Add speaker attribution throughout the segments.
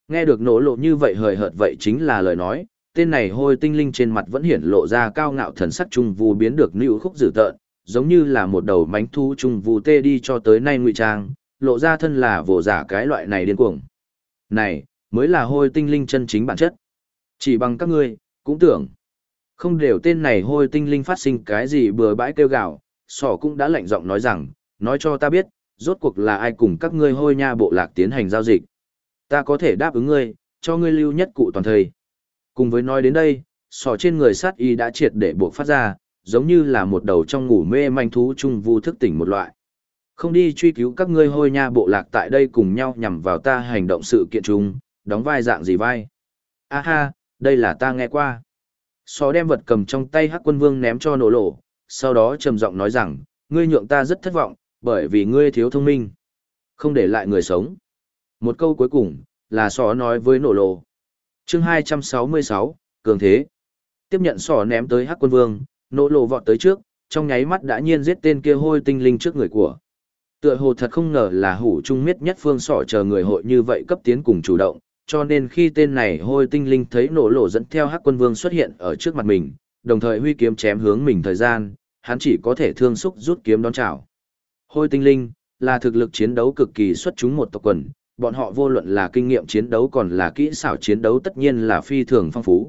Speaker 1: Nghe được nổ lộ như vậy hời hợt vậy chính là lời nói, tên này hôi tinh linh trên mặt vẫn hiển lộ ra cao ngạo thần sắc trung vu biến được nữu khúc dữ tợn, giống như là một đầu mánh thu trung vu tê đi cho tới nay ngụy trang, lộ ra thân là vồ giả cái loại này điên cuồng. Này, mới là hôi tinh linh chân chính bản chất. Chỉ bằng các ngươi, cũng tưởng. Không đều tên này hôi tinh linh phát sinh cái gì bừa bãi kêu gào, sỏ cũng đã lạnh giọng nói rằng, nói cho ta biết, rốt cuộc là ai cùng các ngươi hôi nha bộ lạc tiến hành giao dịch. Ta có thể đáp ứng ngươi, cho ngươi lưu nhất cụ toàn thời. Cùng với nói đến đây, sỏ trên người sát y đã triệt để buộc phát ra, giống như là một đầu trong ngủ mê manh thú trung vu thức tỉnh một loại. Không đi truy cứu các ngươi hôi nha bộ lạc tại đây cùng nhau nhằm vào ta hành động sự kiện chung, đóng vai dạng gì vai. A ha, đây là ta nghe qua. Só đem vật cầm trong tay Hắc Quân Vương ném cho nổ lộ, sau đó trầm giọng nói rằng, ngươi nhượng ta rất thất vọng, bởi vì ngươi thiếu thông minh. Không để lại người sống. Một câu cuối cùng, là só nói với nổ lộ. Chương 266, Cường Thế. Tiếp nhận sỏ ném tới Hắc Quân Vương, nổ lộ vọt tới trước, trong nháy mắt đã nhiên giết tên kia hôi tinh linh trước người của. Tựa hồ thật không ngờ là hủ trung miết nhất phương sỏ chờ người hội như vậy cấp tiến cùng chủ động, cho nên khi tên này hôi tinh linh thấy nổ lộ dẫn theo Hắc Quân Vương xuất hiện ở trước mặt mình, đồng thời huy kiếm chém hướng mình thời gian, hắn chỉ có thể thương xúc rút kiếm đón chào. Hôi tinh linh là thực lực chiến đấu cực kỳ xuất chúng một tộc quần, bọn họ vô luận là kinh nghiệm chiến đấu còn là kỹ xảo chiến đấu tất nhiên là phi thường phong phú.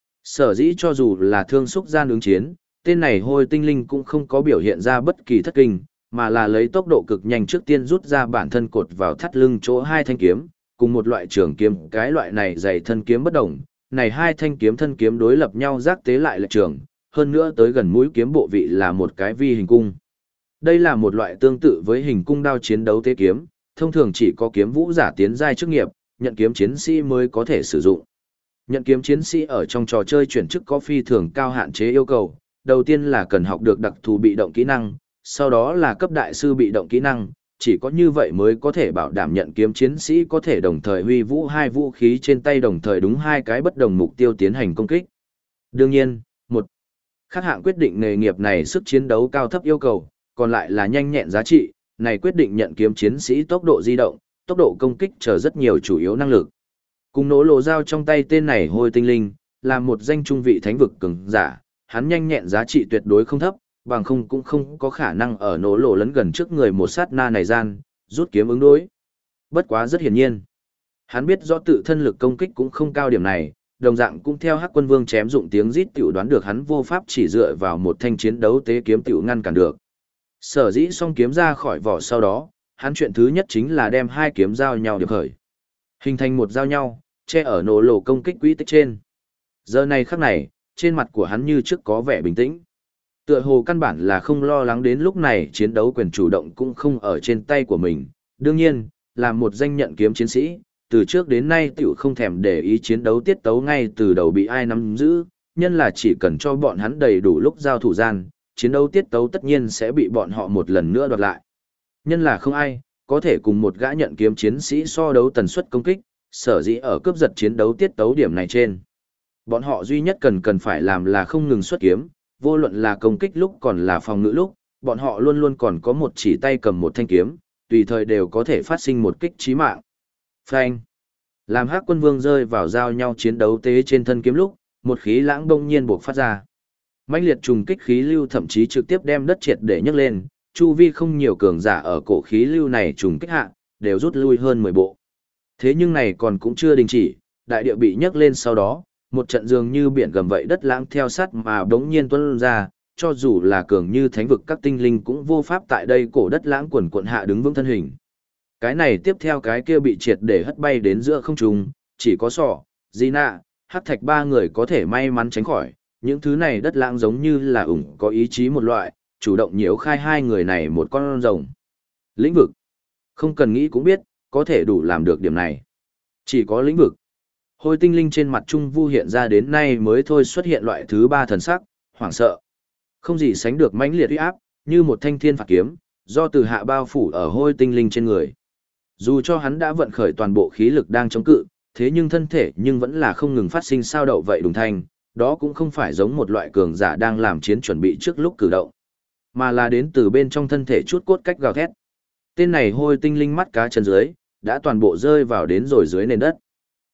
Speaker 1: Sở dĩ cho dù là thương xúc gian ứng chiến, tên này hôi tinh linh cũng không có biểu hiện ra bất kỳ thất kinh, mà là lấy tốc độ cực nhanh trước tiên rút ra bản thân cột vào thắt lưng chỗ hai thanh kiếm, cùng một loại trường kiếm, cái loại này dày thân kiếm bất đồng, này hai thanh kiếm thân kiếm đối lập nhau giác tế lại là trường, hơn nữa tới gần mũi kiếm bộ vị là một cái vi hình cung. Đây là một loại tương tự với hình cung đao chiến đấu tế kiếm, thông thường chỉ có kiếm vũ giả tiến giai chức nghiệp, nhận kiếm chiến sĩ mới có thể sử dụng. Nhận kiếm chiến sĩ ở trong trò chơi chuyển chức có phi thường cao hạn chế yêu cầu, đầu tiên là cần học được đặc thù bị động kỹ năng, sau đó là cấp đại sư bị động kỹ năng, chỉ có như vậy mới có thể bảo đảm nhận kiếm chiến sĩ có thể đồng thời huy vũ hai vũ khí trên tay đồng thời đúng hai cái bất đồng mục tiêu tiến hành công kích. Đương nhiên, một khác hạng quyết định nghề nghiệp này sức chiến đấu cao thấp yêu cầu, còn lại là nhanh nhẹn giá trị, này quyết định nhận kiếm chiến sĩ tốc độ di động, tốc độ công kích chờ rất nhiều chủ yếu năng lực. Cùng nổ lộ dao trong tay tên này hôi tinh linh, là một danh trung vị thánh vực cường giả, hắn nhanh nhẹn giá trị tuyệt đối không thấp, bằng không cũng không có khả năng ở nổ lộ lấn gần trước người một sát na này gian, rút kiếm ứng đối. Bất quá rất hiển nhiên. Hắn biết rõ tự thân lực công kích cũng không cao điểm này, đồng dạng cũng theo Hắc Quân Vương chém dụng tiếng rít tiểu đoán được hắn vô pháp chỉ dựa vào một thanh chiến đấu tế kiếm tiểu ngăn cản được. Sở dĩ song kiếm ra khỏi vỏ sau đó, hắn chuyện thứ nhất chính là đem hai kiếm giao nhau điệp khởi. Hình thành một giao nhau, che ở nổ lộ công kích quỹ tích trên. Giờ này khắc này, trên mặt của hắn như trước có vẻ bình tĩnh. Tựa hồ căn bản là không lo lắng đến lúc này chiến đấu quyền chủ động cũng không ở trên tay của mình. Đương nhiên, là một danh nhận kiếm chiến sĩ, từ trước đến nay tiểu không thèm để ý chiến đấu tiết tấu ngay từ đầu bị ai nắm giữ, nhân là chỉ cần cho bọn hắn đầy đủ lúc giao thủ gian, chiến đấu tiết tấu tất nhiên sẽ bị bọn họ một lần nữa đoạt lại. Nhân là không ai, có thể cùng một gã nhận kiếm chiến sĩ so đấu tần suất công kích, sở dĩ ở cướp giật chiến đấu tiết tấu điểm này trên. Bọn họ duy nhất cần phải làm là không ngừng xuất kiếm, vô luận là công kích lúc còn là phòng ngự lúc, bọn họ luôn luôn còn có một chỉ tay cầm một thanh kiếm, tùy thời đều có thể phát sinh một kích chí mạng. Phanh. Làm Hắc Quân Vương rơi vào giao nhau chiến đấu tế trên thân kiếm lúc, một khí lãng bỗng nhiên buộc phát ra. Mãnh liệt trùng kích khí lưu thậm chí trực tiếp đem đất triệt để nhấc lên, chu vi không nhiều cường giả ở cổ khí lưu này trùng kích hạ, đều rút lui hơn 10 bộ. Thế nhưng này còn cũng chưa đình chỉ, đại địa bị nhấc lên sau đó, một trận dường như biển gầm vậy đất lãng theo sát mà bỗng nhiên tuôn ra, cho dù là cường như thánh vực các tinh linh cũng vô pháp tại đây cổ đất lãng quần cuộn hạ đứng vững thân hình. Cái này tiếp theo cái kia bị triệt để hất bay đến giữa không trung, chỉ có sọ, Gina, Hắc Thạch ba người có thể may mắn tránh khỏi, những thứ này đất lãng giống như là ủng có ý chí một loại, chủ động nhiễu khai hai người này một con rồng. Lĩnh vực. Không cần nghĩ cũng biết, có thể đủ làm được điểm này. Chỉ có lĩnh vực. Hôi tinh linh trên mặt Trung Vu hiện ra đến nay mới thôi xuất hiện loại thứ ba thần sắc, hoảng sợ. Không gì sánh được mãnh liệt uy áp, như một thanh thiên phạt kiếm, do từ hạ bao phủ ở hôi tinh linh trên người. Dù cho hắn đã vận khởi toàn bộ khí lực đang chống cự, thế nhưng thân thể nhưng vẫn là không ngừng phát sinh sao đậu vậy đùng thanh, đó cũng không phải giống một loại cường giả đang làm chiến chuẩn bị trước lúc cử động, mà là đến từ bên trong thân thể chút cốt cách gào thét. Tên này hôi tinh linh mắt cá chân dưới, đã toàn bộ rơi vào đến rồi dưới nền đất.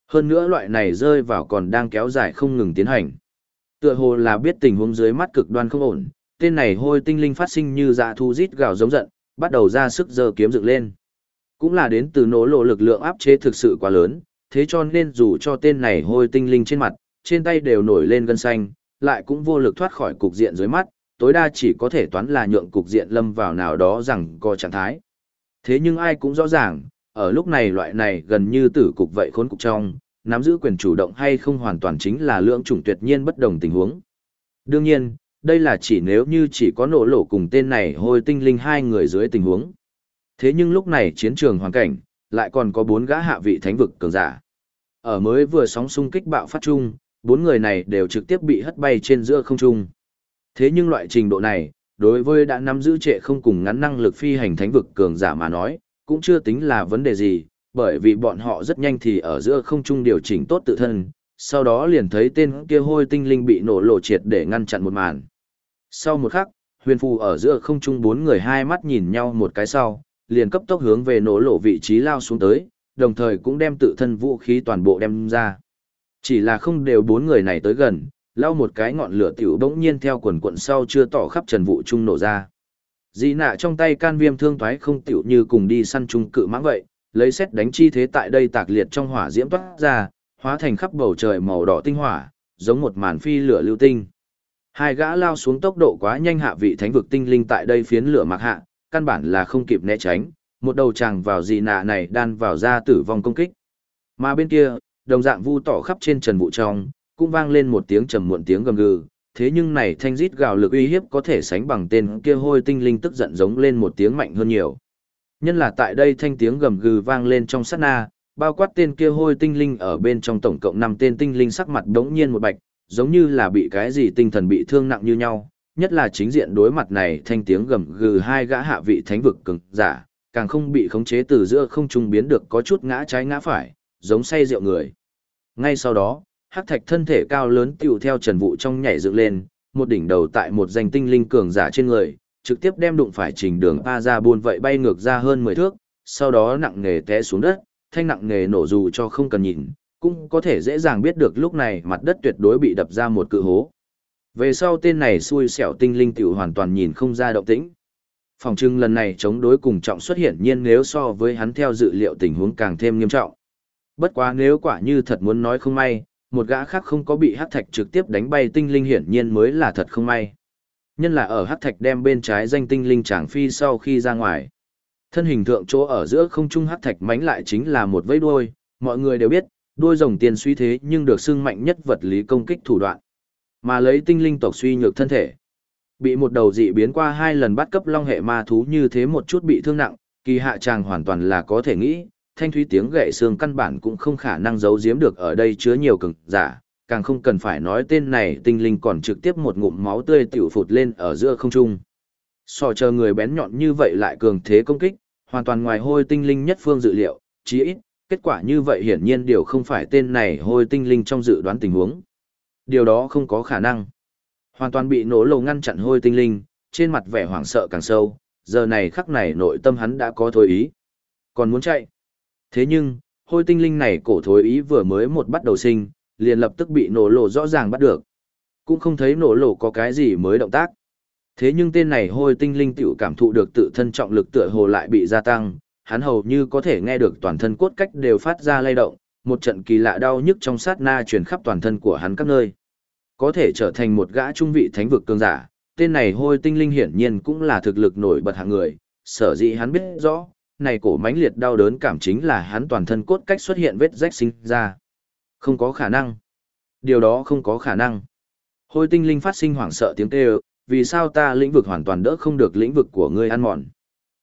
Speaker 1: Hơn nữa loại này rơi vào còn đang kéo dài không ngừng tiến hành. Tựa hồ là biết tình huống dưới mắt cực đoan không ổn, tên này hôi tinh linh phát sinh như dạ thu rít gào giống giận, bắt đầu ra sức giơ kiếm dựng lên. Cũng là đến từ nỗ lộ lực lượng áp chế thực sự quá lớn, thế cho nên dù cho tên này hôi tinh linh trên mặt, trên tay đều nổi lên gân xanh, lại cũng vô lực thoát khỏi cục diện dưới mắt, tối đa chỉ có thể toán là nhượng cục diện lâm vào nào đó rằng có trạng thái. Thế nhưng ai cũng rõ ràng, ở lúc này loại này gần như tử cục vậy khốn cục trong, nắm giữ quyền chủ động hay không hoàn toàn chính là lưỡng chủng tuyệt nhiên bất đồng tình huống. Đương nhiên, đây là chỉ nếu như chỉ có nổ lộ cùng tên này hôi tinh linh hai người dưới tình huống. Thế nhưng lúc này chiến trường hoàn cảnh, lại còn có 4 gã hạ vị thánh vực cường giả. Ở mới vừa sóng xung kích bạo phát chung, 4 người này đều trực tiếp bị hất bay trên giữa không trung. Thế nhưng loại trình độ này, đối với đã nắm giữ trệ không cùng ngắn năng lực phi hành thánh vực cường giả mà nói, cũng chưa tính là vấn đề gì, bởi vì bọn họ rất nhanh thì ở giữa không trung điều chỉnh tốt tự thân, sau đó liền thấy tên kia hôi tinh linh bị nổ lộ triệt để ngăn chặn một màn. Sau một khắc, huyền phù ở giữa không trung 4 người hai mắt nhìn nhau một cái sau, liền cấp tốc hướng về nổ lộ vị trí lao xuống tới, đồng thời cũng đem tự thân vũ khí toàn bộ đem ra. Chỉ là không đều 4 người này tới gần, lao một cái ngọn lửa tiểu bỗng nhiên theo quần quận sau chưa tỏ khắp trần vụ trung nổ ra. Dị nạ trong tay can viêm thương thoái không tiểu như cùng đi săn trung cự mãng vậy, lấy xét đánh chi thế tại đây tạc liệt trong hỏa diễm toát ra, hóa thành khắp bầu trời màu đỏ tinh hỏa, giống một màn phi lửa lưu tinh. Hai gã lao xuống tốc độ quá nhanh hạ vị thánh vực tinh linh tại đây phiến lửa mặc hạ, căn bản là không kịp né tránh, một đầu chàng vào dị nạ này đan vào ra tử vong công kích. Mà bên kia, đồng dạng vu tỏ khắp trên trần vụ trong, cũng vang lên một tiếng trầm muộn tiếng gầm gừ, thế nhưng này thanh rít gào lực uy hiếp có thể sánh bằng tên kia hôi tinh linh tức giận giống lên một tiếng mạnh hơn nhiều. Nhân là tại đây thanh tiếng gầm gừ vang lên trong sát na, bao quát tên kia hôi tinh linh ở bên trong tổng cộng 5 tên tinh linh sắc mặt đống nhiên một bạch, giống như là bị cái gì tinh thần bị thương nặng như nhau, nhất là chính diện đối mặt này thanh tiếng gầm gừ hai gã hạ vị thánh vực cường giả, càng không bị khống chế từ giữa không trung biến được có chút ngã trái ngã phải, giống say rượu người. Ngay sau đó, hắc thạch thân thể cao lớn tiểu theo trần vụ trong nhảy dựng lên, một đỉnh đầu tại một danh tinh linh cường giả trên người, trực tiếp đem đụng phải trình đường pa ra buôn vậy bay ngược ra hơn 10 thước, sau đó nặng nề té xuống đất, thanh nặng nề nổ dù cho không cần nhìn, cũng có thể dễ dàng biết được lúc này mặt đất tuyệt đối bị đập ra một cự hố. Về sau tên này xui xẻo tinh linh tiểu hoàn toàn nhìn không ra động tĩnh. Phòng trưng lần này chống đối cùng trọng xuất hiện nhiên nếu so với hắn theo dự liệu tình huống càng thêm nghiêm trọng. Bất quá nếu quả như thật muốn nói không may, một gã khác không có bị hắc thạch trực tiếp đánh bay tinh linh hiển nhiên mới là thật không may. Nhân là ở hắc thạch đem bên trái danh tinh linh tràng phi sau khi ra ngoài. Thân hình thượng chỗ ở giữa không trung hắc thạch mánh lại chính là một vẫy đuôi, mọi người đều biết, đuôi rồng tiền suy thế nhưng được xưng mạnh nhất vật lý công kích thủ đoạn. Mà lấy tinh linh tộc suy nhược thân thể. Bị một đầu dị biến qua 2 lần bắt cấp long hệ ma thú như thế một chút bị thương nặng, kỳ hạ tràng hoàn toàn là có thể nghĩ, thanh thúy tiếng gậy xương căn bản cũng không khả năng giấu giếm được ở đây chứa nhiều cường giả, càng không cần phải nói tên này tinh linh còn trực tiếp một ngụm máu tươi tiểu phụt lên ở giữa không trung. So chờ người bén nhọn như vậy lại cường thế công kích, hoàn toàn ngoài hôi tinh linh nhất phương dự liệu, chí ít, kết quả như vậy hiển nhiên điều không phải tên này hôi tinh linh trong dự đoán tình huống. Điều đó không có khả năng. Hoàn toàn bị nổ lầu ngăn chặn hôi tinh linh, trên mặt vẻ hoảng sợ càng sâu, giờ này khắc này nội tâm hắn đã có thối ý. Còn muốn chạy. Thế nhưng, hôi tinh linh này cổ thối ý vừa mới một bắt đầu sinh, liền lập tức bị nổ lộ rõ ràng bắt được. Cũng không thấy nổ lộ có cái gì mới động tác. Thế nhưng tên này hôi tinh linh tiểu cảm thụ được tự thân trọng lực tựa hồ lại bị gia tăng, hắn hầu như có thể nghe được toàn thân cốt cách đều phát ra lay động, một trận kỳ lạ đau nhức trong sát na truyền khắp toàn thân của hắn các nơi. Có thể trở thành một gã trung vị thánh vực cường giả, tên này hôi tinh linh hiển nhiên cũng là thực lực nổi bật hạng người, sở dĩ hắn biết rõ, này cổ mãnh liệt đau đớn cảm chính là hắn toàn thân cốt cách xuất hiện vết rách sinh ra. Không có khả năng. Điều đó không có khả năng. Hôi tinh linh phát sinh hoảng sợ tiếng kêu, vì sao ta lĩnh vực hoàn toàn đỡ không được lĩnh vực của ngươi ăn mòn.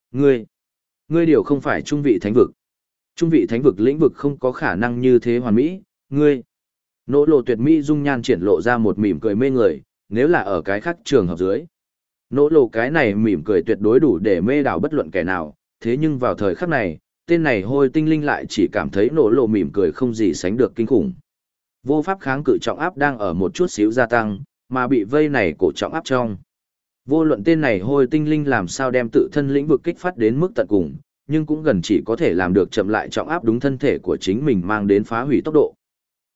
Speaker 1: Ngươi điều không phải trung vị thánh vực. Trung vị thánh vực lĩnh vực không có khả năng như thế hoàn mỹ, ngươi. Nỗ lộ tuyệt mỹ dung nhan triển lộ ra một mỉm cười mê người, nếu là ở cái khác trường hợp dưới. Nỗ lộ cái này mỉm cười tuyệt đối đủ để mê đảo bất luận kẻ nào, thế nhưng vào thời khắc này, tên này hôi tinh linh lại chỉ cảm thấy nỗ lộ mỉm cười không gì sánh được kinh khủng. Vô pháp kháng cự trọng áp đang ở một chút xíu gia tăng, mà bị vây này cổ trọng áp trong. Vô luận tên này hôi tinh linh làm sao đem tự thân lĩnh vực kích phát đến mức tận cùng, nhưng cũng gần chỉ có thể làm được chậm lại trọng áp đúng thân thể của chính mình mang đến phá hủy tốc độ.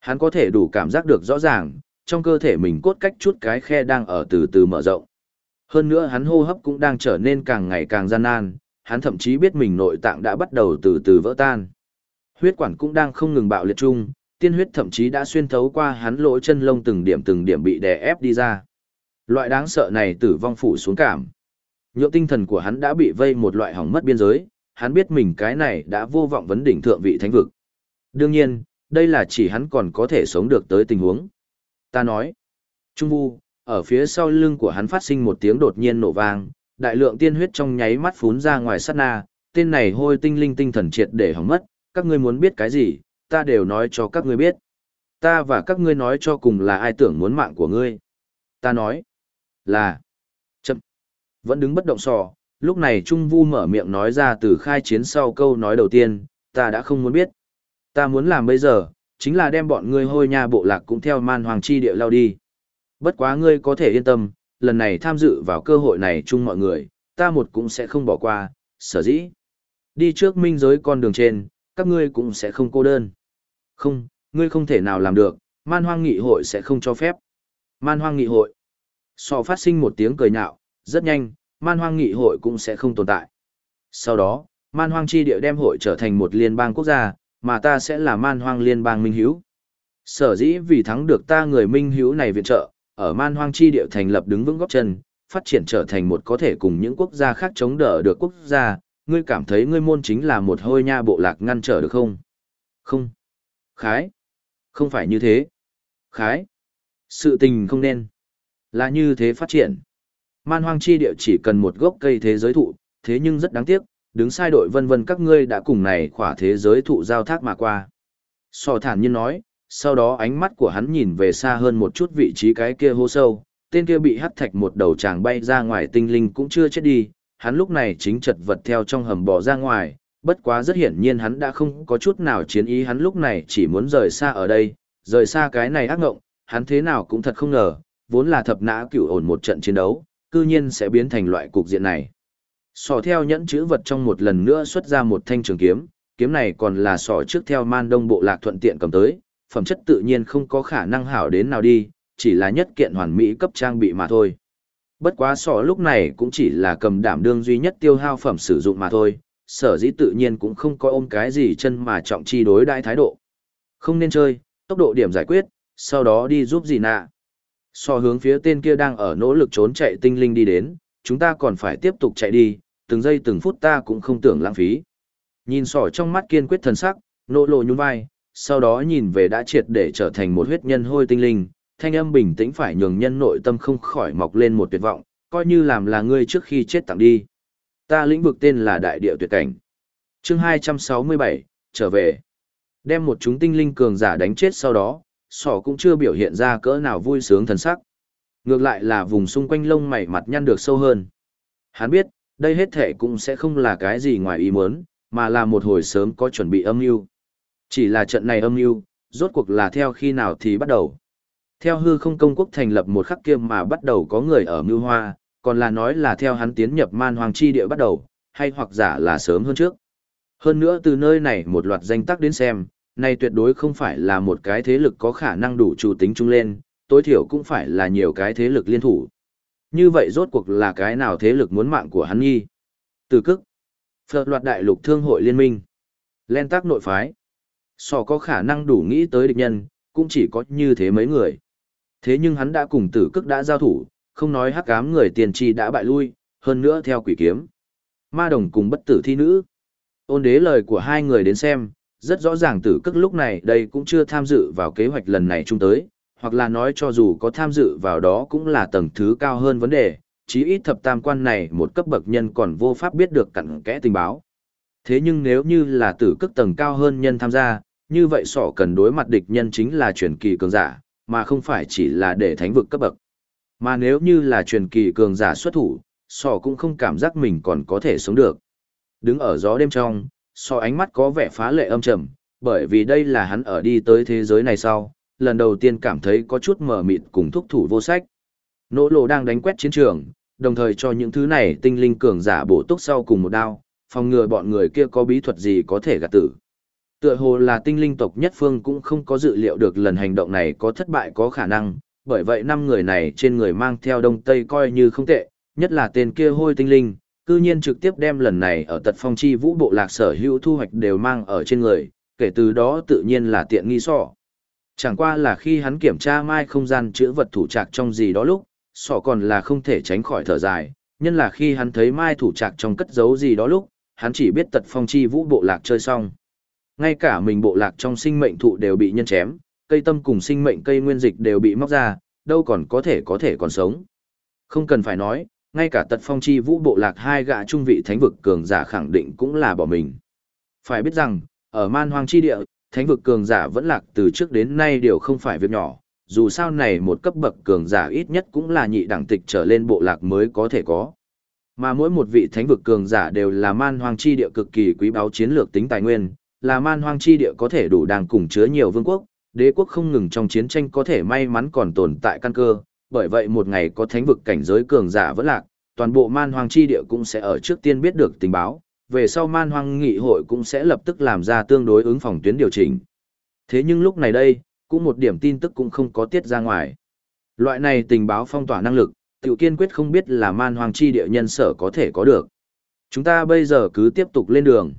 Speaker 1: Hắn có thể đủ cảm giác được rõ ràng, trong cơ thể mình cốt cách chút cái khe đang ở từ từ mở rộng. Hơn nữa hắn hô hấp cũng đang trở nên càng ngày càng gian nan, hắn thậm chí biết mình nội tạng đã bắt đầu từ từ vỡ tan. Huyết quản cũng đang không ngừng bạo liệt chung, tiên huyết thậm chí đã xuyên thấu qua hắn lỗ chân lông từng điểm bị đè ép đi ra. Loại đáng sợ này tử vong phủ xuống cảm. Nhượng tinh thần của hắn đã bị vây một loại hỏng mất biên giới, hắn biết mình cái này đã vô vọng vấn đỉnh thượng vị thánh vực. Đương nhiên, đây là chỉ hắn còn có thể sống được tới tình huống. Ta nói, Trung Vu, ở phía sau lưng của hắn phát sinh một tiếng đột nhiên nổ vang, đại lượng tiên huyết trong nháy mắt phún ra ngoài sát na, tên này hôi tinh linh tinh thần triệt để hỏng mất, các ngươi muốn biết cái gì, ta đều nói cho các ngươi biết. Ta và các ngươi nói cho cùng là ai tưởng muốn mạng của ngươi. Ta nói, là, chậm, vẫn đứng bất động sò, lúc này Trung Vu mở miệng nói ra từ khai chiến sau câu nói đầu tiên, ta đã không muốn biết. Ta muốn làm bây giờ, chính là đem bọn ngươi hôi nha bộ lạc cũng theo man hoàng chi địa lao đi. Bất quá ngươi có thể yên tâm, lần này tham dự vào cơ hội này chung mọi người, ta một cũng sẽ không bỏ qua, sở dĩ. Đi trước minh giới con đường trên, các ngươi cũng sẽ không cô đơn. Không, ngươi không thể nào làm được, man hoang nghị hội sẽ không cho phép. Man hoang nghị hội. Sọ phát sinh một tiếng cười nhạo, rất nhanh, man hoang nghị hội cũng sẽ không tồn tại. Sau đó, man hoang chi địa đem hội trở thành một liên bang quốc gia, mà ta sẽ là man hoang liên bang minh hữu. Sở dĩ vì thắng được ta người minh hữu này viện trợ, ở man hoang chi địa thành lập đứng vững góp chân, phát triển trở thành một có thể cùng những quốc gia khác chống đỡ được quốc gia, ngươi cảm thấy ngươi môn chính là một hôi nha bộ lạc ngăn trở được không? Không. Khái. Không phải như thế. Khái. Sự tình không nên. Là như thế phát triển. Man hoang chi địa chỉ cần một gốc cây thế giới thụ, thế nhưng rất đáng tiếc, đứng sai đội vân vân các ngươi đã cùng này khỏa thế giới thụ giao thác mà qua. Sò thản nhiên nói, sau đó ánh mắt của hắn nhìn về xa hơn một chút vị trí cái kia hố sâu, tên kia bị hắt thạch một đầu tràng bay ra ngoài tinh linh cũng chưa chết đi, hắn lúc này chính chật vật theo trong hầm bò ra ngoài, bất quá rất hiển nhiên hắn đã không có chút nào chiến ý, hắn lúc này chỉ muốn rời xa ở đây, rời xa cái này ác ngộng, hắn thế nào cũng thật không ngờ, vốn là thập nã cửu ổn một trận chiến đấu, cư nhiên sẽ biến thành loại cục diện này. Sò theo nhẫn chữ vật trong một lần nữa xuất ra một thanh trường kiếm, kiếm này còn là sò trước theo man đông bộ lạc thuận tiện cầm tới, phẩm chất tự nhiên không có khả năng hảo đến nào đi, chỉ là nhất kiện hoàn mỹ cấp trang bị mà thôi. Bất quá sò lúc này cũng chỉ là cầm đảm đương duy nhất tiêu hao phẩm sử dụng mà thôi, sở dĩ tự nhiên cũng không có ôm cái gì chân mà trọng chi đối đãi thái độ. Không nên chơi, tốc độ điểm giải quyết, sau đó đi giúp gì nạ. Sò hướng phía tên kia đang ở nỗ lực trốn chạy tinh linh đi đến, chúng ta còn phải tiếp tục chạy đi, từng giây từng phút ta cũng không tưởng lãng phí. Nhìn sỏ trong mắt kiên quyết thần sắc, nỗ lộ nhún vai, sau đó nhìn về đã triệt để trở thành một huyết nhân hôi tinh linh, thanh âm bình tĩnh phải nhường nhân nội tâm không khỏi mọc lên một tuyệt vọng, coi như làm là ngươi trước khi chết tặng đi. Ta lĩnh vực tên là Đại Địa Tuyệt Cảnh. Chương 267, trở về. Đem một chúng tinh linh cường giả đánh chết sau đó, sỏ cũng chưa biểu hiện ra cỡ nào vui sướng thần sắc. Ngược lại là vùng xung quanh lông mày mặt nhăn được sâu hơn. Hắn biết, đây hết thể cũng sẽ không là cái gì ngoài ý muốn, mà là một hồi sớm có chuẩn bị âm mưu. Chỉ là trận này âm mưu, rốt cuộc là theo khi nào thì bắt đầu. Theo hư không công quốc thành lập một khắc kia mà bắt đầu có người ở mưu hoa, còn là nói là theo hắn tiến nhập man hoàng chi địa bắt đầu, hay hoặc giả là sớm hơn trước. Hơn nữa từ nơi này một loạt danh tắc đến xem, này tuyệt đối không phải là một cái thế lực có khả năng đủ chủ tính chung lên, tối thiểu cũng phải là nhiều cái thế lực liên thủ. Như vậy rốt cuộc là cái nào thế lực muốn mạng của hắn nghi? Từ cức, Phật loạt đại lục thương hội liên minh, Len Tác nội phái. Sò có khả năng đủ nghĩ tới địch nhân, cũng chỉ có như thế mấy người. Thế nhưng hắn đã cùng tử cức đã giao thủ, không nói hắc ám người tiền tri đã bại lui, hơn nữa theo quỷ kiếm. Ma đồng cùng bất tử thi nữ. Ôn đế lời của hai người đến xem, rất rõ ràng tử cức lúc này đây cũng chưa tham dự vào kế hoạch lần này chung tới, hoặc là nói cho dù có tham dự vào đó cũng là tầng thứ cao hơn vấn đề, chí ít thập tam quan này một cấp bậc nhân còn vô pháp biết được cặn kẽ tình báo. Thế nhưng nếu như là tử cức tầng cao hơn nhân tham gia, như vậy sỏ cần đối mặt địch nhân chính là truyền kỳ cường giả, mà không phải chỉ là để thánh vực cấp bậc. Mà nếu như là truyền kỳ cường giả xuất thủ, sỏ cũng không cảm giác mình còn có thể sống được. Đứng ở gió đêm trong, sỏ ánh mắt có vẻ phá lệ âm trầm, bởi vì đây là hắn ở đi tới thế giới này sau, lần đầu tiên cảm thấy có chút mờ mịt cùng thúc thủ vô sách. Nỗ lộ đang đánh quét chiến trường, đồng thời cho những thứ này tinh linh cường giả bổ túc sau cùng một đao, phòng ngừa bọn người kia có bí thuật gì có thể gạt tử. Tựa hồ là tinh linh tộc nhất phương cũng không có dự liệu được lần hành động này có thất bại có khả năng, bởi vậy 5 người này trên người mang theo đông tây coi như không tệ, nhất là tên kia hôi tinh linh, cư nhiên trực tiếp đem lần này ở tật phong chi vũ bộ lạc sở hữu thu hoạch đều mang ở trên người, kể từ đó tự nhiên là tiện nghi sỏ. Chẳng qua là khi hắn kiểm tra mai không gian chữa vật thủ trạc trong gì đó lúc, sỏ còn là không thể tránh khỏi thở dài, nhân là khi hắn thấy mai thủ trạc trong cất giấu gì đó lúc, hắn chỉ biết tật phong chi vũ bộ lạc chơi xong. Ngay cả mình bộ lạc trong sinh mệnh thụ đều bị nhân chém, cây tâm cùng sinh mệnh cây nguyên dịch đều bị móc ra, đâu còn có thể còn sống. Không cần phải nói, ngay cả tật phong chi vũ bộ lạc 2 gã trung vị thánh vực cường giả khẳng định cũng là bỏ mình. Phải biết rằng, ở man hoang chi địa, thánh vực cường giả vẫn lạc từ trước đến nay đều không phải việc nhỏ, dù sao này một cấp bậc cường giả ít nhất cũng là nhị đẳng tịch trở lên bộ lạc mới có thể có. Mà mỗi một vị thánh vực cường giả đều là man hoang chi địa cực kỳ quý báu chiến lược tính tài nguyên, là man hoang chi địa có thể đủ đang cùng chứa nhiều vương quốc, đế quốc không ngừng trong chiến tranh có thể may mắn còn tồn tại căn cơ, bởi vậy một ngày có thánh vực cảnh giới cường giả vẫn lạc, toàn bộ man hoang chi địa cũng sẽ ở trước tiên biết được tình báo, về sau man hoang nghị hội cũng sẽ lập tức làm ra tương đối ứng phòng tuyến điều chỉnh. Thế nhưng lúc này đây, cũng một điểm tin tức cũng không có tiết ra ngoài. Loại này tình báo phong tỏa năng lực, tiểu kiên quyết không biết là man hoang chi địa nhân sở có thể có được. Chúng ta bây giờ cứ tiếp tục lên đường.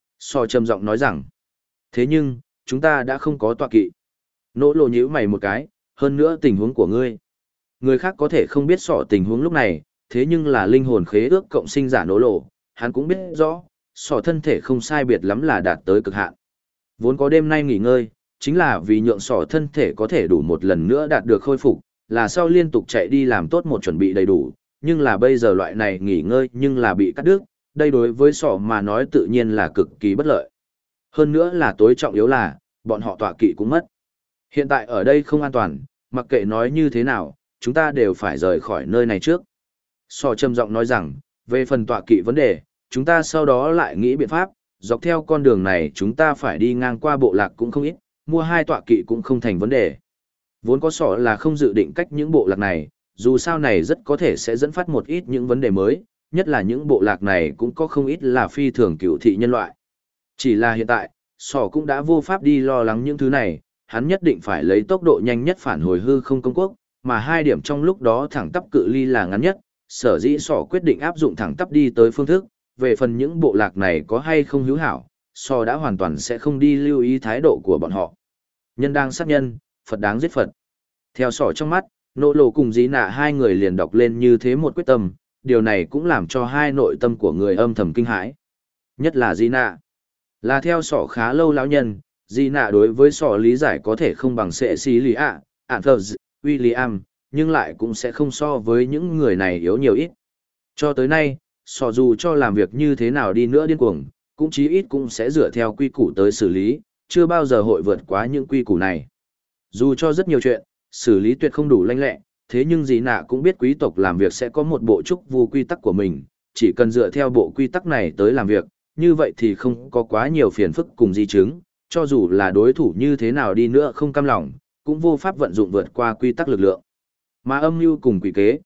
Speaker 1: So trầm giọng nói rằng, thế nhưng, chúng ta đã không có tọa kỵ. Nỗ lộ nhíu mày một cái, hơn nữa tình huống của ngươi. Người khác có thể không biết sọ tình huống lúc này, thế nhưng là linh hồn khế ước cộng sinh giả nỗ lộ, hắn cũng biết rõ, sọ thân thể không sai biệt lắm là đạt tới cực hạn. Vốn có đêm nay nghỉ ngơi, chính là vì nhượng sọ thân thể có thể đủ một lần nữa đạt được khôi phục, là sau liên tục chạy đi làm tốt một chuẩn bị đầy đủ, nhưng là bây giờ loại này nghỉ ngơi nhưng là bị cắt đứt, đây đối với sọ mà nói tự nhiên là cực kỳ bất lợi. Hơn nữa là tối trọng yếu là, bọn họ tọa kỵ cũng mất. Hiện tại ở đây không an toàn, mặc kệ nói như thế nào, chúng ta đều phải rời khỏi nơi này trước. Sọ trầm giọng nói rằng, về phần tọa kỵ vấn đề, chúng ta sau đó lại nghĩ biện pháp, dọc theo con đường này chúng ta phải đi ngang qua bộ lạc cũng không ít, mua 2 tọa kỵ cũng không thành vấn đề. Vốn có sọ là không dự định cách những bộ lạc này, dù sao này rất có thể sẽ dẫn phát một ít những vấn đề mới, nhất là những bộ lạc này cũng có không ít là phi thường cựu thị nhân loại. Chỉ là hiện tại, sọ cũng đã vô pháp đi lo lắng những thứ này, hắn nhất định phải lấy tốc độ nhanh nhất phản hồi hư không công quốc, mà 2 điểm trong lúc đó thẳng tắp cự ly là ngắn nhất, sở dĩ sọ quyết định áp dụng thẳng tắp đi tới phương thức, về phần những bộ lạc này có hay không hữu hảo, sọ đã hoàn toàn sẽ không đi lưu ý thái độ của bọn họ. Nhân đang sát nhân, Phật đáng giết Phật. Theo sọ trong mắt, nỗ lộ cùng dí nạ 2 người liền đọc lên như thế một quyết tâm, điều này cũng làm cho 2 nội tâm của người âm thầm kinh hãi. Nhất là dí nạ. Là theo sọ khá lâu lão nhân, dí nạ đối với sọ lý giải có thể không bằng sệ xí lý ạ, Anthers, William, nhưng lại cũng sẽ không so với những người này yếu nhiều ít. Cho tới nay, sọ dù cho làm việc như thế nào đi nữa điên cuồng, cũng chí ít cũng sẽ dựa theo quy củ tới xử lý, chưa bao giờ hội vượt quá những quy củ này. Dù cho rất nhiều chuyện, xử lý tuyệt không đủ lanh lẹ, thế nhưng dì nạ cũng biết quý tộc làm việc sẽ có một bộ trúc vu quy tắc của mình, chỉ cần dựa theo bộ quy tắc này tới làm việc, như vậy thì không có quá nhiều phiền phức cùng di chứng, cho dù là đối thủ như thế nào đi nữa không cam lòng, cũng vô pháp vận dụng vượt qua quy tắc lực lượng. Mà âm mưu cùng quỷ kế,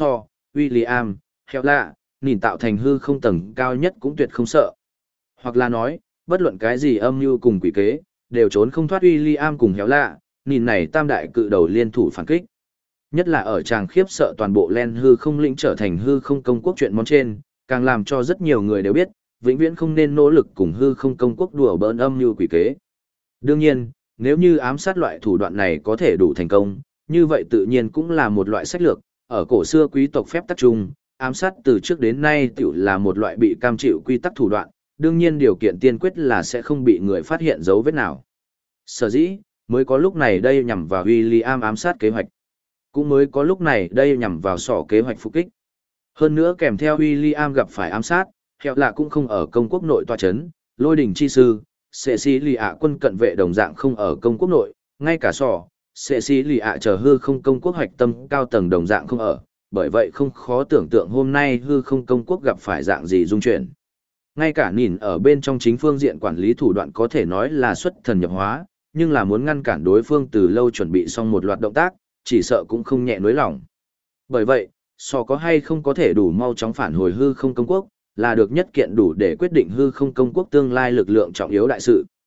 Speaker 1: William, heo lạ, nhìn tạo thành hư không tầng cao nhất cũng tuyệt không sợ. Hoặc là nói, bất luận cái gì âm mưu cùng quỷ kế, đều trốn không thoát William cùng héo lạ, nhìn này tam đại cự đầu liên thủ phản kích. Nhất là ở tràng khiếp sợ toàn bộ len hư không lĩnh trở thành hư không công quốc chuyện món trên, càng làm cho rất nhiều người đều biết, vĩnh viễn không nên nỗ lực cùng hư không công quốc đùa bỡn âm mưu quỷ kế. Đương nhiên, nếu như ám sát loại thủ đoạn này có thể đủ thành công, như vậy tự nhiên cũng là một loại sách lược, ở cổ xưa quý tộc phép tắc trung, ám sát từ trước đến nay tiểu là một loại bị cam chịu quy tắc thủ đoạn, đương nhiên điều kiện tiên quyết là sẽ không bị người phát hiện dấu vết nào. Sở dĩ, mới có lúc này đây nhằm vào William ám sát kế hoạch. Cũng mới có lúc này đây nhằm vào sỏ kế hoạch phục kích. Hơn nữa kèm theo William gặp phải ám sát, hẹo lạ cũng không ở công quốc nội tòa chấn, lôi đỉnh chi sư, sệ sĩ lì ạ quân cận vệ đồng dạng không ở công quốc nội, ngay cả sỏ, sệ sĩ lì ạ chờ hư không công quốc hoạch tâm cao tầng đồng dạng không ở, bởi vậy không khó tưởng tượng hôm nay hư không công quốc gặp phải dạng gì dung chuyển. Ngay cả nhìn ở bên trong chính phương diện quản lý thủ đoạn có thể nói là xuất thần nhập hóa, nhưng là muốn ngăn cản đối phương từ lâu chuẩn bị xong một loạt động tác, chỉ sợ cũng không nhẹ nối lòng. Bởi vậy, sò có hay không có thể đủ mau chóng phản hồi hư không công quốc, là được nhất kiện đủ để quyết định hư không công quốc tương lai lực lượng trọng yếu đại sự.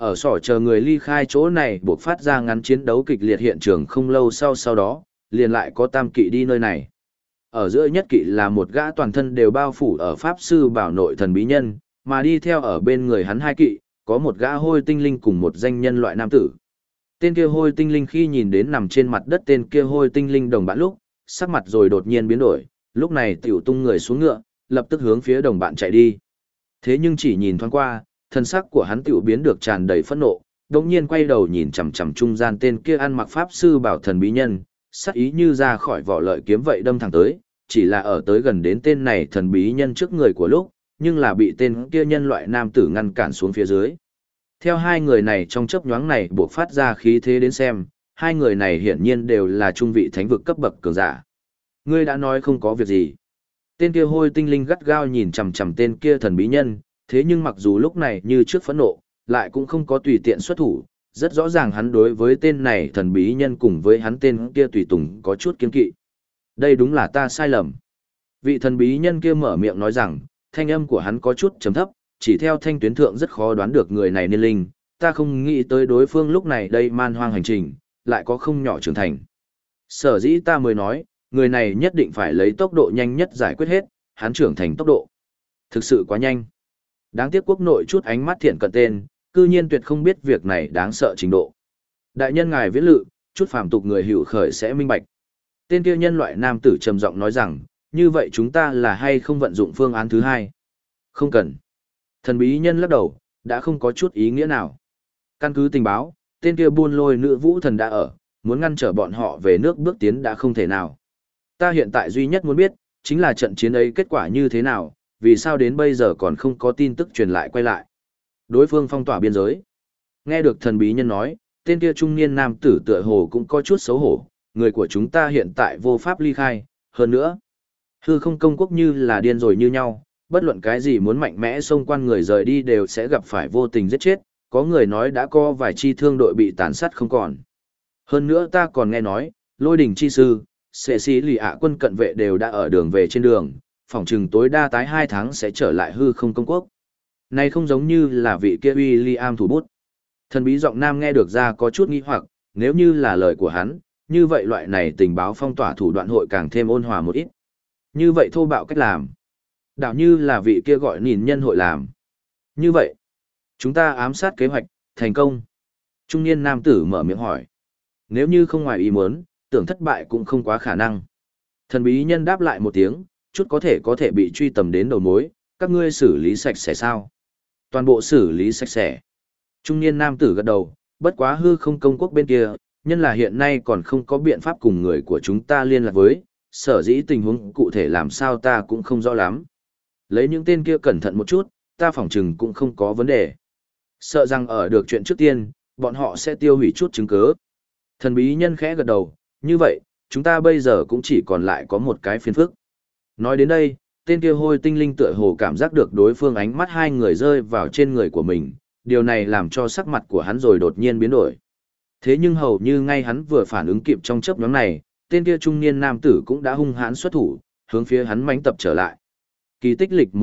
Speaker 1: Ở sỏ chờ người ly khai chỗ này buộc phát ra ngắn chiến đấu kịch liệt hiện trường không lâu sau đó, liền lại có tam kỵ đi nơi này. Ở giữa nhất kỵ là một gã toàn thân đều bao phủ ở pháp sư bảo nội thần bí nhân, mà đi theo ở bên người hắn hai kỵ, có một gã hôi tinh linh cùng một danh nhân loại nam tử. Tên kia hôi tinh linh khi nhìn đến nằm trên mặt đất tên kia hôi tinh linh đồng bạn lúc, sắc mặt rồi đột nhiên biến đổi, lúc này tiểu tung người xuống ngựa, lập tức hướng phía đồng bạn chạy đi. Thế nhưng chỉ nhìn thoáng qua, thân sắc của hắn tiểu biến được tràn đầy phẫn nộ, đột nhiên quay đầu nhìn chằm chằm trung gian tên kia ăn mặc pháp sư bảo thần bí nhân, sắc ý như ra khỏi vỏ lợi kiếm vậy đâm thẳng tới, chỉ là ở tới gần đến tên này thần bí nhân trước người của lúc, nhưng là bị tên kia nhân loại nam tử ngăn cản xuống phía dưới. Theo hai người này trong chớp nhoáng này buộc phát ra khí thế đến xem, hai người này hiển nhiên đều là trung vị thánh vực cấp bậc cường giả. Ngươi đã nói không có việc gì. Tên kia hôi tinh linh gắt gao nhìn chằm chằm tên kia thần bí nhân, thế nhưng mặc dù lúc này như trước phẫn nộ, lại cũng không có tùy tiện xuất thủ, rất rõ ràng hắn đối với tên này thần bí nhân cùng với hắn tên kia tùy tùng có chút kiên kỵ. Đây đúng là ta sai lầm. Vị thần bí nhân kia mở miệng nói rằng, thanh âm của hắn có chút trầm thấp, chỉ theo thanh tuyến thượng rất khó đoán được người này niên linh, ta không nghĩ tới đối phương lúc này đây man hoang hành trình, lại có không nhỏ trưởng thành. Sở dĩ ta mới nói, người này nhất định phải lấy tốc độ nhanh nhất giải quyết hết, hắn trưởng thành tốc độ. Thực sự quá nhanh. Đáng tiếc quốc nội chút ánh mắt thiện cận tên, cư nhiên tuyệt không biết việc này đáng sợ trình độ. Đại nhân ngài viễn lự, chút phàm tục người hữu khởi sẽ minh bạch. Tên kia nhân loại nam tử trầm giọng nói rằng, như vậy chúng ta là hay không vận dụng phương án thứ hai? Không cần. Thần bí nhân lắc đầu, đã không có chút ý nghĩa nào. Căn cứ tình báo, tên kia buôn lôi nữ vũ thần đã ở, muốn ngăn trở bọn họ về nước bước tiến đã không thể nào. Ta hiện tại duy nhất muốn biết, chính là trận chiến ấy kết quả như thế nào, vì sao đến bây giờ còn không có tin tức truyền lại quay lại. Đối phương phong tỏa biên giới. Nghe được thần bí nhân nói, tên kia trung niên nam tử tựa hồ cũng có chút xấu hổ, người của chúng ta hiện tại vô pháp ly khai, hơn nữa. Hư không công quốc như là điên rồi như nhau, bất luận cái gì muốn mạnh mẽ xông quan người rời đi đều sẽ gặp phải vô tình giết chết, có người nói đã có vài chi thương đội bị tàn sát không còn. Hơn nữa ta còn nghe nói, lôi đỉnh chi sư, sệ sĩ lì ạ quân cận vệ đều đã ở đường về trên đường, phỏng chừng tối đa tái 2 tháng sẽ trở lại hư không công quốc. Này không giống như là vị kia William thủ bút. Thần bí giọng nam nghe được ra có chút nghi hoặc, nếu như là lời của hắn, như vậy loại này tình báo phong tỏa thủ đoạn hội càng thêm ôn hòa một ít. Như vậy thô bạo cách làm. Đạo như là vị kia gọi nhìn nhân hội làm. Như vậy, chúng ta ám sát kế hoạch, thành công. Trung niên nam tử mở miệng hỏi. Nếu như không ngoài ý muốn, tưởng thất bại cũng không quá khả năng. Thần bí nhân đáp lại một tiếng, chút có thể bị truy tầm đến đầu mối, các ngươi xử lý sạch sẽ sao? Toàn bộ xử lý sạch sẽ. Trung niên nam tử gật đầu, bất quá hư không công quốc bên kia, nhân là hiện nay còn không có biện pháp cùng người của chúng ta liên lạc với, sở dĩ tình huống cụ thể làm sao ta cũng không rõ lắm. Lấy những tên kia cẩn thận một chút, ta phỏng chừng cũng không có vấn đề. Sợ rằng ở được chuyện trước tiên, bọn họ sẽ tiêu hủy chút chứng cứ. Thần bí nhân khẽ gật đầu, như vậy, chúng ta bây giờ cũng chỉ còn lại có một cái phiền phức. Nói đến đây, tên kia hôi tinh linh tựa hồ cảm giác được đối phương ánh mắt hai người rơi vào trên người của mình, điều này làm cho sắc mặt của hắn rồi đột nhiên biến đổi. Thế nhưng hầu như ngay hắn vừa phản ứng kịp trong chớp nhoáng này, tên kia trung niên nam tử cũng đã hung hãn xuất thủ, hướng phía hắn mãnh tập trở lại. Kỳ tích lịch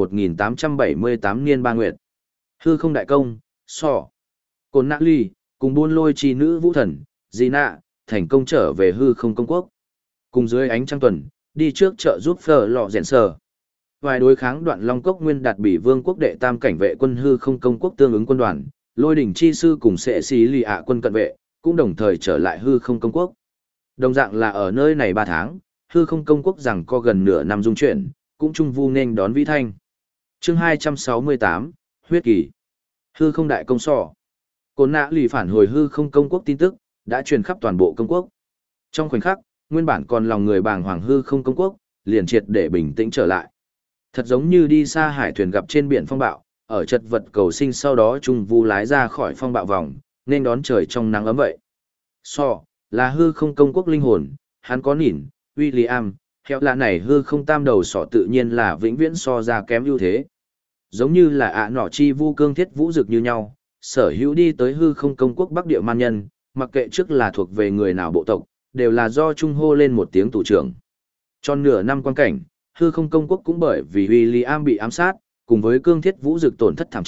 Speaker 1: 1878 niên ba nguyệt. Hư không đại công, sọ. Côn nã ly, cùng buôn lôi chi nữ vũ thần, di nạ, thành công trở về hư không công quốc. Cùng dưới ánh trăng tuần, đi trước chợ giúp phở lọ rèn sờ. Vài đối kháng đoạn long cốc nguyên đạt bỉ vương quốc đệ tam cảnh vệ quân hư không công quốc tương ứng quân đoàn, lôi đỉnh chi sư cùng sệ xí lì ạ quân cận vệ, cũng đồng thời trở lại hư không công quốc. Đồng dạng là ở nơi này 3 tháng, hư không công quốc rằng có gần nửa năm dung chuyển, cũng trung vu nên đón vĩ thanh. Chương 268, huyết kỳ. Hư không đại công sọ. Côn nã lì phản hồi hư không công quốc tin tức, đã truyền khắp toàn bộ công quốc. Trong khoảnh khắc, nguyên bản còn lòng người bàng hoàng hư không công quốc, liền triệt để bình tĩnh trở lại. Thật giống như đi xa hải thuyền gặp trên biển phong bạo, ở chật vật cầu sinh sau đó trung vu lái ra khỏi phong bạo vòng, nên đón trời trong nắng ấm vậy. Sọ, là hư không công quốc linh hồn, hắn có nhìn, William, theo là này hư không tam đầu sọ tự nhiên là vĩnh viễn so ra kém ưu thế. Giống như là ạ nọ chi vu cương thiết vũ dực như nhau, sở hữu đi tới hư không công quốc bắc địa man nhân, mặc kệ trước là thuộc về người nào bộ tộc, đều là do trung hô lên một tiếng tù trưởng. Tròn nửa năm quan cảnh, hư không công quốc cũng bởi vì William bị ám sát, cùng với cương thiết vũ dực tổn thất thảm trọng,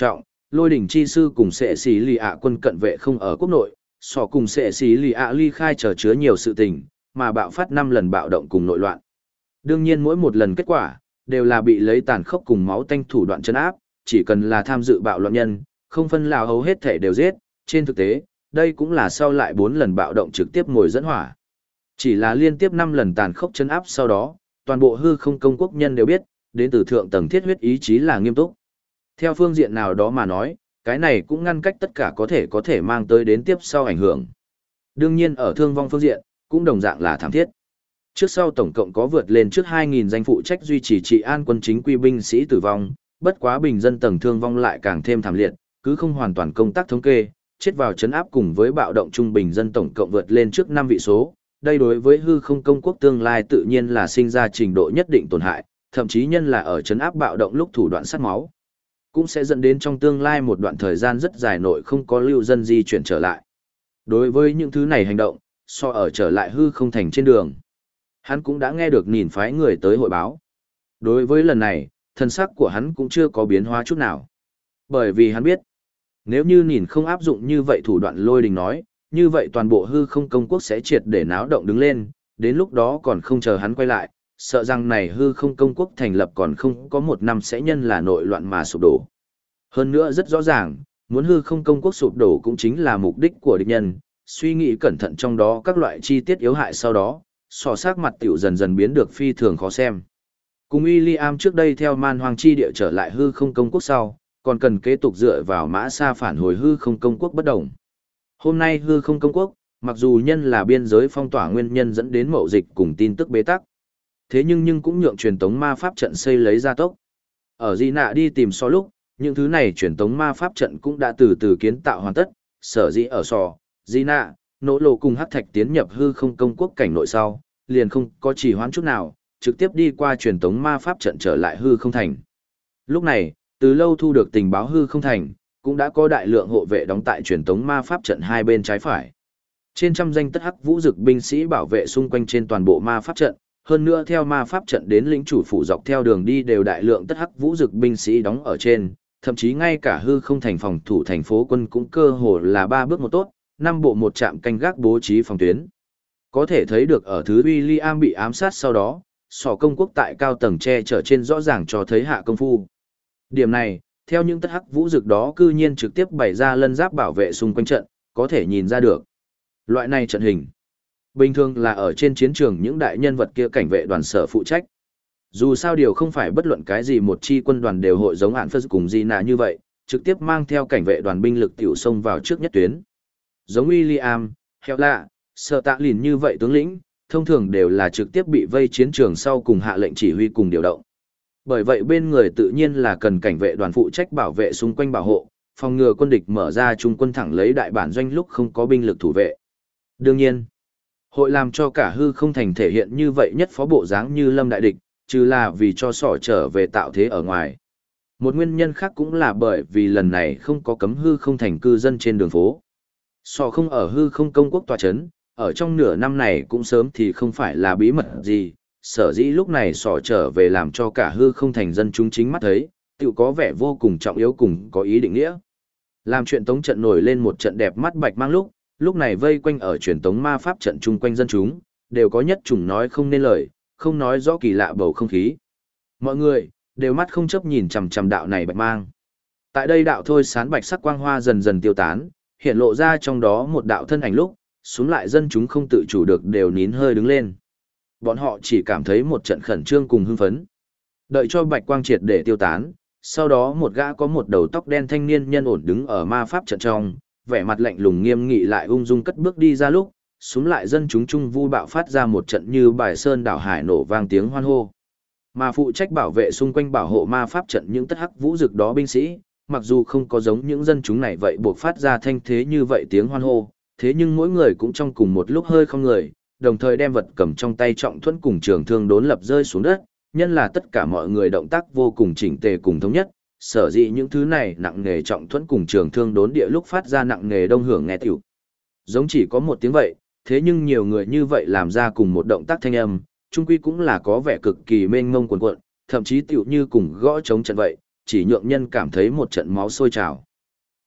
Speaker 1: Lôi đỉnh chi sư cùng Sệ Sĩ Lì ạ quân cận vệ không ở quốc nội, sọ cùng Sệ Sĩ Lì ạ ly khai trở chứa nhiều sự tình, mà bạo phát 5 lần bạo động cùng nội loạn. Đương nhiên mỗi một lần kết quả, đều là bị lấy tàn khốc cùng máu tanh thủ đoạn trấn áp, chỉ cần là tham dự bạo loạn nhân, không phân lào hầu hết thể đều giết, trên thực tế, đây cũng là sau lại 4 lần bạo động trực tiếp ngồi dẫn hỏa. Chỉ là liên tiếp 5 lần tàn khốc trấn áp sau đó, toàn bộ hư không công quốc nhân đều biết, đến từ thượng tầng thiết huyết ý chí là nghiêm túc. Theo phương diện nào đó mà nói, cái này cũng ngăn cách tất cả có thể mang tới đến tiếp sau ảnh hưởng. Đương nhiên ở thương vong phương diện, cũng đồng dạng là thảm thiết. Trước sau tổng cộng có vượt lên trước 2.000 danh phụ trách duy trì trị an quân chính quy binh sĩ tử vong, bất quá bình dân tầng thương vong lại càng thêm thảm liệt, cứ không hoàn toàn công tác thống kê, chết vào chấn áp cùng với bạo động trung bình dân tổng cộng vượt lên trước 5 vị số. Đây đối với hư không công quốc tương lai tự nhiên là sinh ra trình độ nhất định tổn hại, thậm chí nhân là ở chấn áp bạo động lúc thủ đoạn sát máu, cũng sẽ dẫn đến trong tương lai một đoạn thời gian rất dài nội không có lưu dân di chuyển trở lại. Đối với những thứ này hành động, so ở trở lại hư không thành trên đường, hắn cũng đã nghe được nhìn phái người tới hội báo. Đối với lần này, thân sắc của hắn cũng chưa có biến hóa chút nào. Bởi vì hắn biết, nếu như nhìn không áp dụng như vậy thủ đoạn lôi đình nói, như vậy toàn bộ hư không công quốc sẽ triệt để náo động đứng lên, đến lúc đó còn không chờ hắn quay lại, sợ rằng này hư không công quốc thành lập còn không có 1 năm sẽ nhân là nội loạn mà sụp đổ. Hơn nữa rất rõ ràng, muốn hư không công quốc sụp đổ cũng chính là mục đích của địch nhân, suy nghĩ cẩn thận trong đó các loại chi tiết yếu hại sau đó, sò sắc mặt tiểu dần dần biến được phi thường khó xem. Cùng William trước đây theo man hoang chi địa trở lại hư không công quốc sau, còn cần kế tục dựa vào mã sa phản hồi hư không công quốc bất đồng. Hôm nay hư không công quốc, mặc dù nhân là biên giới phong tỏa nguyên nhân dẫn đến mậu dịch cùng tin tức bế tắc, thế nhưng cũng nhượng truyền tống ma pháp trận xây lấy ra tốc. Ở Di Nạ đi tìm so lúc, những thứ này truyền tống ma pháp trận cũng đã từ từ kiến tạo hoàn tất, sở dĩ ở sò, Di Nạ, nỗ lộ cùng hắc thạch tiến nhập hư không công quốc cảnh nội sau, liền không có trì hoãn chút nào, trực tiếp đi qua truyền tống ma pháp trận trở lại hư không thành. Lúc này, từ lâu thu được tình báo hư không thành, cũng đã có đại lượng hộ vệ đóng tại truyền tống ma pháp trận hai bên trái phải. Trên trăm danh tất hắc vũ dực binh sĩ bảo vệ xung quanh trên toàn bộ ma pháp trận, hơn nữa theo ma pháp trận đến lĩnh chủ phủ dọc theo đường đi đều đại lượng tất hắc vũ dực binh sĩ đóng ở trên, thậm chí ngay cả hư không thành phòng thủ thành phố quân cũng cơ hồ là 3 bước một tốt, 5 bộ một trạm canh gác bố trí phòng tuyến. Có thể thấy được ở thứ William bị ám sát sau đó, sỏ công quốc tại cao tầng che chở trên rõ ràng cho thấy hạ công phu. Điểm này, theo những tất hắc vũ dực đó cư nhiên trực tiếp bày ra lân giáp bảo vệ xung quanh trận, có thể nhìn ra được. Loại này trận hình, bình thường là ở trên chiến trường những đại nhân vật kia cảnh vệ đoàn sở phụ trách. Dù sao điều không phải bất luận cái gì một chi quân đoàn đều hội giống án phật cùng gì nạ như vậy, trực tiếp mang theo cảnh vệ đoàn binh lực tiểu xông vào trước nhất tuyến. Giống William, Heo Lạ, Sợ Tạ Lìn như vậy tướng lĩnh, thông thường đều là trực tiếp bị vây chiến trường sau cùng hạ lệnh chỉ huy cùng điều động. Bởi vậy bên người tự nhiên là cần cảnh vệ đoàn phụ trách bảo vệ xung quanh bảo hộ, phòng ngừa quân địch mở ra trung quân thẳng lấy đại bản doanh lúc không có binh lực thủ vệ. Đương nhiên, hội làm cho cả hư không thành thể hiện như vậy nhất phó bộ dáng như lâm đại địch, trừ là vì cho sỏ trở về tạo thế ở ngoài. Một nguyên nhân khác cũng là bởi vì lần này không có cấm hư không thành cư dân trên đường phố. Sỏ không ở hư không công quốc tòa chấn, ở trong nửa năm này cũng sớm thì không phải là bí mật gì, sở dĩ lúc này sỏ trở về làm cho cả hư không thành dân chúng chính mắt thấy, tự có vẻ vô cùng trọng yếu cùng có ý định nghĩa. Làm chuyện tống trận nổi lên một trận đẹp mắt bạch mang lúc này vây quanh ở truyền tống ma pháp trận chung quanh dân chúng, đều có nhất chủng nói không nên lời, không nói rõ kỳ lạ bầu không khí. Mọi người, đều mắt không chấp nhìn chằm chằm đạo này bạch mang. Tại đây đạo thôi sán bạch sắc quang hoa dần dần tiêu tán, hiện lộ ra trong đó một đạo thân ảnh lúc, xuống lại dân chúng không tự chủ được đều nín hơi đứng lên. Bọn họ chỉ cảm thấy một trận khẩn trương cùng hưng phấn. Đợi cho bạch quang triệt để tiêu tán, sau đó một gã có một đầu tóc đen thanh niên nhân ổn đứng ở ma pháp trận trong, vẻ mặt lạnh lùng nghiêm nghị lại ung dung cất bước đi ra lúc, xuống lại dân chúng trung vu bạo phát ra một trận như bài sơn đảo hải nổ vang tiếng hoan hô. Mà phụ trách bảo vệ xung quanh bảo hộ ma pháp trận những tất hắc vũ dực đó binh sĩ, mặc dù không có giống những dân chúng này vậy buộc phát ra thanh thế như vậy tiếng hoan hô, thế nhưng mỗi người cũng trong cùng một lúc hơi không người, đồng thời đem vật cầm trong tay trọng thuẫn cùng trường thương đốn lập rơi xuống đất, nhân là tất cả mọi người động tác vô cùng chỉnh tề cùng thống nhất, sở dĩ những thứ này nặng nghề trọng thuẫn cùng trường thương đốn địa lúc phát ra nặng nghề đông hưởng nghe tiểu. Giống chỉ có một tiếng vậy, thế nhưng nhiều người như vậy làm ra cùng một động tác thanh âm, chung quy cũng là có vẻ cực kỳ mênh mông cuồn cuộn, thậm chí tiểu như cùng gõ trống trận vậy, chỉ nhượng nhân cảm thấy một trận máu sôi trào.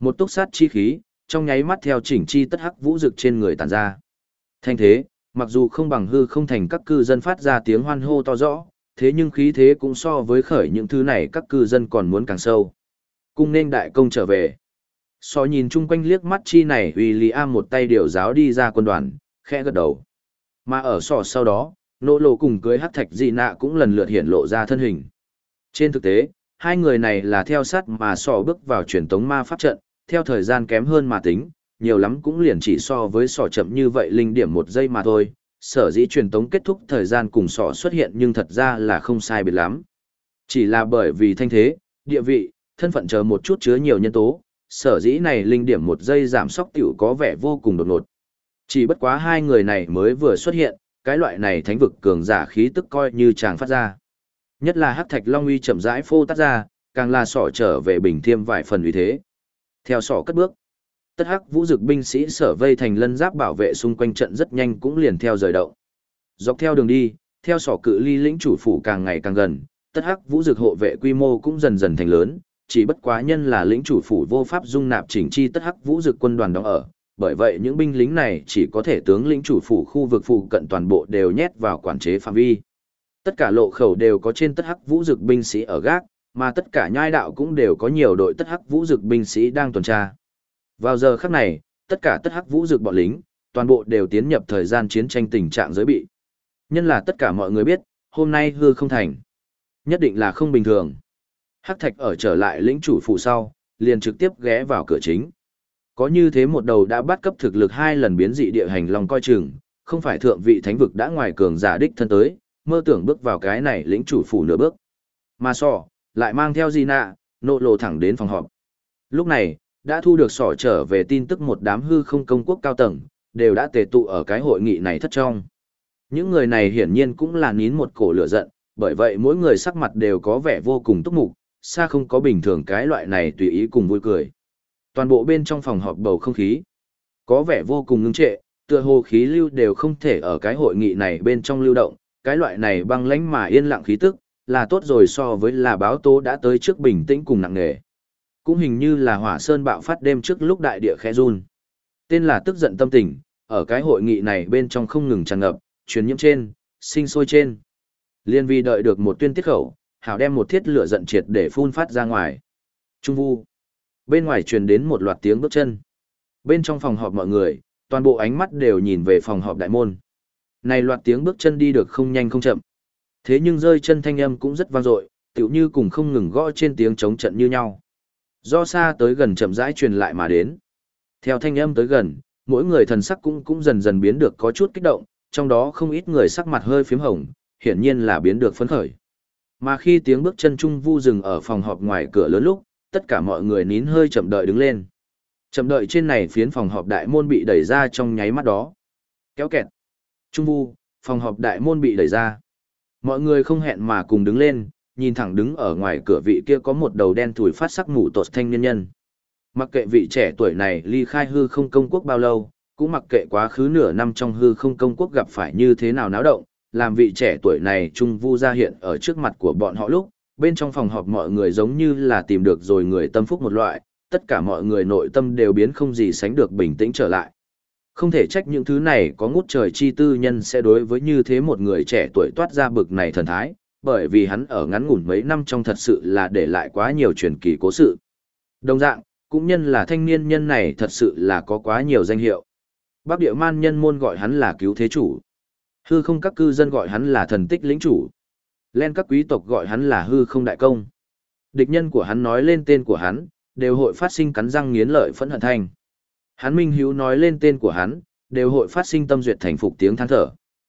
Speaker 1: Một túc sát chi khí, trong nháy mắt theo chỉnh chi tất hắc vũ rực trên người tản ra. Thanh thế, mặc dù không bằng hư không thành các cư dân phát ra tiếng hoan hô to rõ, thế nhưng khí thế cũng so với khởi những thứ này các cư dân còn muốn càng sâu. Cung nên đại công trở về. So nhìn chung quanh liếc mắt chi này, William một tay điều giáo đi ra quân đoàn, khẽ gật đầu. Mà ở sọ sau đó, nỗ lộ cùng cưới hắc thạch dị nạ cũng lần lượt hiện lộ ra thân hình. Trên thực tế, hai người này là theo sát mà sọ bước vào truyền tống ma pháp trận, theo thời gian kém hơn mà tính, nhiều lắm cũng liền chỉ so với sọ chậm như vậy linh điểm 1 giây mà thôi. Sở dĩ truyền tống kết thúc thời gian cùng sọ xuất hiện nhưng thật ra là không sai biệt lắm. Chỉ là bởi vì thanh thế, địa vị, thân phận chờ một chút chứa nhiều nhân tố, sở dĩ này linh điểm 1 giây giảm sóc tiểu có vẻ vô cùng đột ngột. Chỉ bất quá hai người này mới vừa xuất hiện, cái loại này thánh vực cường giả khí tức coi như chàng phát ra. Nhất là hắc thạch long uy chậm rãi phô tắt ra, càng là sọ trở về bình thiêm vài phần uy thế. Theo sọ cất bước, tất hắc vũ dực binh sĩ sở vây thành lân giáp bảo vệ xung quanh trận rất nhanh cũng liền theo rời động. Dọc theo đường đi, theo sọ cự ly lĩnh chủ phủ càng ngày càng gần, tất hắc vũ dực hộ vệ quy mô cũng dần dần thành lớn, chỉ bất quá nhân là lĩnh chủ phủ vô pháp dung nạp chỉnh chi tất hắc vũ dực quân đoàn đóng ở, bởi vậy những binh lính này chỉ có thể tướng lĩnh chủ phủ khu vực phụ cận toàn bộ đều nhét vào quản chế phạm vi. Tất cả lộ khẩu đều có trên tất hắc vũ dực binh sĩ ở gác, mà tất cả nhai đạo cũng đều có nhiều đội tất hắc vũ dực binh sĩ đang tuần tra. Vào giờ khắc này, tất cả tất hắc vũ dực bọn lính, toàn bộ đều tiến nhập thời gian chiến tranh tình trạng giới bị. Nhân là tất cả mọi người biết, hôm nay hư không thành. Nhất định là không bình thường. Hắc thạch ở trở lại lĩnh chủ phủ sau, liền trực tiếp ghé vào cửa chính. Có như thế một đầu đã bắt cấp thực lực 2 lần biến dị địa hành long coi chừng, không phải thượng vị thánh vực đã ngoài cường giả đích thân tới, mơ tưởng bước vào cái này lĩnh chủ phủ nửa bước. Mà sọ, lại mang theo Gina, nộ lộ thẳng đến phòng họp. Lúc này, đã thu được sọ trở về tin tức một đám hư không công quốc cao tầng, đều đã tề tụ ở cái hội nghị này thất trong. Những người này hiển nhiên cũng là nín một cổ lửa giận, bởi vậy mỗi người sắc mặt đều có vẻ vô cùng túc mục, xa không có bình thường cái loại này tùy ý cùng vui cười. Toàn bộ bên trong phòng họp bầu không khí có vẻ vô cùng ngưng trệ, tựa hồ khí lưu đều không thể ở cái hội nghị này bên trong lưu động, cái loại này băng lãnh mà yên lặng khí tức, là tốt rồi so với là báo tố đã tới trước bình tĩnh cùng nặng nề. Cũng hình như là hỏa sơn bạo phát đêm trước lúc đại địa khẽ run. Tên là tức giận tâm tình, ở cái hội nghị này bên trong không ngừng tràn ngập, truyền nhiễm trên, sinh sôi trên. Liên vi đợi được một tuyên tiết khẩu, hảo đem một thiết lửa giận triệt để phun phát ra ngoài. Trung vu. Bên ngoài truyền đến một loạt tiếng bước chân. Bên trong phòng họp mọi người, toàn bộ ánh mắt đều nhìn về phòng họp đại môn. Này loạt tiếng bước chân đi được không nhanh không chậm. Thế nhưng rơi chân thanh âm cũng rất vang dội, tựu như cùng không ngừng gõ trên tiếng trống trận như nhau. Do xa tới gần chậm rãi truyền lại mà đến. Theo thanh âm tới gần, mỗi người thần sắc cũng dần dần biến được có chút kích động, trong đó không ít người sắc mặt hơi phím hồng, hiển nhiên là biến được phấn khởi. Mà khi tiếng bước chân Trung Vu dừng ở phòng họp ngoài cửa lớn lúc, tất cả mọi người nín hơi chậm đợi đứng lên. Chậm đợi trên này phiến phòng họp đại môn bị đẩy ra trong nháy mắt đó. Kéo kẹt. Trung Vu, phòng họp đại môn bị đẩy ra. Mọi người không hẹn mà cùng đứng lên, nhìn thẳng đứng ở ngoài cửa vị kia có một đầu đen thủi phát sắc mũ tột thanh niên nhân. Mặc kệ vị trẻ tuổi này ly khai hư không công quốc bao lâu, cũng mặc kệ quá khứ nửa năm trong hư không công quốc gặp phải như thế nào náo động, làm vị trẻ tuổi này Trung Vu ra hiện ở trước mặt của bọn họ lúc, bên trong phòng họp mọi người giống như là tìm được rồi người tâm phúc một loại, tất cả mọi người nội tâm đều biến không gì sánh được bình tĩnh trở lại. Không thể trách những thứ này có ngút trời chi tư nhân sẽ đối với như thế một người trẻ tuổi toát ra bực này thần thái, bởi vì hắn ở ngắn ngủn mấy năm trong thật sự là để lại quá nhiều truyền kỳ cố sự. Đồng dạng, cũng nhân là thanh niên nhân này thật sự là có quá nhiều danh hiệu. Bắc Địa Man nhân môn gọi hắn là cứu thế chủ. Hư không các cư dân gọi hắn là thần tích lĩnh chủ. Len các quý tộc gọi hắn là hư không đại công. Địch nhân của hắn nói lên tên của hắn, đều hội phát sinh cắn răng nghiến lợi phẫn hận thanh. Hắn minh hữu nói lên tên của hắn, đều hội phát sinh tâm duyệt thành phục tiếng than thở.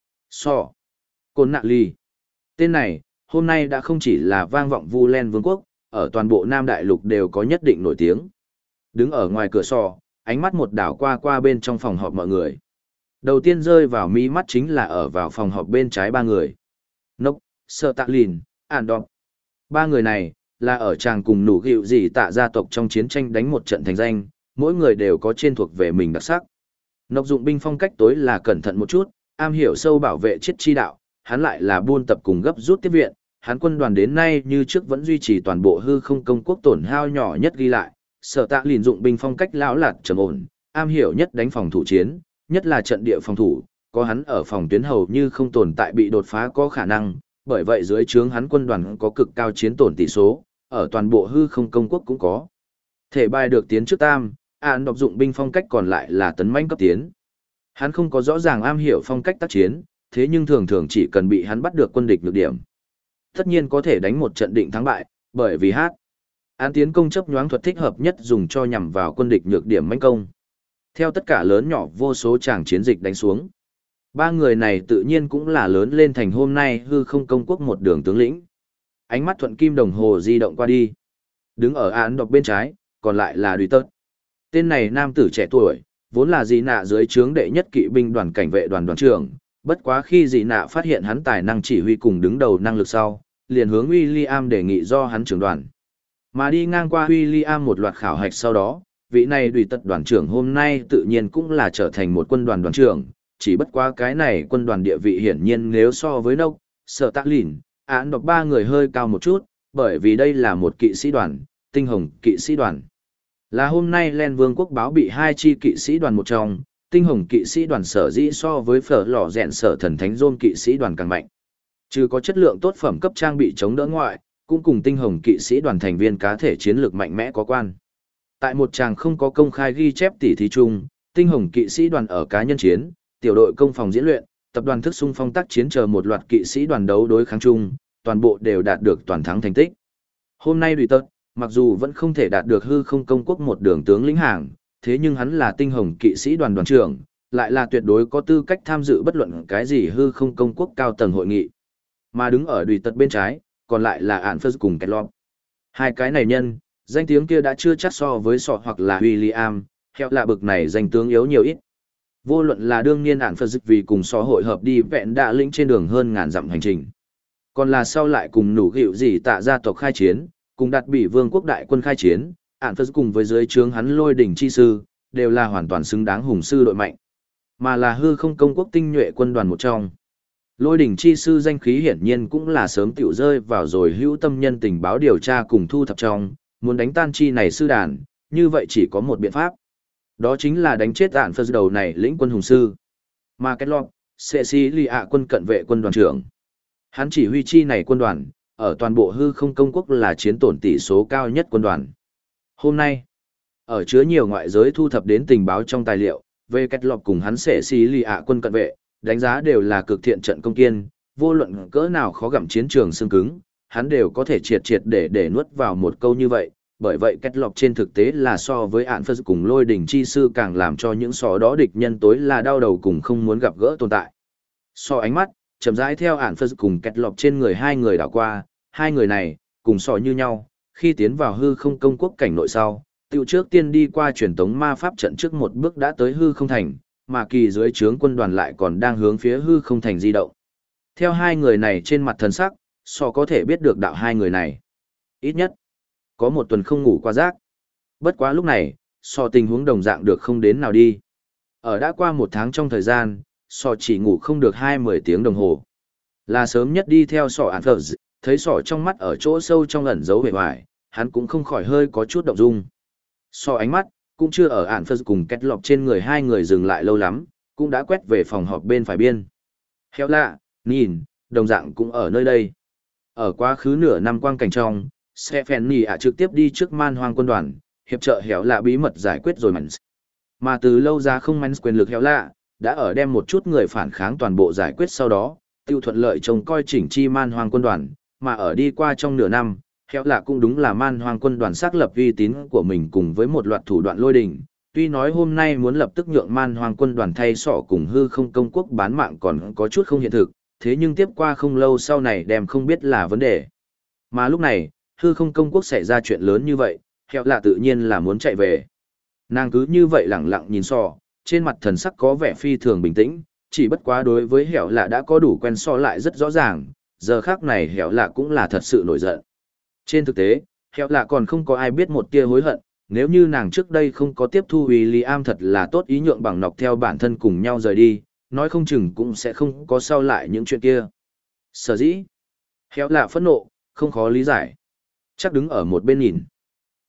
Speaker 1: So. Côn Nạ Ly. Tên này, hôm nay đã không chỉ là vang vọng Vu Len Vương quốc, ở toàn bộ Nam Đại Lục đều có nhất định nổi tiếng. Đứng ở ngoài cửa sò, ánh mắt một đảo qua bên trong phòng họp mọi người. Đầu tiên rơi vào mi mắt chính là ở vào phòng họp bên trái ba người. Nốc, Sơ Tạ Lìn, Ản Đọc. Ba người này, là ở chàng cùng nụ gịu gì tạ gia tộc trong chiến tranh đánh một trận thành danh, mỗi người đều có trên thuộc về mình đặc sắc. Nốc dụng binh phong cách tối là cẩn thận một chút, am hiểu sâu bảo vệ chiết chi đạo, hắn lại là buôn tập cùng gấp rút tiếp viện, hắn quân đoàn đến nay như trước vẫn duy trì toàn bộ hư không công quốc tổn hao nhỏ nhất ghi lại, Sở Tạ Lìn dụng binh phong cách lão lạt trầm ổn, am hiểu nhất đánh phòng thủ chiến, nhất là trận địa phòng thủ, có hắn ở phòng tuyến hầu như không tồn tại bị đột phá có khả năng, bởi vậy dưới trướng hắn quân đoàn có cực cao chiến tổn tỷ số, ở toàn bộ hư không công quốc cũng có. Thể bài được tiến trước tam, án đọc dụng binh phong cách còn lại là tấn mãnh cấp tiến. Hắn không có rõ ràng am hiểu phong cách tác chiến, thế nhưng thường thường chỉ cần bị hắn bắt được quân địch nhược điểm. Tất nhiên có thể đánh một trận định thắng bại, bởi vì án tiến công chấp nhoáng thuật thích hợp nhất dùng cho nhằm vào quân địch nhược điểm mãnh công. Theo tất cả lớn nhỏ vô số tràng chiến dịch đánh xuống. Ba người này tự nhiên cũng là lớn lên thành hôm nay hư không công quốc một đường tướng lĩnh. Ánh mắt thuận kim đồng hồ di động qua đi. Đứng ở án đọc bên trái, còn lại là Đùi Tớt. Tên này nam tử trẻ tuổi, vốn là dị nạ dưới trướng đệ nhất kỵ binh đoàn cảnh vệ đoàn trưởng. Bất quá khi dị nạ phát hiện hắn tài năng chỉ huy cùng đứng đầu năng lực sau, liền hướng William đề nghị do hắn trưởng đoàn. Mà đi ngang qua William một loạt khảo hạch sau đó, vị này Đùi Tật đoàn trưởng hôm nay tự nhiên cũng là trở thành một quân đoàn đoàn trưởng, chỉ bất quá cái này quân đoàn địa vị hiển nhiên nếu so với Nốc, Sở Tạ Lìn, án đọc ba người hơi cao một chút, bởi vì đây là một kỵ sĩ đoàn, tinh hồng kỵ sĩ đoàn. Là hôm nay Len Vương quốc báo bị hai chi kỵ sĩ đoàn một trong, tinh hồng kỵ sĩ đoàn sở dĩ so với phở lò rèn sở thần thánh rôn kỵ sĩ đoàn càng mạnh. Trừ có chất lượng tốt phẩm cấp trang bị chống đỡ ngoại, cũng cùng tinh hồng kỵ sĩ đoàn thành viên cá thể chiến lược mạnh mẽ có quan. Tại một tràng không có công khai ghi chép tỉ thí chung, tinh hồng kỵ sĩ đoàn ở cá nhân chiến, tiểu đội công phòng diễn luyện, tập đoàn thức xung phong tác chiến chờ một loạt kỵ sĩ đoàn đấu đối kháng chung, toàn bộ đều đạt được toàn thắng thành tích. Hôm nay Đùi Tật, mặc dù vẫn không thể đạt được hư không công quốc một đường tướng lĩnh hàng, thế nhưng hắn là tinh hồng kỵ sĩ đoàn đoàn trưởng, lại là tuyệt đối có tư cách tham dự bất luận cái gì hư không công quốc cao tầng hội nghị. Mà đứng ở Đùi Tật bên trái, còn lại là Ản Phơ cùng Ketlop. Hai cái này nhân, danh tiếng kia đã chưa chắc so với sọ hoặc là William, theo là bực này danh tướng yếu nhiều ít. Vô luận là đương niên Ản Phơ vì cùng sọ hội hợp đi vẹn đã lĩnh trên đường hơn ngàn dặm hành trình. Còn là sau lại cùng nủ gịu gì tạ gia tộc khai chiến, cùng đặt bị vương quốc đại quân khai chiến, Ản Phơ cùng với dưới trướng hắn Lôi đỉnh chi sư, đều là hoàn toàn xứng đáng hùng sư đội mạnh. Mà là hư không công quốc tinh nhuệ quân đoàn một trong. Lôi đỉnh chi sư danh khí hiển nhiên cũng là sớm tiểu rơi vào rồi hữu tâm nhân tình báo điều tra cùng thu thập trong, muốn đánh tan chi này sư đàn, như vậy chỉ có một biện pháp. Đó chính là đánh chết Ản Phơ đầu này lĩnh quân hùng sư. Mà Ketlop, Cecilia quân cận vệ quân đoàn trưởng. Hắn chỉ huy chi này quân đoàn, ở toàn bộ hư không công quốc là chiến tổn tỷ số cao nhất quân đoàn. Hôm nay, ở chứa nhiều ngoại giới thu thập đến tình báo trong tài liệu, về Ketlop cùng hắn Cecilia quân cận vệ, đánh giá đều là cực thiện trận công kiên, vô luận cỡ nào khó gặm chiến trường xương cứng, hắn đều có thể triệt để nuốt vào một câu như vậy, bởi vậy Ketlop trên thực tế là so với Ản Phơ cùng Lôi đỉnh chi sư càng làm cho những sò đó địch nhân tối là đau đầu cùng không muốn gặp gỡ tồn tại. So ánh mắt, chậm rãi theo Ản Phơ cùng Ketlop trên người hai người đảo qua, hai người này, cùng sò như nhau, khi tiến vào hư không công quốc cảnh nội sau, tiêu trước tiên đi qua truyền tống ma pháp trận trước một bước đã tới hư không thành, mà kỳ dưới trướng quân đoàn lại còn đang hướng phía hư không thành di động. Theo hai người này trên mặt thần sắc, so có thể biết được đạo hai người này. Ít nhất, có một tuần không ngủ qua giấc. Bất quá lúc này, so tình huống đồng dạng được không đến nào đi. Ở đã qua một tháng trong thời gian, so chỉ ngủ không được 20 tiếng đồng hồ. Là sớm nhất đi theo sọ Ản Phơ, thấy sọ trong mắt ở chỗ sâu trong ẩn giấu vẻ hoài, hắn cũng không khỏi hơi có chút động dung. So ánh mắt, cũng chưa ở Ản Phơ cùng Ketlop trên người hai người dừng lại lâu lắm, cũng đã quét về phòng họp bên phải biên. Héo lạ, nhìn, đồng dạng cũng ở nơi đây. Ở quá khứ nửa năm quang cảnh trong, Stephanie trực tiếp đi trước man hoang quân đoàn, hiệp trợ Héo lạ bí mật giải quyết rồi mạnh. Mà từ lâu ra không mạnh quyền lực Héo lạ, đã ở đem một chút người phản kháng toàn bộ giải quyết sau đó, tiêu thuận lợi trông coi chỉnh chi man hoang quân đoàn, mà ở đi qua trong nửa năm, Héo lạ cũng đúng là man hoang quân đoàn xác lập uy tín của mình cùng với một loạt thủ đoạn lôi đình. Tuy nói hôm nay muốn lập tức nhượng man hoang quân đoàn thay sọ cùng hư không công quốc bán mạng còn có chút không hiện thực, thế nhưng tiếp qua không lâu sau này đem không biết là vấn đề. Mà lúc này, hư không công quốc xảy ra chuyện lớn như vậy, Héo lạ tự nhiên là muốn chạy về. Nàng cứ như vậy lẳng lặng nhìn sọ, trên mặt thần sắc có vẻ phi thường bình tĩnh, chỉ bất quá đối với Héo lạ đã có đủ quen sọ lại rất rõ ràng, giờ khác này Héo lạ cũng là thật sự nổi giận. Trên thực tế, Héo lạ còn không có ai biết một tia hối hận, nếu như nàng trước đây không có tiếp thu William thật là tốt ý nhượng bằng nọc theo bản thân cùng nhau rời đi, nói không chừng cũng sẽ không có sau lại những chuyện kia. Sở dĩ, Héo lạ phẫn nộ, không khó lý giải. Chắc đứng ở một bên nhìn.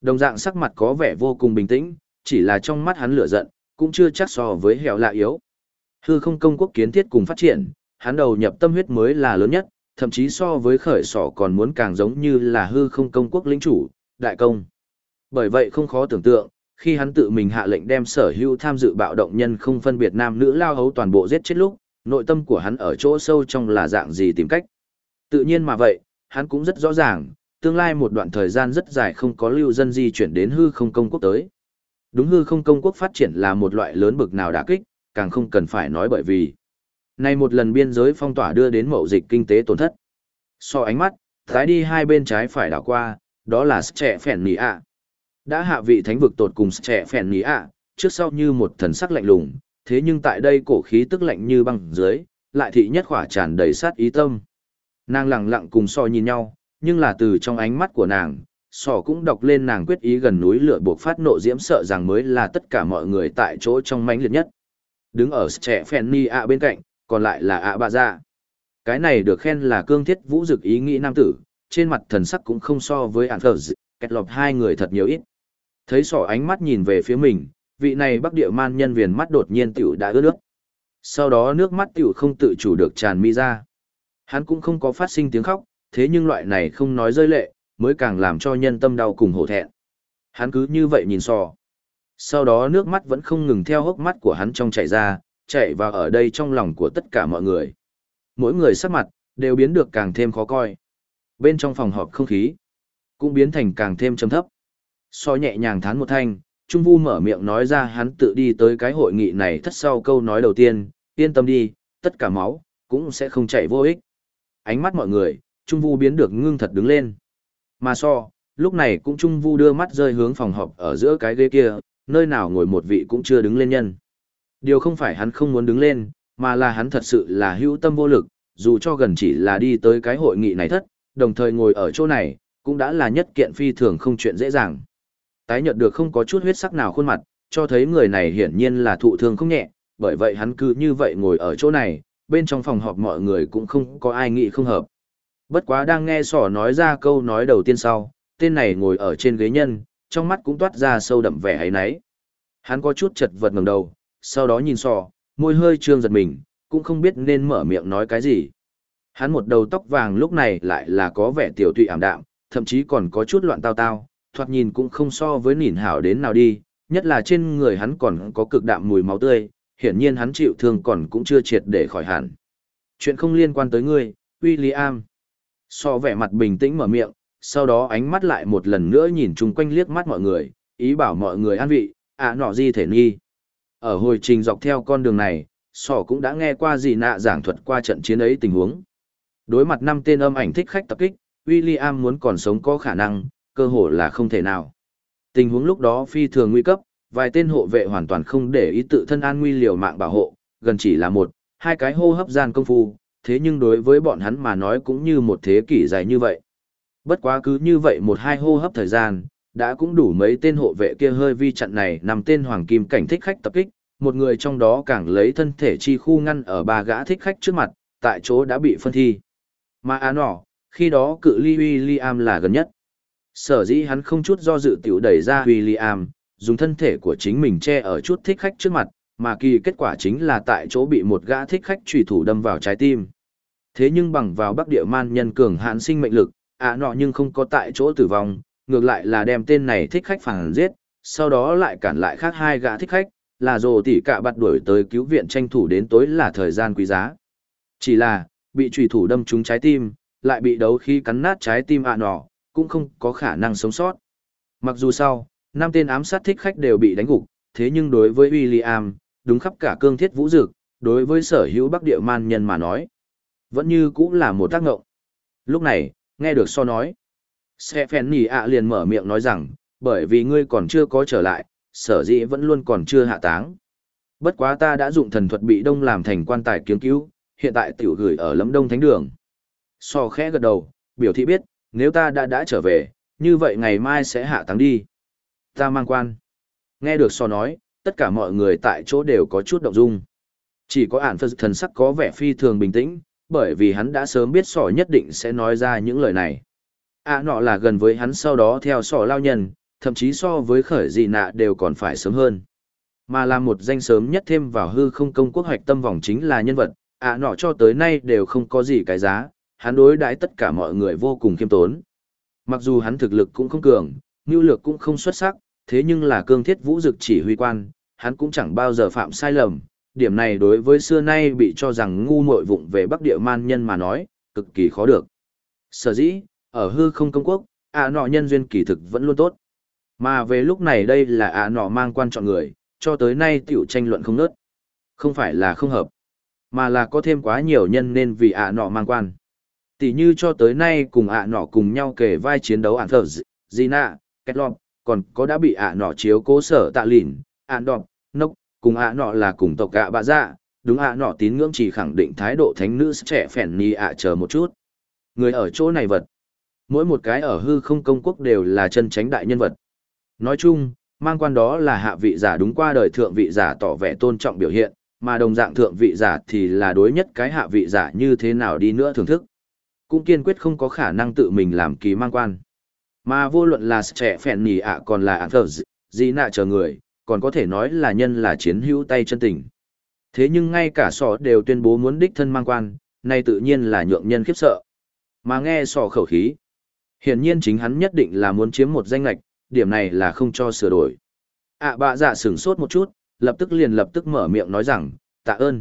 Speaker 1: Đồng dạng sắc mặt có vẻ vô cùng bình tĩnh, chỉ là trong mắt hắn lửa giận, cũng chưa chắc so với hẻo lạ yếu. Hư không công quốc kiến thiết cùng phát triển, hắn đầu nhập tâm huyết mới là lớn nhất, thậm chí so với khởi sỏ còn muốn càng giống như là hư không công quốc lĩnh chủ, đại công. Bởi vậy không khó tưởng tượng, khi hắn tự mình hạ lệnh đem sở hữu tham dự bạo động nhân không phân biệt nam nữ lao hấu toàn bộ giết chết lúc, nội tâm của hắn ở chỗ sâu trong là dạng gì tìm cách. Tự nhiên mà vậy, hắn cũng rất rõ ràng, tương lai một đoạn thời gian rất dài không có lưu dân di chuyển đến hư không công quốc tới. Đúng, hư không công quốc phát triển là một loại lớn bực nào đả kích, càng không cần phải nói bởi vì này một lần biên giới phong tỏa đưa đến mậu dịch kinh tế tổn thất. So ánh mắt, tái đi hai bên trái phải đảo qua, đó là trẻ phèn nỉ ạ. Đã hạ vị thánh vực tột cùng trẻ phèn nỉ ạ, trước sau như một thần sắc lạnh lùng, thế nhưng tại đây cổ khí tức lạnh như băng dưới, lại thị nhất khỏa tràn đầy sát ý tâm. Nàng lặng lặng cùng so nhìn nhau, nhưng là từ trong ánh mắt của nàng, sò cũng đọc lên nàng quyết ý gần núi lửa buộc phát nộ diễm, sợ rằng mới là tất cả mọi người tại chỗ trong mãnh liệt nhất. Đứng ở trẻ phèn nỉ ạ bên cạnh, còn lại là ạ bạ dạ. Cái này được khen là cương thiết vũ dực ý nghĩ nam tử, trên mặt thần sắc cũng không so với ản phở kẹt lọp hai người thật nhiều ít. Thấy sỏ ánh mắt nhìn về phía mình, vị này bắc địa man nhân viền mắt đột nhiên tiểu đã ướt nước. Sau đó nước mắt tiểu không tự chủ được tràn mi ra. Hắn cũng không có phát sinh tiếng khóc, thế nhưng loại này không nói rơi lệ, mới càng làm cho nhân tâm đau cùng hổ thẹn. Hắn cứ như vậy nhìn sò. Sau đó nước mắt vẫn không ngừng theo hốc mắt của hắn trong chảy ra, chạy vào ở đây trong lòng của tất cả mọi người. Mỗi người sắc mặt, đều biến được càng thêm khó coi. Bên trong phòng họp không khí, cũng biến thành càng thêm trầm thấp. So nhẹ nhàng thán một thanh, Trung Vu mở miệng nói ra hắn tự đi tới cái hội nghị này thất sau câu nói đầu tiên, yên tâm đi, tất cả máu, cũng sẽ không chảy vô ích. Ánh mắt mọi người, Trung Vu biến được ngưng thật đứng lên. Mà so, lúc này cũng Trung Vu đưa mắt rơi hướng phòng họp ở giữa cái ghế kia, nơi nào ngồi một vị cũng chưa đứng lên nhân. Điều không phải hắn không muốn đứng lên, mà là hắn thật sự là hữu tâm vô lực, dù cho gần chỉ là đi tới cái hội nghị này thất, đồng thời ngồi ở chỗ này, cũng đã là nhất kiện phi thường không chuyện dễ dàng. Tái nhợt được không có chút huyết sắc nào khuôn mặt, cho thấy người này hiển nhiên là thụ thương không nhẹ, bởi vậy hắn cứ như vậy ngồi ở chỗ này, bên trong phòng họp mọi người cũng không có ai nghĩ không hợp. Bất quá đang nghe sỏ nói ra câu nói đầu tiên sau, tên này ngồi ở trên ghế nhân, trong mắt cũng toát ra sâu đậm vẻ ấy nấy. Hắn có chút chật vật ngẩng đầu, sau đó nhìn sỏ, môi hơi trương giật mình, cũng không biết nên mở miệng nói cái gì. Hắn một đầu tóc vàng lúc này lại là có vẻ tiểu tụy ảm đạm, thậm chí còn có chút loạn tao tao, thoạt nhìn cũng không so với nỉn hảo đến nào đi, nhất là trên người hắn còn có cực đạm mùi máu tươi, hiển nhiên hắn chịu thương còn cũng chưa triệt để khỏi hẳn. Chuyện không liên quan tới ngươi, William. So vẻ mặt bình tĩnh mở miệng, sau đó ánh mắt lại một lần nữa nhìn chung quanh liếc mắt mọi người, ý bảo mọi người an vị, nọ gì thể nghi. Ở hồi trình dọc theo con đường này, Sỏ cũng đã nghe qua gì nạ giảng thuật qua trận chiến ấy tình huống. Đối mặt 5 tên âm ảnh thích khách tập kích, William muốn còn sống có khả năng, cơ hội là không thể nào. Tình huống lúc đó phi thường nguy cấp, vài tên hộ vệ hoàn toàn không để ý tự thân an nguy liều mạng bảo hộ, gần chỉ là một, hai cái hô hấp gian công phu, thế nhưng đối với bọn hắn mà nói cũng như một thế kỷ dài như vậy. Bất quá cứ như vậy một hai hô hấp thời gian, đã cũng đủ mấy tên hộ vệ kia hơi vi chặn này nằm tên hoàng kim cảnh thích khách tập kích, một người trong đó càng lấy thân thể chi khu ngăn ở 3 gã thích khách trước mặt, tại chỗ đã bị phân thi. Mà nọ, khi đó cự ly William là gần nhất. Sở dĩ hắn không chút do dự tiểu đẩy ra William, dùng thân thể của chính mình che ở chút thích khách trước mặt, mà kỳ kết quả chính là tại chỗ bị một gã thích khách chủy thủ đâm vào trái tim. Thế nhưng bằng vào Bắc Địa Man nhân cường hãn sinh mệnh lực, nọ nhưng không có tại chỗ tử vong, ngược lại là đem tên này thích khách phản giết, sau đó lại cản lại khác 2 gã thích khách, là rồ tỉ cả bắt đuổi tới cứu viện tranh thủ đến tối là thời gian quý giá. Chỉ là, bị chủy thủ đâm trúng trái tim, lại bị đấu khí cắn nát trái tim nọ, cũng không có khả năng sống sót. Mặc dù sau, 5 tên ám sát thích khách đều bị đánh gục, thế nhưng đối với William, đúng khắp cả cương thiết vũ dực, đối với sở hữu Bắc Địa Man nhân mà nói, vẫn như cũng là một tác ngộng. Lúc này, nghe được so nói, Stephen liền mở miệng nói rằng, bởi vì ngươi còn chưa có trở lại, sở dĩ vẫn luôn còn chưa hạ táng. Bất quá ta đã dụng thần thuật bị đông làm thành quan tài kiếm cứu, hiện tại tiểu gửi ở Lâm Đông Thánh Đường. So khẽ gật đầu, biểu thị biết, nếu ta đã trở về, như vậy ngày mai sẽ hạ táng đi. Ta mang quan. Nghe được so nói, tất cả mọi người tại chỗ đều có chút động dung. Chỉ có ản phật thần sắc có vẻ phi thường bình tĩnh, bởi vì hắn đã sớm biết sỏ nhất định sẽ nói ra những lời này. Nọ là gần với hắn sau đó theo sỏ lao nhân, thậm chí so với khởi dị nạ đều còn phải sớm hơn. Mà là một danh sớm nhất thêm vào hư không công quốc hoạch tâm vòng chính là nhân vật, nọ cho tới nay đều không có gì cái giá, hắn đối đãi tất cả mọi người vô cùng khiêm tốn. Mặc dù hắn thực lực cũng không cường, nhu lược cũng không xuất sắc, thế nhưng là cương thiết vũ dực chỉ huy quan, hắn cũng chẳng bao giờ phạm sai lầm. Điểm này đối với xưa nay bị cho rằng ngu muội vụng về Bắc Địa man nhân mà nói, cực kỳ khó được. Sở dĩ, ở hư không công quốc, nọ nhân duyên kỳ thực vẫn luôn tốt. Mà về lúc này đây là nọ mang quan chọn người, cho tới nay tiểu tranh luận không nớt. Không phải là không hợp, mà là có thêm quá nhiều nhân nên vì nọ mang quan. Tỷ như cho tới nay cùng nọ cùng nhau kề vai chiến đấu thờ Gina, Ketlop, còn có đã bị nọ chiếu cố sở tạ lìn, đọp, nốc, cùng nọ là cùng tộc bạ dạ, đúng nọ tín ngưỡng chỉ khẳng định thái độ thánh nữ trẻ phèn ni chờ một chút. Người ở chỗ này vật. Mỗi một cái ở hư không công quốc đều là chân chánh đại nhân vật. Nói chung, mang quan đó là hạ vị giả đúng qua đời thượng vị giả tỏ vẻ tôn trọng biểu hiện, mà đồng dạng thượng vị giả thì là đối nhất cái hạ vị giả như thế nào đi nữa thưởng thức. Cũng kiên quyết không có khả năng tự mình làm ký mang quan. Mà vô luận là trẻ phèn nì còn là thờ gì nạ chờ người, còn có thể nói là nhân là chiến hữu tay chân tình. Thế nhưng ngay cả sọ đều tuyên bố muốn đích thân mang quan, này tự nhiên là nhượng nhân khiếp sợ. Mà nghe sọ khẩu khí, hiển nhiên chính hắn nhất định là muốn chiếm một danh lệch, điểm này là không cho sửa đổi. Bạ dạ sửng sốt một chút, lập tức mở miệng nói rằng, tạ ơn.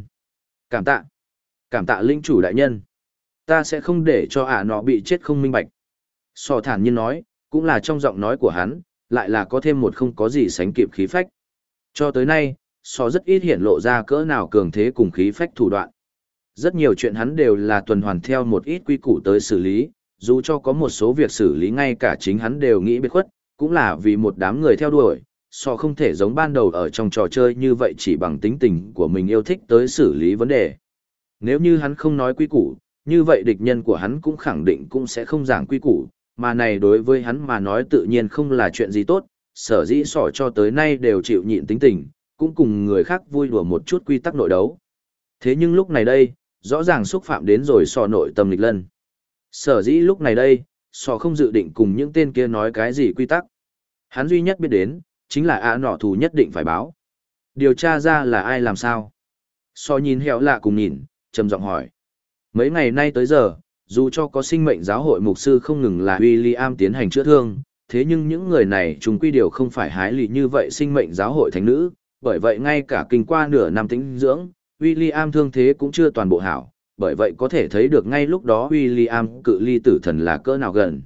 Speaker 1: Cảm tạ linh chủ đại nhân. Ta sẽ không để cho nó bị chết không minh bạch. Sò thản nhiên nói, cũng là trong giọng nói của hắn, lại là có thêm một không có gì sánh kịp khí phách. Cho tới nay, Sò rất ít hiện lộ ra cỡ nào cường thế cùng khí phách thủ đoạn. Rất nhiều chuyện hắn đều là tuần hoàn theo một ít quy củ tới xử lý, dù cho có một số việc xử lý ngay cả chính hắn đều nghĩ biệt khuất, cũng là vì một đám người theo đuổi. Sò không thể giống ban đầu ở trong trò chơi như vậy chỉ bằng tính tình của mình yêu thích tới xử lý vấn đề. Nếu như hắn không nói quy củ, như vậy địch nhân của hắn cũng khẳng định cũng sẽ không giảng quy củ, mà này đối với hắn mà nói tự nhiên không là chuyện gì tốt, sở dĩ sỏ cho tới nay đều chịu nhịn tính tình, cũng cùng người khác vui đùa một chút quy tắc nội đấu. Thế nhưng lúc này đây, rõ ràng xúc phạm đến rồi sỏ nội tâm nghịch lân. Sở dĩ lúc này đây, sỏ không dự định cùng những tên kia nói cái gì quy tắc. Hắn duy nhất biết đến, chính là nọ thù nhất định phải báo. Điều tra ra là ai làm sao? Sỏ nhìn hẻo lạ cùng nhìn, trầm giọng hỏi. Mấy ngày nay tới giờ, dù cho có sinh mệnh giáo hội mục sư không ngừng là William tiến hành chữa thương, thế nhưng những người này chúng quy điều không phải hái lì như vậy sinh mệnh giáo hội thánh nữ, bởi vậy ngay cả kinh qua nửa năm tĩnh dưỡng, William thương thế cũng chưa toàn bộ hảo, bởi vậy có thể thấy được ngay lúc đó William cự ly tử thần là cỡ nào gần.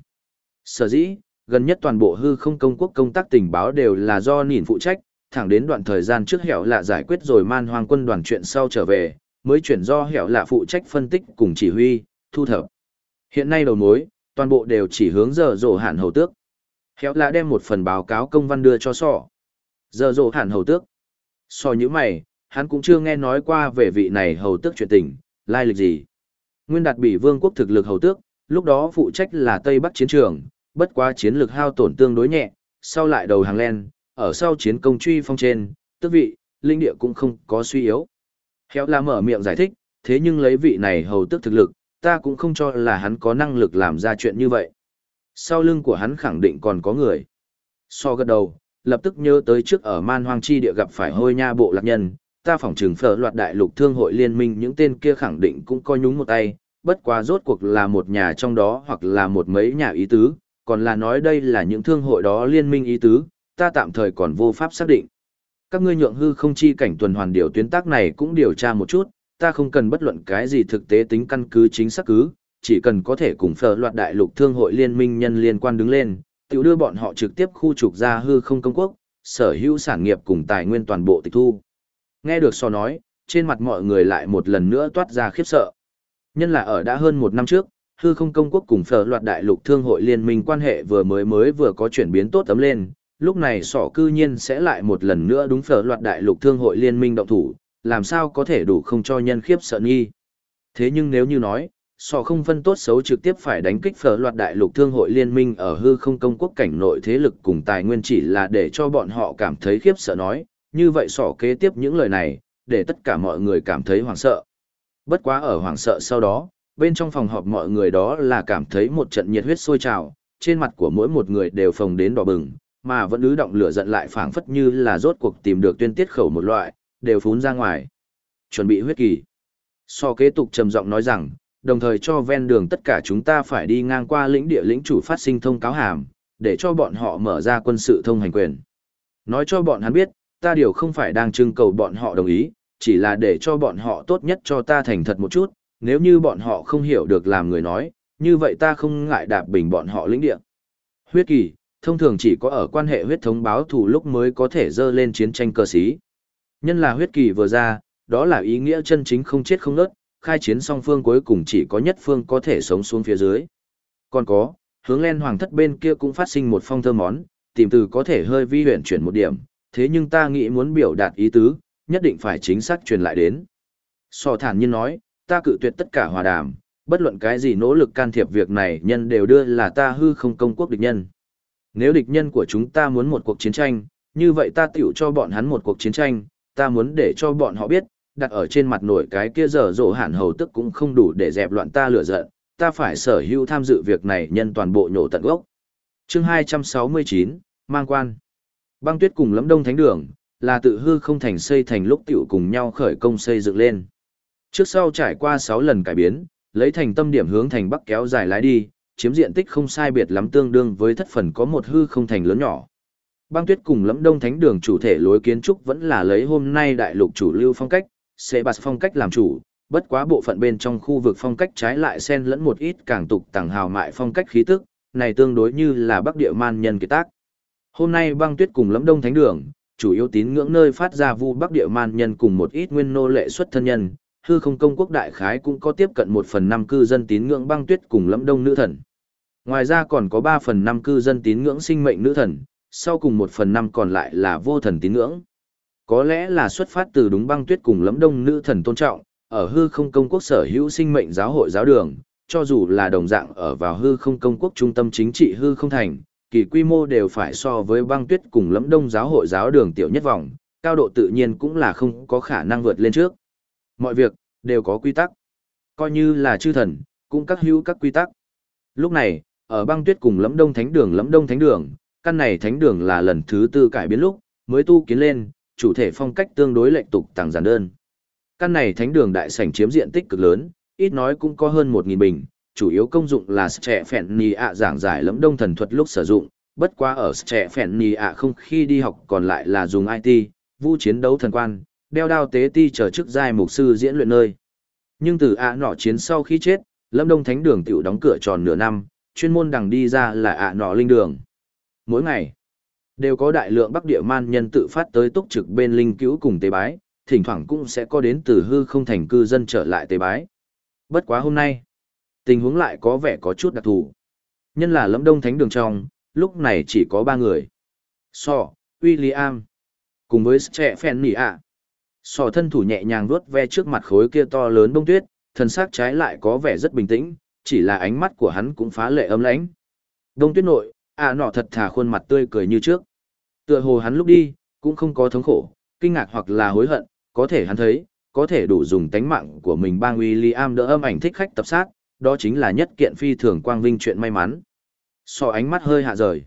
Speaker 1: Sở dĩ, gần nhất toàn bộ hư không công quốc công tác tình báo đều là do nhìn phụ trách, thẳng đến đoạn thời gian trước hẻo lạ giải quyết rồi man hoang quân đoàn chuyện sau trở về, mới chuyển do hẻo lạ phụ trách phân tích cùng chỉ huy, thu thập. Hiện nay đầu mối, toàn bộ đều chỉ hướng giờ rổ hạn hầu tước. Hẻo lạ đem một phần báo cáo công văn đưa cho sọ. Giờ rổ hạn hầu tước. Sọ như mày, hắn cũng chưa nghe nói qua về vị này hầu tước chuyện tình, lai lịch gì. Nguyên đạt bị vương quốc thực lực hầu tước, lúc đó phụ trách là Tây Bắc chiến trường, bất quá chiến lược hao tổn tương đối nhẹ, sau lại đầu hàng len, ở sau chiến công truy phong trên, tước vị, linh địa cũng không có suy yếu. Khéo là mở miệng giải thích, thế nhưng lấy vị này hầu tước thực lực, ta cũng không cho là hắn có năng lực làm ra chuyện như vậy. Sau lưng của hắn khẳng định còn có người. So gật đầu, lập tức nhớ tới trước ở man hoang chi địa gặp phải hôi nha bộ lạc nhân, ta phỏng trừng phở loạt đại lục thương hội liên minh những tên kia khẳng định cũng coi nhúng một tay, bất quá rốt cuộc là một nhà trong đó hoặc là một mấy nhà ý tứ, còn là nói đây là những thương hội đó liên minh ý tứ, ta tạm thời còn vô pháp xác định. Các ngươi nhượng hư không chi cảnh tuần hoàn điều tuyến tác này cũng điều tra một chút, ta không cần bất luận cái gì thực tế tính căn cứ chính xác cứ, chỉ cần có thể cùng phở loạt đại lục thương hội liên minh nhân liên quan đứng lên, tự đưa bọn họ trực tiếp khu trục ra hư không công quốc, sở hữu sản nghiệp cùng tài nguyên toàn bộ tịch thu. Nghe được so nói, trên mặt mọi người lại một lần nữa toát ra khiếp sợ. Nhân là ở đã hơn một năm trước, hư không công quốc cùng phở loạt đại lục thương hội liên minh quan hệ vừa có chuyển biến tốt tấm lên, lúc này sỏ cư nhiên sẽ lại một lần nữa đúng phở loạt đại lục thương hội liên minh động thủ, làm sao có thể đủ không cho nhân khiếp sợ nghi. Thế nhưng nếu như nói, sỏ không phân tốt xấu trực tiếp phải đánh kích phở loạt đại lục thương hội liên minh ở hư không công quốc cảnh nội thế lực cùng tài nguyên chỉ là để cho bọn họ cảm thấy khiếp sợ nói, như vậy sỏ kế tiếp những lời này, để tất cả mọi người cảm thấy hoảng sợ. Bất quá ở hoảng sợ sau đó, bên trong phòng họp mọi người đó là cảm thấy một trận nhiệt huyết sôi trào, trên mặt của mỗi một người đều phồng đến đỏ bừng, mà vẫn ứ động lửa giận lại phảng phất như là rốt cuộc tìm được tuyên tiết khẩu một loại, đều phún ra ngoài. Chuẩn bị huyết kỳ. So kế tục trầm giọng nói rằng, đồng thời cho ven đường tất cả chúng ta phải đi ngang qua lĩnh địa lĩnh chủ phát sinh thông cáo hàm, để cho bọn họ mở ra quân sự thông hành quyền. Nói cho bọn hắn biết, ta điều không phải đang trưng cầu bọn họ đồng ý, chỉ là để cho bọn họ tốt nhất cho ta thành thật một chút, nếu như bọn họ không hiểu được làm người nói, như vậy ta không ngại đạp bình bọn họ lĩnh địa. Huyết kỳ, thông thường chỉ có ở quan hệ huyết thống báo thù lúc mới có thể dơ lên chiến tranh cờ xí. Nhân là huyết kỳ vừa ra, đó là ý nghĩa chân chính không chết không nớt, khai chiến song phương cuối cùng chỉ có nhất phương có thể sống xuống phía dưới. Còn có, hướng lên hoàng thất bên kia cũng phát sinh một phong thơ món, tìm từ có thể hơi vi huyện chuyển một điểm, thế nhưng ta nghĩ muốn biểu đạt ý tứ, nhất định phải chính xác truyền lại đến. So thản nhiên nói, ta cự tuyệt tất cả hòa đàm, bất luận cái gì nỗ lực can thiệp việc này nhân đều đưa là ta hư không công quốc địch nhân. Nếu địch nhân của chúng ta muốn một cuộc chiến tranh, như vậy ta tiểu cho bọn hắn một cuộc chiến tranh, ta muốn để cho bọn họ biết, đặt ở trên mặt nổi cái kia dở dỗ hẳn hầu tức cũng không đủ để dẹp loạn ta lửa giận, ta phải sở hữu tham dự việc này nhân toàn bộ nhổ tận gốc. Chương 269, Mang quan. Băng Tuyết cùng Lâm Đông Thánh Đường là tự hư không thành xây thành lúc tiểu cùng nhau khởi công xây dựng lên. Trước sau trải qua 6 lần cải biến, lấy thành tâm điểm hướng thành bắc kéo dài lái đi, chiếm diện tích không sai biệt lắm tương đương với thất phần có một hư không thành lớn nhỏ. Băng Tuyết cùng Lâm Đông Thánh Đường chủ thể lối kiến trúc vẫn là lấy hôm nay đại lục chủ lưu phong cách, Sebas phong cách làm chủ, bất quá bộ phận bên trong khu vực phong cách trái lại xen lẫn một ít càng tục tàng hào mại phong cách khí tức, này tương đối như là Bắc Địa man nhân kiệt tác. Hôm nay Băng Tuyết cùng Lâm Đông Thánh Đường, chủ yếu tín ngưỡng nơi phát ra vu Bắc Địa man nhân cùng một ít nguyên nô lệ xuất thân nhân, hư không công quốc đại khái cũng có tiếp cận 1/5 cư dân tín ngưỡng Băng Tuyết cùng Lâm Đông nữ thần. Ngoài ra còn có 3/5 cư dân tín ngưỡng sinh mệnh nữ thần, sau cùng 1/5 còn lại là vô thần tín ngưỡng. Có lẽ là xuất phát từ đúng Băng Tuyết cùng Lâm Đông nữ thần tôn trọng, ở hư không công quốc sở hữu sinh mệnh giáo hội giáo đường, cho dù là đồng dạng ở vào hư không công quốc trung tâm chính trị hư không thành, kỳ quy mô đều phải so với Băng Tuyết cùng Lâm Đông giáo hội giáo đường tiểu nhất vòng, cao độ tự nhiên cũng là không có khả năng vượt lên trước. Mọi việc đều có quy tắc, coi như là chư thần, cũng các hữu các quy tắc. Lúc này, ở Băng Tuyết cùng Lâm Đông Thánh Đường, căn này thánh đường là lần thứ 4 cải biến lúc mới tu kiến lên, chủ thể phong cách tương đối lệch tục tàng giản đơn. Căn này thánh đường đại sảnh chiếm diện tích cực lớn, ít nói cũng có hơn 1000 bình, chủ yếu công dụng là trẻ phèn nì ạ giảng giải Lâm Đông thần thuật lúc sử dụng, bất quá ở trẻ phèn nì ạ không khi đi học còn lại là dùng IT, vu chiến đấu thần quan, đeo đao tế ti chờ chức giai mục sư diễn luyện nơi. Nhưng từ ạ nọ chiến sau khi chết, Lâm Đông thánh đường tiểu đóng cửa tròn nửa năm, chuyên môn đằng đi ra là ạ nọ linh đường. Mỗi ngày, đều có đại lượng Bắc Địa man nhân tự phát tới túc trực bên linh cứu cùng tế bái, thỉnh thoảng cũng sẽ có đến từ hư không thành cư dân trở lại tế bái. Bất quá hôm nay, tình huống lại có vẻ có chút đặc thù. Nhân là Lâm Đông Thánh Đường trong, lúc này chỉ có 3 người. So, William, cùng với Stephen Nỉ ạ. So thân thủ nhẹ nhàng vuốt ve trước mặt khối kia to lớn bông tuyết, thân xác trái lại có vẻ rất bình tĩnh, chỉ là ánh mắt của hắn cũng phá lệ ấm lãnh. Đông tuyết nội, nọ thật thà khuôn mặt tươi cười như trước. Tựa hồ hắn lúc đi, cũng không có thống khổ, kinh ngạc hoặc là hối hận, có thể hắn thấy, có thể đủ dùng tánh mạng của mình bang William đỡ âm ảnh thích khách tập sát, đó chính là nhất kiện phi thường quang vinh chuyện may mắn. So ánh mắt hơi hạ rời.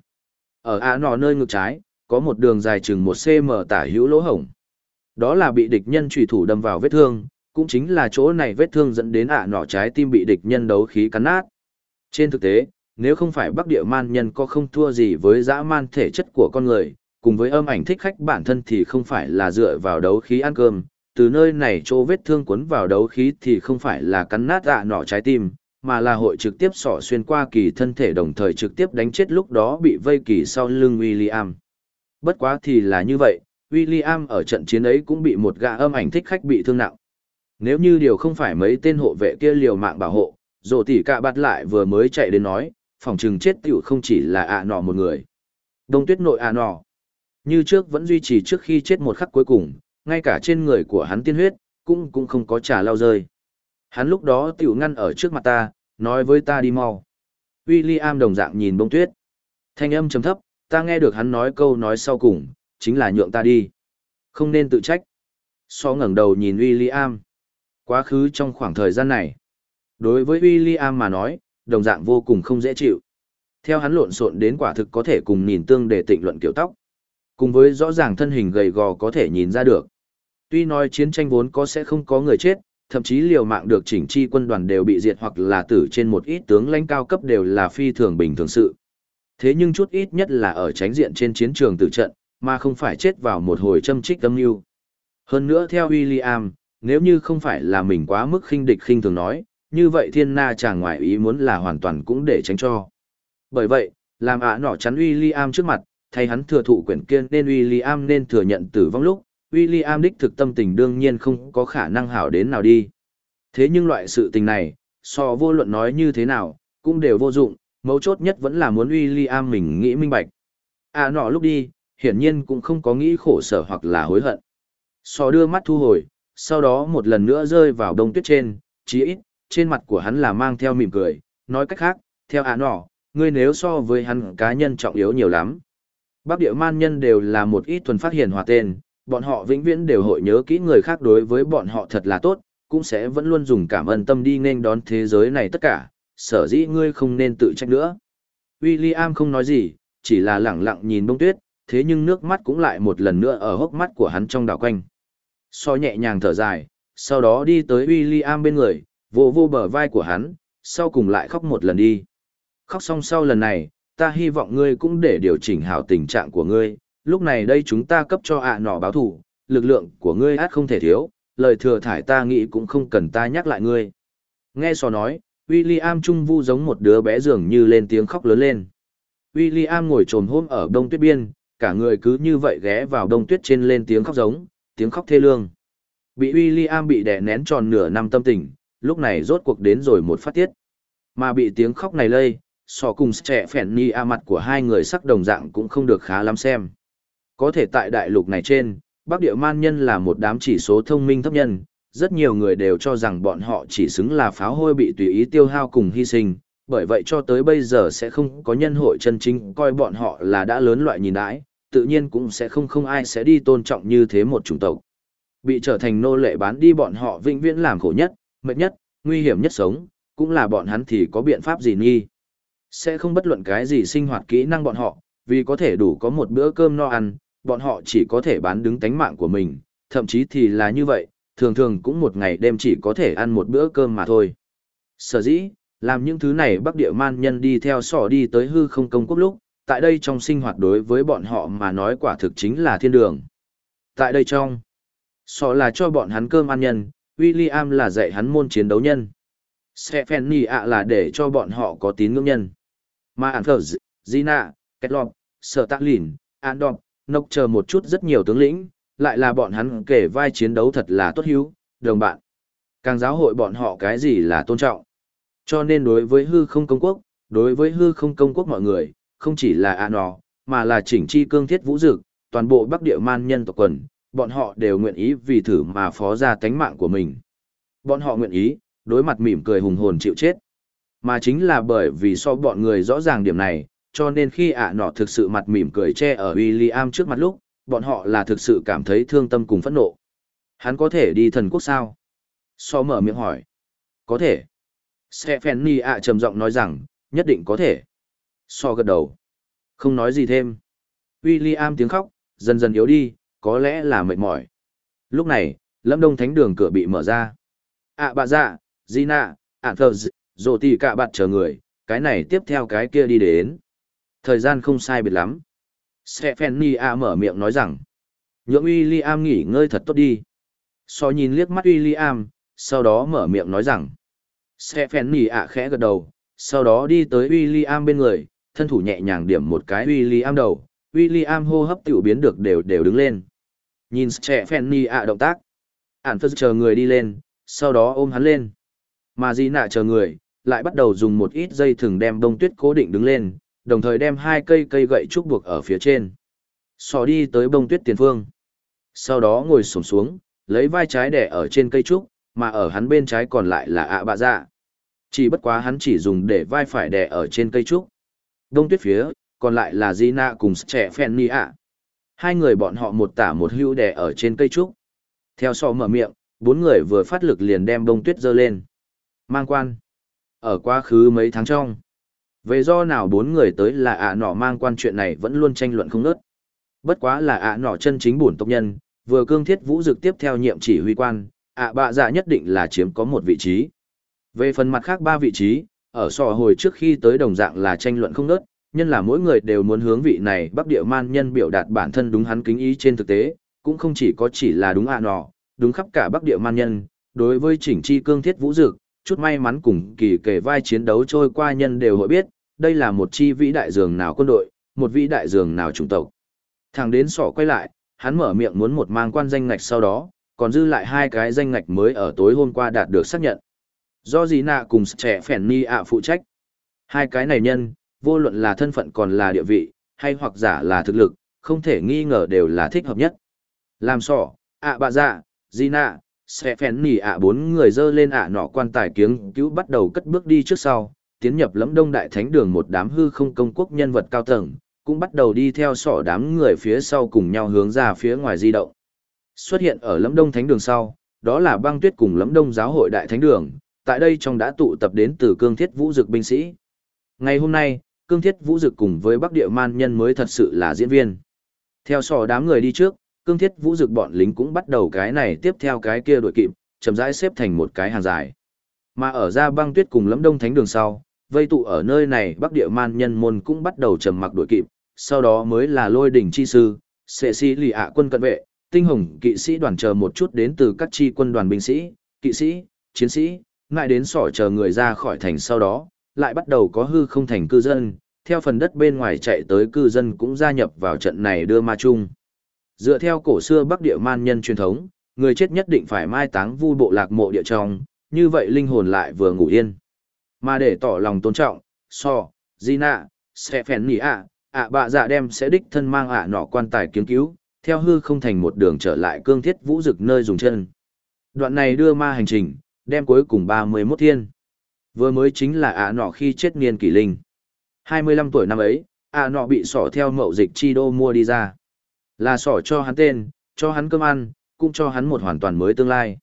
Speaker 1: Ở nọ nơi ngực trái, có một đường dài chừng 1 cm tả hữu lỗ hổng. Đó là bị địch nhân chủy thủ đâm vào vết thương, cũng chính là chỗ này vết thương dẫn đến nọ trái tim bị địch nhân đấu khí cắn nát. Trên thực tế, nếu không phải Bắc Địa man nhân có không thua gì với dã man thể chất của con người, cùng với âm ảnh thích khách bản thân thì không phải là dựa vào đấu khí ăn cơm, từ nơi này chỗ vết thương cuốn vào đấu khí thì không phải là cắn nát nọ trái tim, mà là hội trực tiếp xỏ xuyên qua kỳ thân thể đồng thời trực tiếp đánh chết lúc đó bị vây kỳ sau lưng William. Bất quá thì là như vậy, William ở trận chiến ấy cũng bị một gã âm ảnh thích khách bị thương nặng. Nếu như điều không phải mấy tên hộ vệ kia liều mạng bảo hộ, rổ tỉ cả bạt lại vừa mới chạy đến nói, phòng trừng chết tiểu không chỉ là nọ một người. Đông tuyết nội nọ, như trước vẫn duy trì trước khi chết một khắc cuối cùng, ngay cả trên người của hắn tiên huyết, cũng không có trả lau rơi. Hắn lúc đó tiểu ngăn ở trước mặt ta, nói với ta đi mau. William đồng dạng nhìn bông tuyết. Thanh âm trầm thấp, ta nghe được hắn nói câu nói sau cùng, chính là nhượng ta đi. Không nên tự trách. So ngẩng đầu nhìn William. Quá khứ trong khoảng thời gian này, đối với William mà nói, đồng dạng vô cùng không dễ chịu. Theo hắn lộn xộn đến quả thực có thể cùng nhìn tương để tịnh luận kiểu tóc. Cùng với rõ ràng thân hình gầy gò có thể nhìn ra được. Tuy nói chiến tranh vốn có sẽ không có người chết, thậm chí liều mạng được chỉnh chi quân đoàn đều bị diệt hoặc là tử trên một ít tướng lãnh cao cấp đều là phi thường bình thường sự. Thế nhưng chút ít nhất là ở tránh diện trên chiến trường tử trận, mà không phải chết vào một hồi châm trích âm mưu. Hơn nữa theo William, nếu như không phải là mình quá mức khinh địch khinh thường nói, như vậy thiên na chàng ngoại ý muốn là hoàn toàn cũng để tránh cho. Bởi vậy, làm nọ chắn William trước mặt, thay hắn thừa thụ quyển kia nên William nên thừa nhận tử vong lúc, William đích thực tâm tình đương nhiên không có khả năng hảo đến nào đi. Thế nhưng loại sự tình này, so vô luận nói như thế nào, cũng đều vô dụng, mấu chốt nhất vẫn là muốn William mình nghĩ minh bạch. Nọ lúc đi, hiển nhiên cũng không có nghĩ khổ sở hoặc là hối hận. So đưa mắt thu hồi, sau đó một lần nữa rơi vào đông tuyết trên, chí ít, trên mặt của hắn là mang theo mỉm cười, nói cách khác, theo nọ, ngươi nếu so với hắn cá nhân trọng yếu nhiều lắm. Bắc địa man nhân đều là một ít thuần phát hiền hòa tên, bọn họ vĩnh viễn đều hội nhớ kỹ người khác đối với bọn họ thật là tốt, cũng sẽ vẫn luôn dùng cảm ơn tâm đi nên đón thế giới này tất cả, sở dĩ ngươi không nên tự trách nữa. William không nói gì, chỉ là lẳng lặng nhìn bông tuyết, thế nhưng nước mắt cũng lại một lần nữa ở hốc mắt của hắn trong đảo quanh. So nhẹ nhàng thở dài, sau đó đi tới William bên người, vô vô bờ vai của hắn, sau cùng lại khóc một lần đi. Khóc xong sau lần này, ta hy vọng ngươi cũng để điều chỉnh hảo tình trạng của ngươi, lúc này đây chúng ta cấp cho nọ báo thủ, lực lượng của ngươi át không thể thiếu, lời thừa thải ta nghĩ cũng không cần ta nhắc lại ngươi. Nghe so nói, William trung vu giống một đứa bé dường như lên tiếng khóc lớn lên. William ngồi trồm hôm ở đông tuyết biên, cả người cứ như vậy ghé vào đông tuyết trên lên tiếng khóc giống, tiếng khóc thê lương. Bị William bị đè nén tròn nửa năm tâm tình, lúc này rốt cuộc đến rồi một phát tiết. Mà bị tiếng khóc này lây, so cùng trẻ phèn ni mặt của hai người sắc đồng dạng cũng không được khá lắm xem. Có thể tại đại lục này trên, Bắc Địa Man nhân là một đám chỉ số thông minh thấp nhân, rất nhiều người đều cho rằng bọn họ chỉ xứng là pháo hôi bị tùy ý tiêu hao cùng hy sinh, bởi vậy cho tới bây giờ sẽ không có nhân hội chân chính coi bọn họ là đã lớn loại nhìn đãi, tự nhiên cũng sẽ không ai sẽ đi tôn trọng như thế một chủng tộc. Bị trở thành nô lệ bán đi bọn họ vĩnh viễn làm khổ nhất, mệt nhất, nguy hiểm nhất sống, cũng là bọn hắn thì có biện pháp gì nghi. Sẽ không bất luận cái gì sinh hoạt kỹ năng bọn họ, vì có thể đủ có một bữa cơm no ăn, bọn họ chỉ có thể bán đứng tánh mạng của mình, thậm chí thì là như vậy, thường thường cũng một ngày đêm chỉ có thể ăn một bữa cơm mà thôi. Sở dĩ, làm những thứ này Bắc Địa Man nhân đi theo sỏ đi tới hư không công quốc lúc, tại đây trong sinh hoạt đối với bọn họ mà nói quả thực chính là thiên đường. Tại đây trong, sỏ là cho bọn hắn cơm ăn nhân, William là dạy hắn môn chiến đấu nhân. Stephanie là để cho bọn họ có tín ngưỡng nhân. Mà Anthers, Gina, Ketlop, Sở Tạ Lìn, Andop, Nốc chờ một chút rất nhiều tướng lĩnh, lại là bọn hắn kể vai chiến đấu thật là tốt hiếu, đồng bạn. Càng giáo hội bọn họ cái gì là tôn trọng. Cho nên đối với hư không công quốc, đối với hư không công quốc mọi người, không chỉ là nọ, mà là chỉnh chi cương thiết vũ dực, toàn bộ Bắc Địa Man nhân tộc quần, bọn họ đều nguyện ý vì thử mà phó ra tánh mạng của mình. Bọn họ nguyện ý, đối mặt mỉm cười hùng hồn chịu chết. Mà chính là bởi vì so bọn người rõ ràng điểm này, cho nên khi nọ thực sự mặt mỉm cười che ở William trước mặt lúc, bọn họ là thực sự cảm thấy thương tâm cùng phẫn nộ. Hắn có thể đi thần quốc sao? So mở miệng hỏi. Có thể. Stephanie trầm giọng nói rằng, nhất định có thể. So gật đầu. Không nói gì thêm. William tiếng khóc, dần dần yếu đi, có lẽ là mệt mỏi. Lúc này, Lâm Đông Thánh đường cửa bị mở ra. Bà dạ, Gina, Anthers, rồi thì cả bạn chờ người, cái này tiếp theo cái kia đi đến. Thời gian không sai biệt lắm. Stephanie mở miệng nói rằng, nhượng William nghỉ ngơi thật tốt đi. So nhìn liếc mắt William, sau đó mở miệng nói rằng, Stephanie khẽ gật đầu, sau đó đi tới William bên người, thân thủ nhẹ nhàng điểm một cái William đầu, William hô hấp tiểu biến được đều đứng lên. Nhìn Stephanie động tác, Anthers chờ người đi lên, sau đó ôm hắn lên. Mà Gina chờ người, lại bắt đầu dùng một ít dây thừng đem bông tuyết cố định đứng lên, đồng thời đem hai cây gậy trúc buộc ở phía trên. Sò đi tới bông tuyết tiền phương. Sau đó ngồi xổm xuống, lấy vai trái đè ở trên cây trúc, mà ở hắn bên trái còn lại là bà dạ. Chỉ bất quá hắn chỉ dùng để vai phải đè ở trên cây trúc. Bông tuyết phía, còn lại là Gina cùng Stephanie. Hai người bọn họ một tả một hữu đè ở trên cây trúc. Theo sò mở miệng, bốn người vừa phát lực liền đem bông tuyết dơ lên. Mang quan. Ở quá khứ mấy tháng trong, Về do nào bốn người tới là ạ nọ mang quan chuyện này vẫn luôn tranh luận không ngớt. Bất quá là ạ nọ chân chính bổn tộc nhân, vừa cương thiết vũ dực tiếp theo nhiệm chỉ huy quan, ạ bạ dạ nhất định là chiếm có một vị trí. Về phần mặt khác ba vị trí, ở sò hồi trước khi tới đồng dạng là tranh luận không ngớt, nhân là mỗi người đều muốn hướng vị này Bắc Địa Man nhân biểu đạt bản thân đúng hắn kính ý trên thực tế, cũng không chỉ là đúng ạ nọ, đúng khắp cả Bắc Địa Man nhân, đối với chỉnh chi cương thiết vũ dực, chút may mắn cùng kỳ kể vai chiến đấu trôi qua nhân đều hội biết, đây là một chi vĩ đại dường nào quân đội, một vĩ đại dường nào chủng tộc. Thằng đến sỏ quay lại, hắn mở miệng muốn một mang quan danh ngạch sau đó, còn dư lại hai cái danh ngạch mới ở tối hôm qua đạt được xác nhận. Do gì nạ cùng trẻ phèn ni ạ phụ trách. Hai cái này nhân, vô luận là thân phận còn là địa vị, hay hoặc giả là thực lực, không thể nghi ngờ đều là thích hợp nhất. Làm sỏ, ạ bạ dạ, gì nạ, sẽ phèn nỉ ạ bốn người dơ lên ạ nọ quan tài kiếng cứu bắt đầu cất bước đi trước sau, tiến nhập Lẫm Đông Đại Thánh Đường một đám hư không công quốc nhân vật cao tầng, cũng bắt đầu đi theo sỏ đám người phía sau cùng nhau hướng ra phía ngoài di động. Xuất hiện ở Lẫm Đông Thánh Đường sau, đó là Băng Tuyết cùng Lẫm Đông Giáo hội Đại Thánh Đường, tại đây trong đã tụ tập đến từ Cương Thiết Vũ Dực binh sĩ. Ngày hôm nay, Cương Thiết Vũ Dực cùng với Bắc Địa Man nhân mới thật sự là diễn viên. Theo sỏ đám người đi trước, Cương Thiết Vũ Dực bọn lính cũng bắt đầu cái này tiếp theo cái kia đội kịp, chậm rãi xếp thành một cái hàng dài. Mà ở ra Băng Tuyết cùng Lẫm Đông Thánh Đường sau, vây tụ ở nơi này Bắc Địa Man nhân môn cũng bắt đầu trầm mặc đội kịp, sau đó mới là Lôi Đỉnh chi sư, Sệ Sĩ Lì ạ quân cận vệ, Tinh Hồng kỵ sĩ đoàn chờ một chút đến từ các chi quân đoàn binh sĩ, kỵ sĩ, chiến sĩ, ngại đến sỏ chờ người ra khỏi thành sau đó, lại bắt đầu có hư không thành cư dân, theo phần đất bên ngoài chạy tới cư dân cũng gia nhập vào trận này đưa ma chung. Dựa theo cổ xưa Bắc Địa Man nhân truyền thống, người chết nhất định phải mai táng vu bộ lạc mộ địa trong, như vậy linh hồn lại vừa ngủ yên. Mà để tỏ lòng tôn trọng, Gina, sẽ phèn nỉ ạ bạ dạ đem sẽ đích thân mang ạ nọ quan tài kiếm cứu, theo hư không thành một đường trở lại Cương Thiết Vũ Dực nơi dùng chân. Đoạn này đưa ma hành trình, đem cuối cùng 31 thiên. Vừa mới chính là ạ nọ khi chết niên kỷ linh. 25 tuổi năm ấy, ạ nọ bị sỏ theo mậu dịch chi đô mua đi ra. Là sỏ cho hắn tên, cho hắn cơm ăn, cũng cho hắn một hoàn toàn mới tương lai.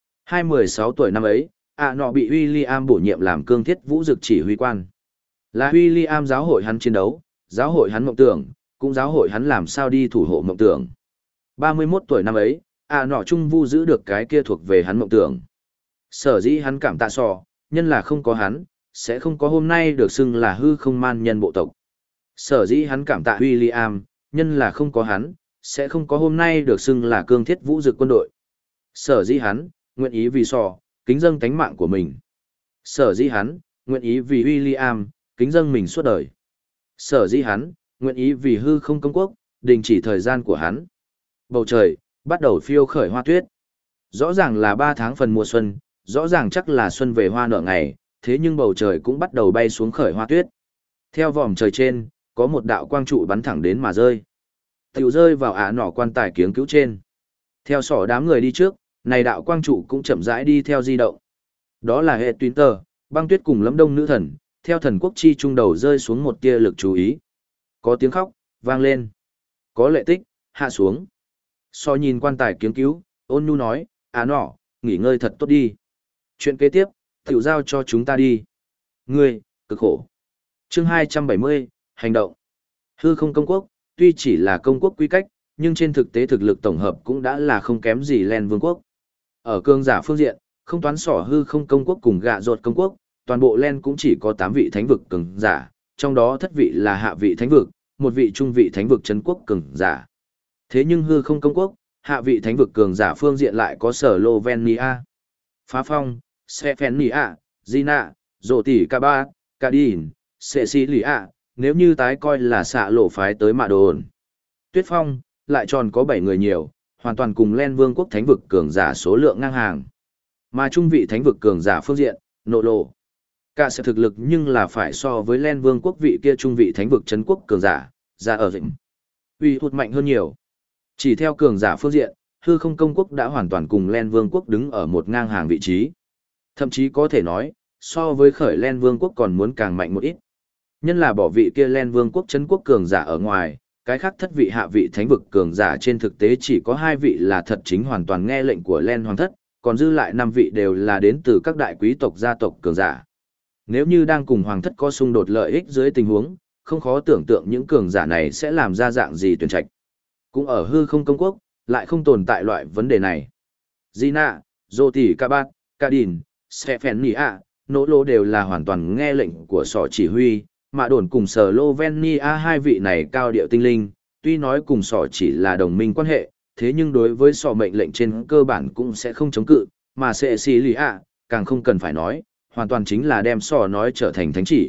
Speaker 1: 16 tuổi năm ấy, ạ nọ bị William bổ nhiệm làm Cương Thiết Vũ Dực chỉ huy quan. Là William giáo hội hắn chiến đấu, giáo hội hắn mộng tưởng, cũng giáo hội hắn làm sao đi thủ hộ mộng tưởng. 31 tuổi năm ấy, ạ nọ trung vu giữ được cái kia thuộc về hắn mộng tưởng. Sở dĩ hắn cảm tạ sò, nhân là không có hắn, sẽ không có hôm nay được xưng là hư không man nhân bộ tộc. Sở dĩ hắn cảm tạ William, nhân là không có hắn, sẽ không có hôm nay được xưng là Cương Thiết Vũ Dực quân đội. Sở dĩ hắn, nguyện ý vì sò, kính dâng tánh mạng của mình. Sở dĩ hắn, nguyện ý vì William, kính dâng mình suốt đời. Sở dĩ hắn, nguyện ý vì hư không công quốc, đình chỉ thời gian của hắn. Bầu trời, bắt đầu phiêu khởi hoa tuyết. Rõ ràng là 3 tháng phần mùa xuân, rõ ràng chắc là xuân về hoa nở ngày, thế nhưng bầu trời cũng bắt đầu bay xuống khởi hoa tuyết. Theo vòm trời trên, có một đạo quang trụ bắn thẳng đến mà rơi. Tiểu rơi vào ả nỏ quan tài kiếng cứu trên. Theo sỏ đám người đi trước, này đạo quang trụ cũng chậm rãi đi theo di động. Đó là hệ tuyến tờ, Băng Tuyết cùng Lẫm Đông nữ thần, theo thần quốc chi trung đầu rơi xuống một tia lực chú ý. Có tiếng khóc, vang lên. Có lệ tích, hạ xuống. So nhìn quan tài kiếng cứu, ôn nhu nói, nọ, nghỉ ngơi thật tốt đi. Chuyện kế tiếp, tiểu giao cho chúng ta đi. Ngươi, cực khổ. Chương 270, hành động. Hư không công quốc, tuy chỉ là công quốc quy cách, nhưng trên thực tế thực lực tổng hợp cũng đã là không kém gì Len Vương quốc. Ở cương giả phương diện, không toán sỏ hư không công quốc cùng gạ ruột công quốc, toàn bộ Len cũng chỉ có 8 vị thánh vực cường giả, trong đó thất vị là hạ vị thánh vực, một vị trung vị thánh vực trấn quốc cường giả. Thế nhưng hư không công quốc, hạ vị thánh vực cường giả phương diện lại có sở Slovenia, Phá Phong, Sefenia, Gina, Dỗ Tỷ Ca Ba, Cadin, Cecilia, nếu như tái coi là xạ lộ phái tới mạ đồn. Tuyết Phong, lại tròn có 7 người nhiều, hoàn toàn cùng Len Vương quốc thánh vực cường giả số lượng ngang hàng. Mà trung vị thánh vực cường giả phương diện, nộ lộ. Cả sẽ thực lực nhưng là phải so với Len Vương quốc vị kia trung vị thánh vực trấn quốc cường giả, ra ở dịnh. Uy hụt mạnh hơn nhiều. Chỉ theo cường giả phương diện, hư không công quốc đã hoàn toàn cùng Len Vương quốc đứng ở một ngang hàng vị trí. Thậm chí có thể nói, so với khởi Len Vương quốc còn muốn càng mạnh một ít. Nhân là bỏ vị kia Len Vương quốc trấn quốc cường giả ở ngoài, cái khác thất vị hạ vị thánh vực cường giả trên thực tế chỉ có 2 vị là thật chính hoàn toàn nghe lệnh của Len Hoàng thất, còn dư lại 5 vị đều là đến từ các đại quý tộc gia tộc cường giả. Nếu như đang cùng hoàng thất có xung đột lợi ích dưới tình huống, không khó tưởng tượng những cường giả này sẽ làm ra dạng gì tuyển trạch. Cũng ở hư không công quốc, lại không tồn tại loại vấn đề này. Gina, Doti Kabat, Kadin, Stephania, Nỗ Lô đều là hoàn toàn nghe lệnh của sỏ chỉ huy, mà đồn cùng Slovenia hai vị này cao điệu tinh linh, tuy nói cùng sỏ chỉ là đồng minh quan hệ, thế nhưng đối với sỏ mệnh lệnh trên cơ bản cũng sẽ không chống cự, mà Cecilia, càng không cần phải nói, hoàn toàn chính là đem sỏ nói trở thành thánh chỉ.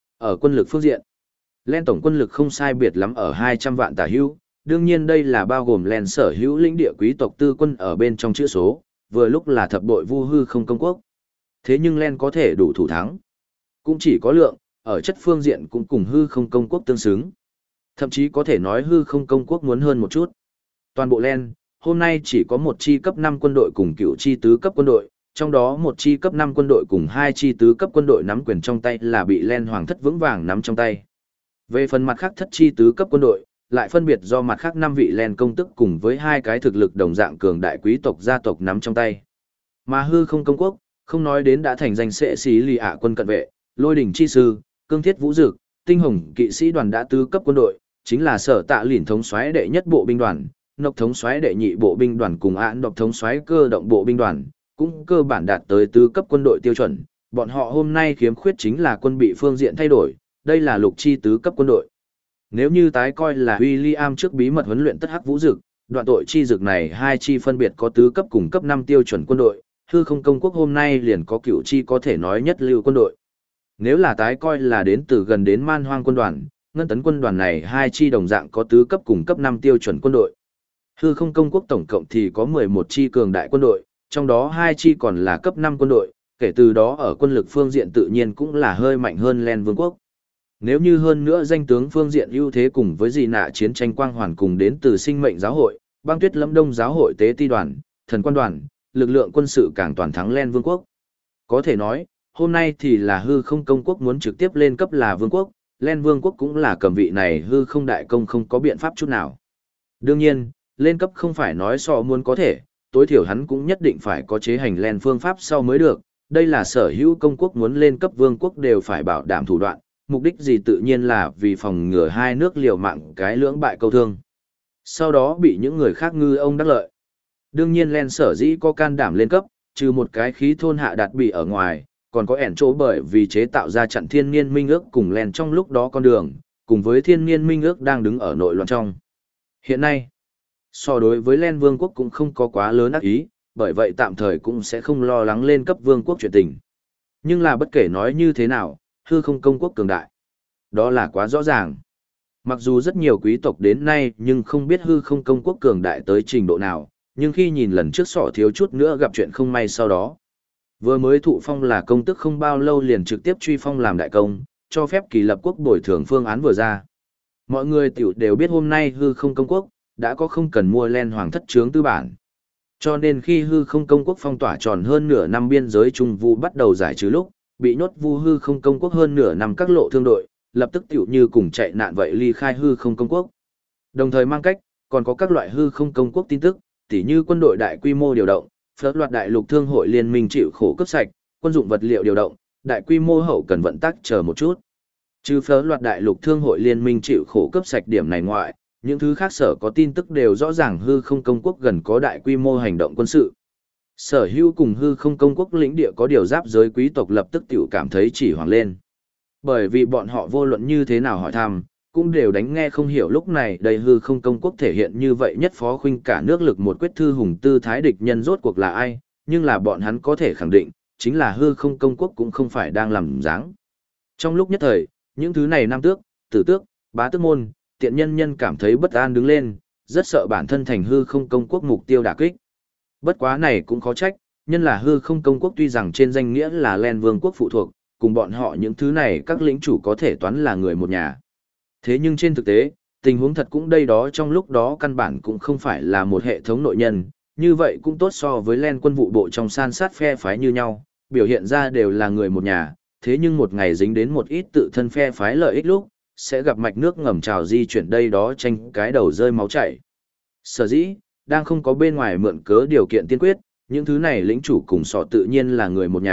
Speaker 1: Ở quân lực phương diện, Len tổng quân lực không sai biệt lắm ở 200 vạn tả hữu, đương nhiên đây là bao gồm Len sở hữu lĩnh địa quý tộc tư quân ở bên trong chữ số, vừa lúc là thập bội vu hư không công quốc. Thế nhưng Len có thể đủ thủ thắng. Cũng chỉ có lượng, ở chất phương diện cũng cùng hư không công quốc tương xứng. Thậm chí có thể nói hư không công quốc muốn hơn một chút. Toàn bộ Len, hôm nay chỉ có một chi cấp 5 quân đội cùng cựu chi tứ cấp quân đội, trong đó một chi cấp 5 quân đội cùng hai chi tứ cấp quân đội nắm quyền trong tay là bị Len hoàng thất vững vàng nắm trong tay. Về phần mặt khác thất chi tứ cấp quân đội, lại phân biệt do mặt khác 5 vị Len công tức cùng với hai cái thực lực đồng dạng cường đại quý tộc gia tộc nắm trong tay. Mà hư không công quốc, không nói đến đã thành danh sẽ xí lì ạ quân cận vệ, lôi đỉnh chi sư, cương thiết vũ dực, tinh hồng kỵ sĩ đoàn đã tứ cấp quân đội, chính là sở tạ lỉn thống soái đệ nhất bộ binh đoàn, nộc thống soái đệ nhị bộ binh đoàn cùng án độc thống soái cơ động bộ binh đoàn, cũng cơ bản đạt tới tứ cấp quân đội tiêu chuẩn. Bọn họ hôm nay khiếm khuyết chính là quân bị phương diện thay đổi, đây là lục chi tứ cấp quân đội. Nếu như tái coi là William trước bí mật huấn luyện tất hắc vũ dực, đoạn tội chi dực này hai chi phân biệt có tứ cấp cùng cấp 5 tiêu chuẩn quân đội, hư không công quốc hôm nay liền có cựu chi có thể nói nhất lưu quân đội. Nếu là tái coi là đến từ gần đến man hoang quân đoàn, ngân tấn quân đoàn này hai chi đồng dạng có tứ cấp cùng cấp 5 tiêu chuẩn quân đội. Hư không công quốc tổng cộng thì có 11 chi cường đại quân đội, trong đó hai chi còn là cấp 5 quân đội, kể từ đó ở quân lực phương diện tự nhiên cũng là hơi mạnh hơn Len Vương quốc. Nếu như hơn nữa danh tướng phương diện ưu thế cùng với gì nạ chiến tranh quang hoàn cùng đến từ sinh mệnh giáo hội, băng tuyết lâm đông giáo hội tế ti đoàn, thần quan đoàn, lực lượng quân sự càng toàn thắng Len Vương quốc. Có thể nói, hôm nay thì là hư không công quốc muốn trực tiếp lên cấp là vương quốc, Len Vương quốc cũng là cầm vị này hư không đại công không có biện pháp chút nào. Đương nhiên, lên cấp không phải nói so muốn có thể, tối thiểu hắn cũng nhất định phải có chế hành Len phương pháp sau mới được, đây là sở hữu công quốc muốn lên cấp vương quốc đều phải bảo đảm thủ đoạn, mục đích gì tự nhiên là vì phòng ngừa hai nước liều mạng cái lưỡng bại câu thương. Sau đó bị những người khác ngư ông đắc lợi. Đương nhiên Len sở dĩ có can đảm lên cấp, trừ một cái khí thôn hạ đạt bị ở ngoài, còn có ẻn chỗ bởi vì chế tạo ra trận thiên niên minh ước cùng Len trong lúc đó con đường, cùng với thiên niên minh ước đang đứng ở nội loạn trong. Hiện nay, so đối với Len vương quốc cũng không có quá lớn ác ý, bởi vậy tạm thời cũng sẽ không lo lắng lên cấp vương quốc chuyện tình. Nhưng là bất kể nói như thế nào, hư không công quốc cường đại. Đó là quá rõ ràng. Mặc dù rất nhiều quý tộc đến nay nhưng không biết hư không công quốc cường đại tới trình độ nào, nhưng khi nhìn lần trước sỏ thiếu chút nữa gặp chuyện không may sau đó. Vừa mới thụ phong là công tức không bao lâu liền trực tiếp truy phong làm đại công, cho phép kỳ lập quốc bồi thường phương án vừa ra. Mọi người tiểu đều biết hôm nay hư không công quốc, đã có không cần mua Len hoàng thất chướng tư bản. Cho nên khi hư không công quốc phong tỏa tròn hơn nửa năm biên giới trung vu bắt đầu giải trừ lúc, bị nhốt vu hư không công quốc hơn nửa năm các lộ thương đội, lập tức tiểu như cùng chạy nạn vậy ly khai hư không công quốc. Đồng thời mang cách, còn có các loại hư không công quốc tin tức, tỉ như quân đội đại quy mô điều động, phớt loạt đại lục thương hội liên minh chịu khổ cấp sạch, quân dụng vật liệu điều động, đại quy mô hậu cần vận tắc chờ một chút. Trừ phớt loạt đại lục thương hội liên minh chịu khổ cấp sạch điểm này ngoại, những thứ khác sở có tin tức đều rõ ràng hư không công quốc gần có đại quy mô hành động quân sự. Sở hữu cùng hư không công quốc lĩnh địa có điều giáp giới quý tộc lập tức tiểu cảm thấy chỉ hoàng lên. Bởi vì bọn họ vô luận như thế nào hỏi thăm, cũng đều đánh nghe không hiểu lúc này đây hư không công quốc thể hiện như vậy nhất phó khuynh cả nước lực một quyết thư hùng tư thái địch nhân rốt cuộc là ai, nhưng là bọn hắn có thể khẳng định, chính là hư không công quốc cũng không phải đang làm dáng. Trong lúc nhất thời, những thứ này nam tước, tử tước, bá tước môn, tiện nhân nhân cảm thấy bất an đứng lên, rất sợ bản thân thành hư không công quốc mục tiêu đả kích. Bất quá này cũng khó trách, nhân là hư không công quốc tuy rằng trên danh nghĩa là Len vương quốc phụ thuộc, cùng bọn họ những thứ này các lĩnh chủ có thể toán là người một nhà. Thế nhưng trên thực tế, tình huống thật cũng đây đó trong lúc đó căn bản cũng không phải là một hệ thống nội nhân, như vậy cũng tốt so với Len quân vụ bộ trong san sát phe phái như nhau, biểu hiện ra đều là người một nhà, thế nhưng một ngày dính đến một ít tự thân phe phái lợi ích lúc, sẽ gặp mạch nước ngầm trào di chuyển đây đó tranh cái đầu rơi máu chảy. Sở dĩ, đang không có bên ngoài mượn cớ điều kiện tiên quyết, những thứ này lĩnh chủ cùng sọ tự nhiên là người một nhà,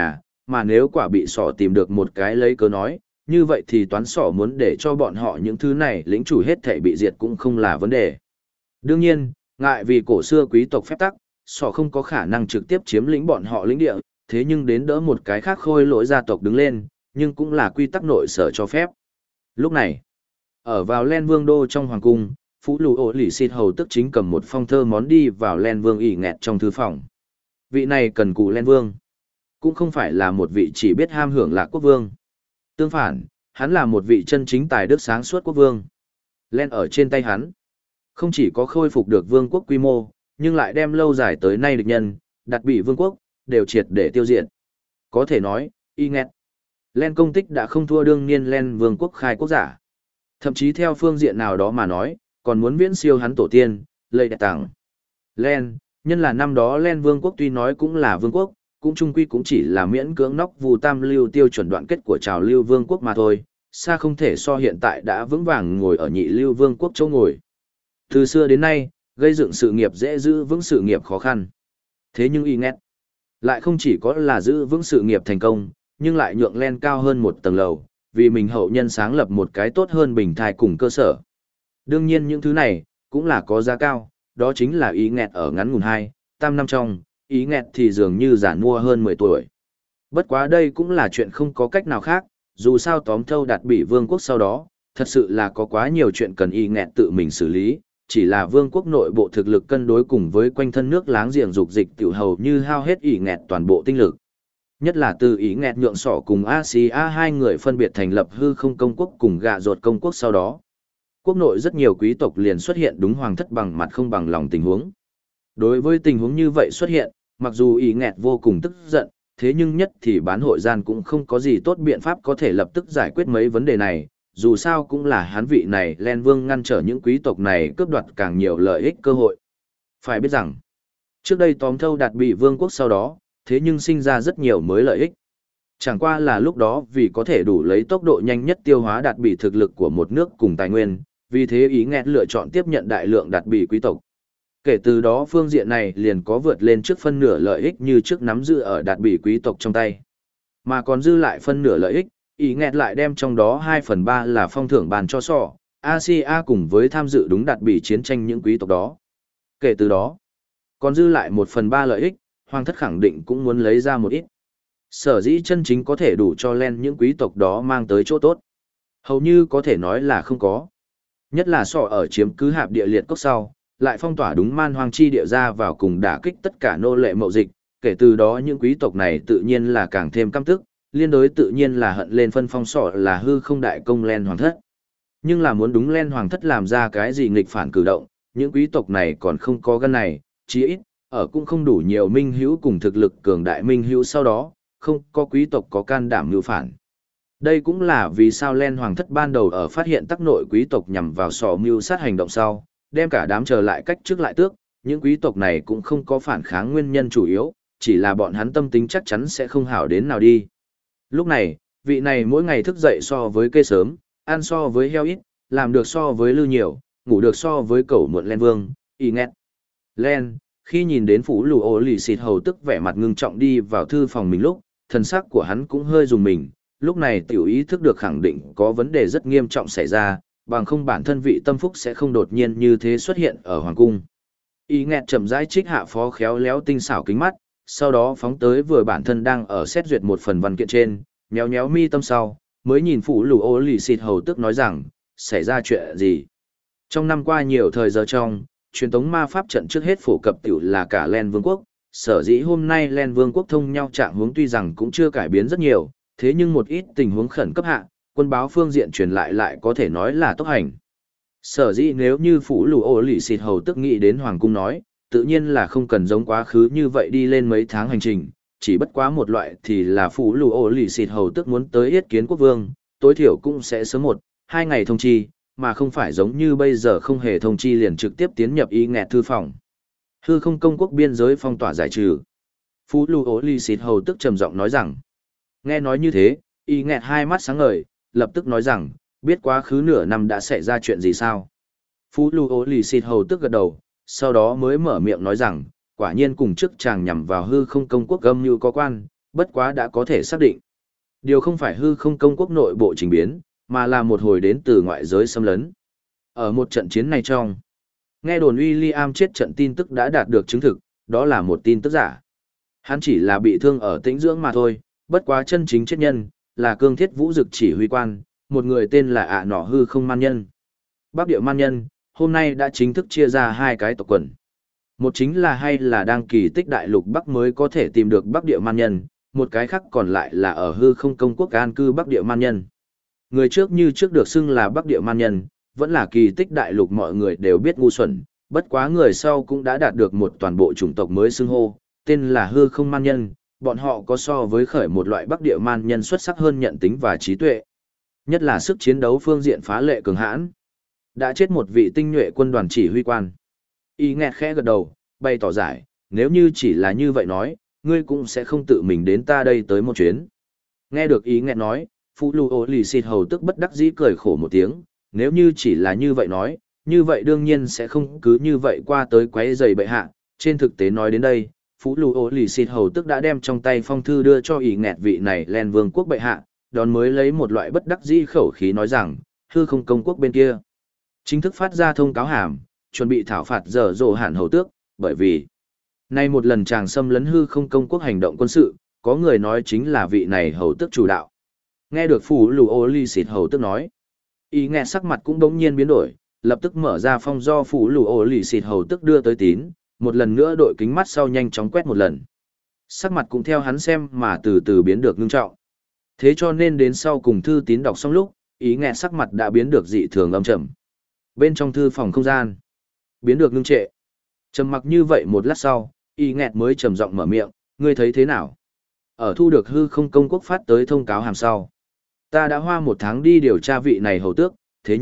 Speaker 1: mà nếu quả bị sỏ tìm được một cái lấy cớ nói, như vậy thì toán sỏ muốn để cho bọn họ những thứ này lĩnh chủ hết thể bị diệt cũng không là vấn đề. Đương nhiên, ngại vì cổ xưa quý tộc phép tắc, sỏ không có khả năng trực tiếp chiếm lĩnh bọn họ lĩnh địa, thế nhưng đến đỡ một cái khác khôi lỗi gia tộc đứng lên, nhưng cũng là quy tắc nội sở cho phép. Lúc này, ở vào Len Vương đô trong hoàng cung, Phú Lù Ổ Lì Xịt hầu tức chính cầm một phong thơ món đi vào Len Vương ỉ nghẹt trong thư phòng. Vị này cần cù Len Vương, cũng không phải là một vị chỉ biết ham hưởng lạc quốc vương. Tương phản, hắn là một vị chân chính tài đức sáng suốt quốc vương. Len ở trên tay hắn, không chỉ có khôi phục được vương quốc quy mô, nhưng lại đem lâu dài tới nay địch nhân, đặt bị vương quốc, đều triệt để tiêu diệt. Có thể nói, y nghẹt. Len công tích đã không thua đương niên Len vương quốc khai quốc giả. Thậm chí theo phương diện nào đó mà nói, còn muốn viễn siêu hắn tổ tiên, lây đại tặng. Len, nhân là năm đó Len vương quốc tuy nói cũng là vương quốc, cũng chung quy cũng chỉ là miễn cưỡng nóc vù tam lưu tiêu chuẩn đoạn kết của trào lưu vương quốc mà thôi, xa không thể so hiện tại đã vững vàng ngồi ở nhị lưu vương quốc chỗ ngồi. Từ xưa đến nay, gây dựng sự nghiệp dễ giữ vững sự nghiệp khó khăn. Thế nhưng y nghẹt, lại không chỉ có là giữ vững sự nghiệp thành công, nhưng lại nhượng Len cao hơn một tầng lầu, vì mình hậu nhân sáng lập một cái tốt hơn bình thai cùng cơ sở. Đương nhiên những thứ này, cũng là có giá cao, đó chính là ý nghẹt ở ngắn ngủn 2, 3 năm trong, ý nghẹt thì dường như giản mua hơn 10 tuổi. Bất quá đây cũng là chuyện không có cách nào khác, dù sao tóm thâu đạt bị vương quốc sau đó, thật sự là có quá nhiều chuyện cần ý nghẹt tự mình xử lý, chỉ là vương quốc nội bộ thực lực cân đối cùng với quanh thân nước láng giềng dục dịch tiểu hầu như hao hết ý nghẹt toàn bộ tinh lực. Nhất là từ ý nghẹt nhượng sỏ cùng Asia hai người phân biệt thành lập hư không công quốc cùng gạ ruột công quốc sau đó. Quốc nội rất nhiều quý tộc liền xuất hiện đúng hoàng thất bằng mặt không bằng lòng tình huống. Đối với tình huống như vậy xuất hiện, mặc dù ý nghẹt vô cùng tức giận, thế nhưng nhất thì bán hội gian cũng không có gì tốt biện pháp có thể lập tức giải quyết mấy vấn đề này, dù sao cũng là hán vị này Len Vương ngăn trở những quý tộc này cướp đoạt càng nhiều lợi ích cơ hội. Phải biết rằng, trước đây tóm thâu đạt bị vương quốc sau đó, thế nhưng sinh ra rất nhiều mới lợi ích. Chẳng qua là lúc đó vì có thể đủ lấy tốc độ nhanh nhất tiêu hóa đạt bị thực lực của một nước cùng tài nguyên, vì thế ý nghẹt lựa chọn tiếp nhận đại lượng đạt bị quý tộc. Kể từ đó phương diện này liền có vượt lên trước phân nửa lợi ích như trước nắm giữ ở đạt bị quý tộc trong tay. Mà còn dư lại phân nửa lợi ích, ý nghẹt lại đem trong đó 2/3 là phong thưởng bàn cho sọ, Asia cùng với tham dự đúng đạt bị chiến tranh những quý tộc đó. Kể từ đó, còn dư lại 1/3 lợi ích, hoàng thất khẳng định cũng muốn lấy ra một ít. Sở dĩ chân chính có thể đủ cho Len những quý tộc đó mang tới chỗ tốt. Hầu như có thể nói là không có. Nhất là sọ ở chiếm cứ hạp địa liệt cốc sau, lại phong tỏa đúng man hoang chi địa ra vào cùng đả kích tất cả nô lệ mậu dịch, kể từ đó những quý tộc này tự nhiên là càng thêm căm tức, liên đối tự nhiên là hận lên phân phong sọ là hư không đại công Len hoàng thất. Nhưng là muốn đúng Len hoàng thất làm ra cái gì nghịch phản cử động, những quý tộc này còn không có gan này, chí ít, ở cũng không đủ nhiều minh hữu cùng thực lực cường đại minh hữu sau đó, không có quý tộc có can đảm mưu phản. Đây cũng là vì sao Len hoàng thất ban đầu ở phát hiện tắc nội quý tộc nhằm vào sọ mưu sát hành động sau, đem cả đám trở lại cách trước lại tước, những quý tộc này cũng không có phản kháng nguyên nhân chủ yếu, chỉ là bọn hắn tâm tính chắc chắn sẽ không hảo đến nào đi. Lúc này, vị này mỗi ngày thức dậy so với kê sớm, ăn so với heo ít, làm được so với lư nhiều, ngủ được so với cẩu muộn Len Vương, y nghẹt. Len, khi nhìn đến Phú Lù Ổ Lì Xịt hầu tức vẻ mặt ngưng trọng đi vào thư phòng mình lúc, thần sắc của hắn cũng hơi rùng mình, lúc này tiểu ý thức được khẳng định có vấn đề rất nghiêm trọng xảy ra, bằng không bản thân vị tâm phúc sẽ không đột nhiên như thế xuất hiện ở hoàng cung. Y nghẹt chậm rãi trích hạ phó khéo léo tinh xảo kính mắt, sau đó phóng tới vừa bản thân đang ở xét duyệt một phần văn kiện trên, nhéo nhéo mi tâm sau, mới nhìn Phú Lù Ổ Lì Xịt hầu tức nói rằng, xảy ra chuyện gì? Trong năm qua nhiều thời giờ trong, truyền thống ma pháp trận trước hết phổ cập tiểu là cả Len Vương quốc, sở dĩ hôm nay Len Vương quốc thông nhau trạng hướng tuy rằng cũng chưa cải biến rất nhiều, thế nhưng một ít tình huống khẩn cấp hạ, quân báo phương diện truyền lại có thể nói là tốc hành. Sở dĩ nếu như Phú Lù Ổ Lì Xịt hầu tức nghĩ đến hoàng cung nói, tự nhiên là không cần giống quá khứ như vậy đi lên mấy tháng hành trình, chỉ bất quá một loại thì là Phú Lù Ổ Lì Xịt hầu tức muốn tới yết kiến quốc vương, tối thiểu cũng sẽ sớm 1, 2 ngày thông chi, mà không phải giống như bây giờ không hề thông chi liền trực tiếp tiến nhập ý nghẹt thư phòng. Hư không công quốc biên giới phong tỏa giải trừ. Phú Lù Ổ Lì Xịt hầu tức trầm giọng nói rằng. Nghe nói như thế, ý nghẹt hai mắt sáng ngời, lập tức nói rằng, biết quá khứ nửa năm đã xảy ra chuyện gì sao? Phú Lù Ổ Lì Xịt hầu tức gật đầu, sau đó mới mở miệng nói rằng, quả nhiên cùng trước chàng nhằm vào hư không công quốc âm như có quan, Bất quá đã có thể xác định. Điều không phải hư không công quốc nội bộ trình biến, mà là một hồi đến từ ngoại giới xâm lấn. Ở một trận chiến này trong, nghe đồn William chết trận tin tức đã đạt được chứng thực, đó là một tin tức giả. Hắn chỉ là bị thương ở tĩnh dưỡng mà thôi, bất quá chân chính chết nhân, là cương thiết vũ dực chỉ huy quan, một người tên là ạ nọ hư không man nhân. Bắc địa man nhân, hôm nay đã chính thức chia ra hai cái tộc quần. Một chính là hay là đang kỳ tích đại lục Bắc mới có thể tìm được Bắc địa man nhân, một cái khác còn lại là ở hư không công quốc an cư Bắc địa man nhân. Người trước như trước được xưng là Bắc địa man nhân, vẫn là kỳ tích đại lục mọi người đều biết ngu xuẩn, bất quá người sau cũng đã đạt được một toàn bộ chủng tộc mới xưng hô, tên là hư không man nhân, bọn họ có so với khởi một loại Bắc địa man nhân xuất sắc hơn nhận tính và trí tuệ. Nhất là sức chiến đấu phương diện phá lệ cường hãn. Đã chết một vị tinh nhuệ quân đoàn chỉ huy quan. Y nghẹt khẽ gật đầu, bày tỏ giải, nếu như chỉ là như vậy nói, ngươi cũng sẽ không tự mình đến ta đây tới một chuyến. Nghe được ý nghẹt nói, Phụ Lù Ô Lì Xịt Hầu tức bất đắc dĩ cười khổ một tiếng, nếu như chỉ là như vậy nói, như vậy đương nhiên sẽ không cứ như vậy qua tới quấy rầy bệ hạ. Trên thực tế nói đến đây, Phụ Lù Ô Lì Xịt Hầu tức đã đem trong tay phong thư đưa cho ý nghẹt vị này lên vương quốc bệ hạ, đón mới lấy một loại bất đắc dĩ khẩu khí nói rằng, hư không công quốc bên kia chính thức phát ra thông cáo hàm, chuẩn bị thảo phạt dở dồ hạn hầu tước, bởi vì nay một lần chàng xâm lấn hư không công quốc hành động quân sự, có người nói chính là vị này hầu tước chủ đạo. Nghe được Phù Lù Ô Ly Xịt hầu tước nói, ý nghe sắc mặt cũng đống nhiên biến đổi, lập tức mở ra phong do Phù Lù Ô Ly Xịt hầu tước đưa tới tín, một lần nữa đội kính mắt sau nhanh chóng quét một lần. Sắc mặt cũng theo hắn xem mà từ từ biến được ngưng trọng. Thế cho nên đến sau cùng thư tín đọc xong lúc, ý nghe sắc mặt đã biến được dị thường âm trầm. Bên trong thư phòng không gian, biến được ngưng trệ. Trầm mặc như vậy một lát sau, y nghẹt mới trầm giọng mở miệng, ngươi thấy thế nào? Ở thu được hư không công quốc phát tới thông cáo hàm sau. Ta đã hoa 1 tháng đi điều tra vị này hầu tước, thế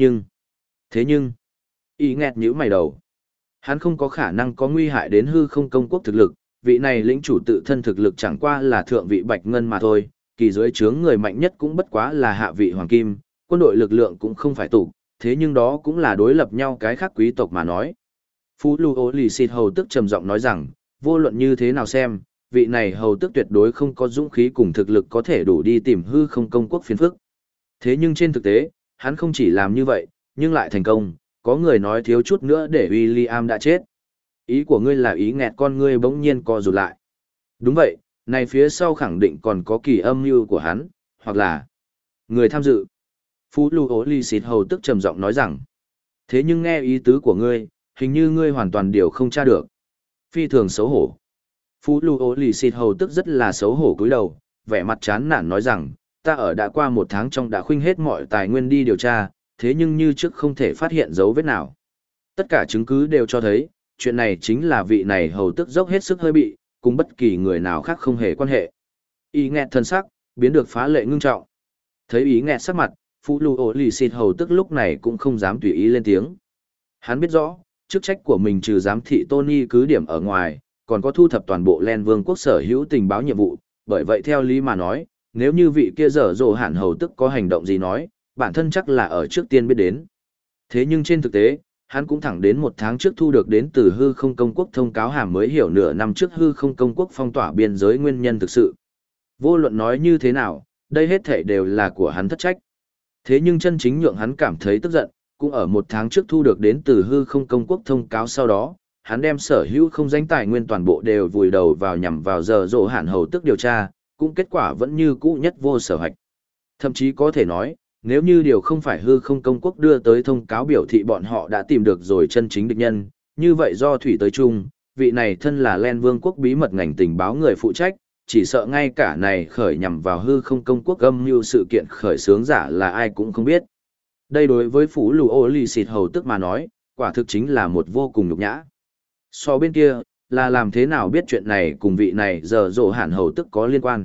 Speaker 1: nhưng, y nghẹt nhíu mày đầu. Hắn không có khả năng có nguy hại đến hư không công quốc thực lực, vị này lĩnh chủ tự thân thực lực chẳng qua là thượng vị bạch ngân mà thôi, kỳ dưới trướng người mạnh nhất cũng bất quá là hạ vị hoàng kim, quân đội lực lượng cũng không phải tụ, thế nhưng đó cũng là đối lập nhau cái khác quý tộc mà nói. Phú Lưu Ô Lì Xịt hầu tức trầm giọng nói rằng, vô luận như thế nào xem, vị này hầu tức tuyệt đối không có dũng khí cùng thực lực có thể đủ đi tìm hư không công quốc phiền phức. Thế nhưng trên thực tế, hắn không chỉ làm như vậy, nhưng lại thành công, có người nói thiếu chút nữa để William đã chết. Ý của ngươi là ý nghẹt con ngươi bỗng nhiên co rụt lại. Đúng vậy, này phía sau khẳng định còn có kỳ âm mưu của hắn, hoặc là người tham dự. Phú Lưu Ô Lì Xịt hầu tức trầm giọng nói rằng, thế nhưng nghe ý tứ của ngươi, hình như ngươi hoàn toàn điều không tra được. Phi thường xấu hổ. Phú Lưu Ô Lì Xịt hầu tức rất là xấu hổ cúi đầu, vẻ mặt chán nản nói rằng, ta ở đã qua 1 tháng trong đã khuynh hết mọi tài nguyên đi điều tra, thế nhưng như trước không thể phát hiện dấu vết nào. Tất cả chứng cứ đều cho thấy, chuyện này chính là vị này hầu tức dốc hết sức hơi bị, cùng bất kỳ người nào khác không hề quan hệ. Ý nghẹt thân sắc, biến được phá lệ ngưng trọng. Thấy ý nghẹt sắc mặt, Phú Lưu Ô Lì Xịt hầu tức lúc này cũng không dám tùy ý lên tiếng. Hắn biết rõ, chức trách của mình trừ giám thị Tony cứ điểm ở ngoài, còn có thu thập toàn bộ Len Vương quốc sở hữu tình báo nhiệm vụ, bởi vậy theo lý mà nói, nếu như vị kia dở dồ hạn hầu tức có hành động gì nói, bản thân chắc là ở trước tiên biết đến. Thế nhưng trên thực tế, hắn cũng thẳng đến 1 tháng trước thu được đến từ hư không công quốc thông cáo hàm mới hiểu nửa năm trước hư không công quốc phong tỏa biên giới nguyên nhân thực sự. Vô luận nói như thế nào, đây hết thảy đều là của hắn thất trách. Thế nhưng chân chính nhượng hắn cảm thấy tức giận, cũng ở 1 tháng trước thu được đến từ hư không công quốc thông cáo sau đó, hắn đem sở hữu không danh tài nguyên toàn bộ đều vùi đầu vào nhằm vào giờ dỗ hạn hầu tức điều tra, cũng kết quả vẫn như cũ nhất vô sở hạch. Thậm chí có thể nói, nếu như điều không phải hư không công quốc đưa tới thông cáo biểu thị bọn họ đã tìm được rồi chân chính địch nhân, như vậy do thủy tới chung, vị này thân là Len Vương quốc bí mật ngành tình báo người phụ trách, chỉ sợ ngay cả này khởi nhằm vào hư không công quốc âm mưu sự kiện khởi xướng giả là ai cũng không biết. Đây đối với Phú Lù Ô Lì Xịt hầu tức mà nói, quả thực chính là một vô cùng nhục nhã. So bên kia, là làm thế nào biết chuyện này cùng vị này giờ dỗ hạn hầu tức có liên quan?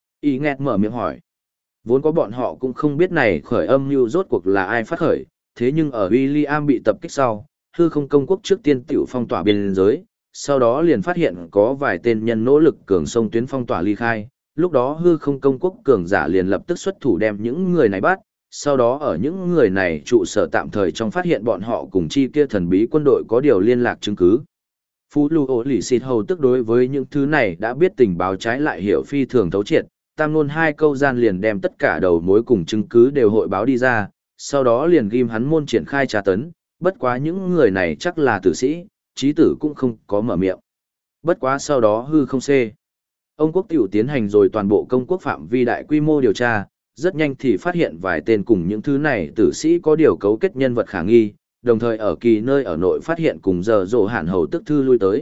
Speaker 1: Ý nghẹt mở miệng hỏi. Vốn có bọn họ cũng không biết này khởi âm mưu rốt cuộc là ai phát khởi, thế nhưng ở William bị tập kích sau, hư không công quốc trước tiên tiểu phong tỏa biên giới, sau đó liền phát hiện có vài tên nhân nỗ lực cường sông tuyến phong tỏa ly khai, lúc đó hư không công quốc cường giả liền lập tức xuất thủ đem những người này bắt, sau đó ở những người này trụ sở tạm thời trong phát hiện bọn họ cùng chi kia thần bí quân đội có điều liên lạc chứng cứ. Phú Lưu ổ lì xịt hầu tức đối với những thứ này đã biết tình báo trái lại hiểu phi thường thấu triệt, tam luôn hai câu gian liền đem tất cả đầu mối cùng chứng cứ đều hội báo đi ra, sau đó liền ghim hắn môn triển khai tra tấn, bất quá những người này chắc là tử sĩ, trí tử cũng không có mở miệng. Bất quá sau đó hư không xê. Ông quốc tiểu tiến hành rồi toàn bộ công quốc phạm vi đại quy mô điều tra, rất nhanh thì phát hiện vài tên cùng những thứ này tử sĩ có điều cấu kết nhân vật khả nghi, đồng thời ở kỳ nơi ở nội phát hiện cùng giờ rộ hạn hầu tức thư lui tới.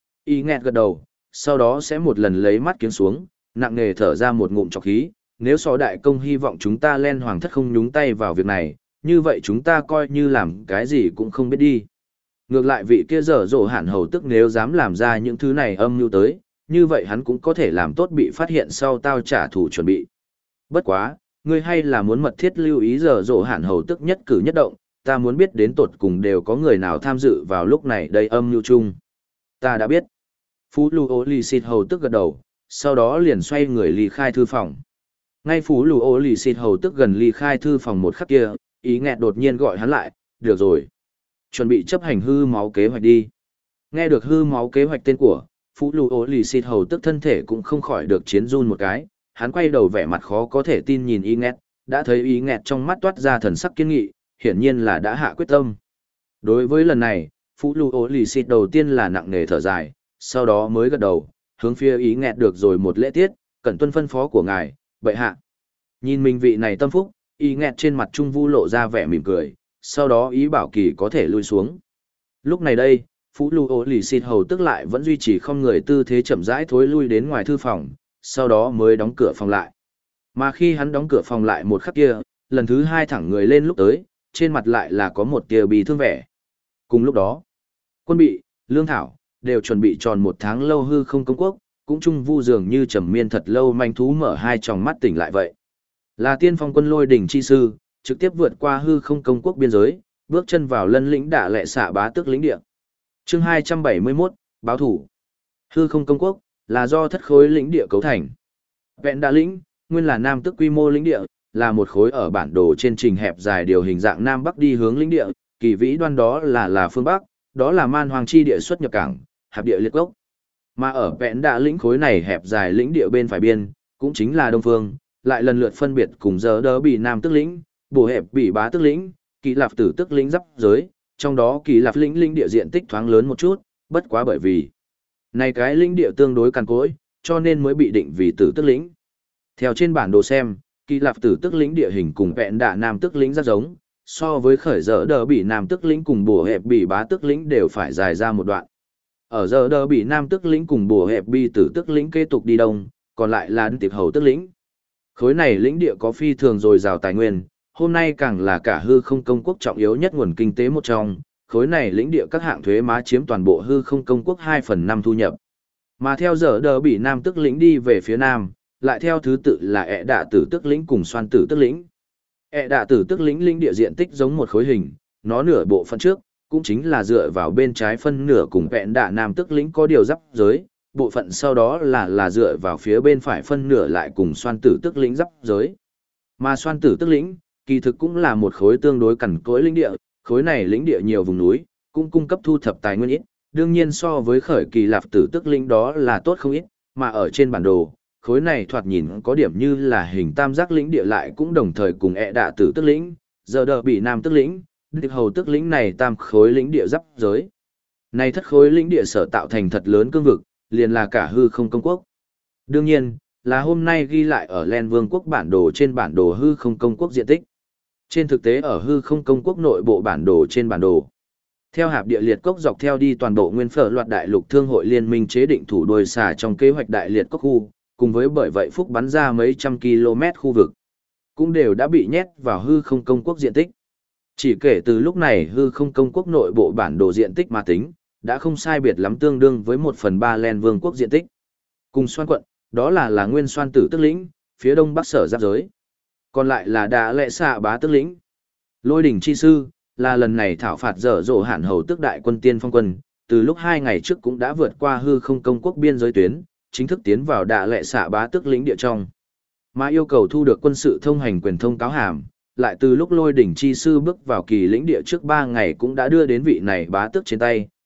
Speaker 1: Y nghẹt gật đầu, sau đó sẽ một lần lấy mắt kiếm xuống, nặng nề thở ra một ngụm trọc khí, nếu so đại công hy vọng chúng ta len hoàng thất không nhúng tay vào việc này, như vậy chúng ta coi như làm cái gì cũng không biết đi. Ngược lại vị kia dở dỗ hẳn hầu tức nếu dám làm ra những thứ này âm mưu tới, như vậy hắn cũng có thể làm tốt bị phát hiện sau tao trả thù chuẩn bị. Bất quá, ngươi hay là muốn mật thiết lưu ý dở dỗ hẳn hầu tức nhất cử nhất động, ta muốn biết đến tột cùng đều có người nào tham dự vào lúc này đây âm mưu chung. Ta đã biết. Phú Lưu Ô Lì Xịt hầu tức gật đầu, sau đó liền xoay người ly khai thư phòng. Ngay Phú Lưu Ô Lì Xịt hầu tức gần ly khai thư phòng một khắc kia, ý nghẹt đột nhiên gọi hắn lại, được rồi. Chuẩn bị chấp hành hư máu kế hoạch đi. Nghe được hư máu kế hoạch tên của, Phú Lưu Ô Lì Xịt hầu tức thân thể cũng không khỏi được chiến run một cái, hắn quay đầu vẻ mặt khó có thể tin nhìn ý nghẹt, đã thấy ý nghẹt trong mắt toát ra thần sắc kiên nghị, hiển nhiên là đã hạ quyết tâm. Đối với lần này, Phú Lưu Ô Lì Xịt đầu tiên là nặng nề thở dài, sau đó mới gật đầu, hướng phía ý nghẹt được rồi một lễ tiết, cẩn tuân phân phó của ngài, bệ hạ. Nhìn mình vị này tâm phúc, ý nghẹt trên mặt trung vu lộ ra vẻ mỉm cười, sau đó ý bảo kỳ có thể lui xuống. Lúc này đây, Phú Lưu Ô Lì Xịt hầu tức lại vẫn duy trì không người tư thế chậm rãi thối lui đến ngoài thư phòng, sau đó mới đóng cửa phòng lại. Mà khi hắn đóng cửa phòng lại một khắc kia, lần thứ hai thẳng người lên lúc tới, trên mặt lại là có một tia bi thương vẻ. Cùng lúc đó, quân bị, lương thảo, đều chuẩn bị tròn một tháng lâu hư không công quốc, cũng chung vu dường như trầm miên thật lâu manh thú mở hai tròng mắt tỉnh lại vậy. Là tiên phong quân lôi đỉnh chi sư, trực tiếp vượt qua hư không công quốc biên giới, bước chân vào lân lĩnh đả lệ xạ bá tước lĩnh địa. Chương 271, báo thủ. Hư không công quốc, là do thất khối lĩnh địa cấu thành. Vẹn đa lĩnh, nguyên là nam tước quy mô lĩnh địa, là một khối ở bản đồ trên trình hẹp dài điều hình dạng nam bắc đi hướng lĩnh địa, kỳ vĩ đoan đó là phương bắc, đó là man hoàng chi địa xuất nhập cảng, hạp địa liệt gốc. Mà ở vẹn đa lĩnh khối này hẹp dài lĩnh địa bên phải biên, cũng chính là đông phương, lại lần lượt phân biệt cùng giờ đỡ bị nam tước lĩnh, bổ hẹp bị bá tước lĩnh, kỳ lạp tử tước lĩnh giáp giới, trong đó kỳ lạp lĩnh lĩnh địa diện tích thoáng lớn một chút, bất quá bởi vì này cái lĩnh địa tương đối cằn cỗi, cho nên mới bị định vì tử tước lĩnh. Theo trên bản đồ xem, kỳ lạp tử tước lĩnh địa hình cùng vẹn đạ nam tước lĩnh rất giống, so với khởi giờ đỡ bị nam tước lĩnh cùng bổ hẹp bị bá tước lĩnh đều phải dài ra một đoạn. Ở giờ đỡ bị nam tước lĩnh cùng bổ hẹp bị tử tước lĩnh kế tục đi đông, còn lại là tiệp hầu tước lĩnh. Khối này lĩnh địa có phi thường dồi dào tài nguyên, hôm nay càng là cả hư không công quốc trọng yếu nhất nguồn kinh tế một trong, khối này lĩnh địa các hạng thuế má chiếm toàn bộ hư không công quốc 2/5 thu nhập. Mà theo giờ đỡ bị nam tước lĩnh đi về phía nam, lại theo thứ tự là ẹ đạ tử tước lĩnh cùng xoan tử tước lĩnh. Ẹ đạ tử tước lĩnh lĩnh địa diện tích giống một khối hình, nó nửa bộ phận trước, cũng chính là dựa vào bên trái phân nửa cùng vẹn đạ nam tước lĩnh có điều giáp giới, bộ phận sau đó là dựa vào phía bên phải phân nửa lại cùng xoan tử tước lĩnh giáp giới. Mà xoan tử tước lĩnh, kỳ thực cũng là một khối tương đối cằn cỗi lĩnh địa, khối này lĩnh địa nhiều vùng núi, cũng cung cấp thu thập tài nguyên ít, đương nhiên so với khởi kỳ lạp tử tước lĩnh đó là tốt không ít, mà ở trên bản đồ, khối này thoạt nhìn có điểm như là hình tam giác lĩnh địa lại cũng đồng thời cùng ẹ đạ tử tước lĩnh, giờ đờ bị nam tước lĩnh, điệp hầu tước lĩnh này tam khối lĩnh địa giáp giới. Này thất khối lĩnh địa sở tạo thành thật lớn cương vực, liền là cả hư không công quốc. Đương nhiên, là hôm nay ghi lại ở Len Vương quốc bản đồ trên bản đồ hư không công quốc diện tích. Trên thực tế ở hư không công quốc nội bộ bản đồ trên bản đồ. Theo hạp địa liệt cốc dọc theo đi toàn bộ nguyên phở loạt đại lục thương hội liên minh chế định thủ đuôi xà trong kế hoạch đại liệt cốc khu, cùng với bởi vậy phúc bắn ra mấy trăm km khu vực, cũng đều đã bị nhét vào hư không công quốc diện tích. Chỉ kể từ lúc này hư không công quốc nội bộ bản đồ diện tích mà tính, đã không sai biệt lắm tương đương với 1/3 Len Vương quốc diện tích. Cùng xoan quận, đó là nguyên xoan tử tức lĩnh, phía đông bắc sở giáp giới. Còn lại là đá lệ xạ bá tức lĩnh. Lôi đỉnh chi sư, là lần này thảo phạt dở dỗ hạn hầu tức đại quân tiên phong quân, từ lúc 2 ngày trước cũng đã vượt qua hư không công quốc biên giới tuyến, chính thức tiến vào đá lệ xạ bá tức lĩnh địa trong. Mà yêu cầu thu được quân sự thông hành quyền thông cáo hàm, lại từ lúc lôi đỉnh chi sư bước vào kỳ lĩnh địa trước 3 ngày cũng đã đưa đến vị này bá tước trên tay,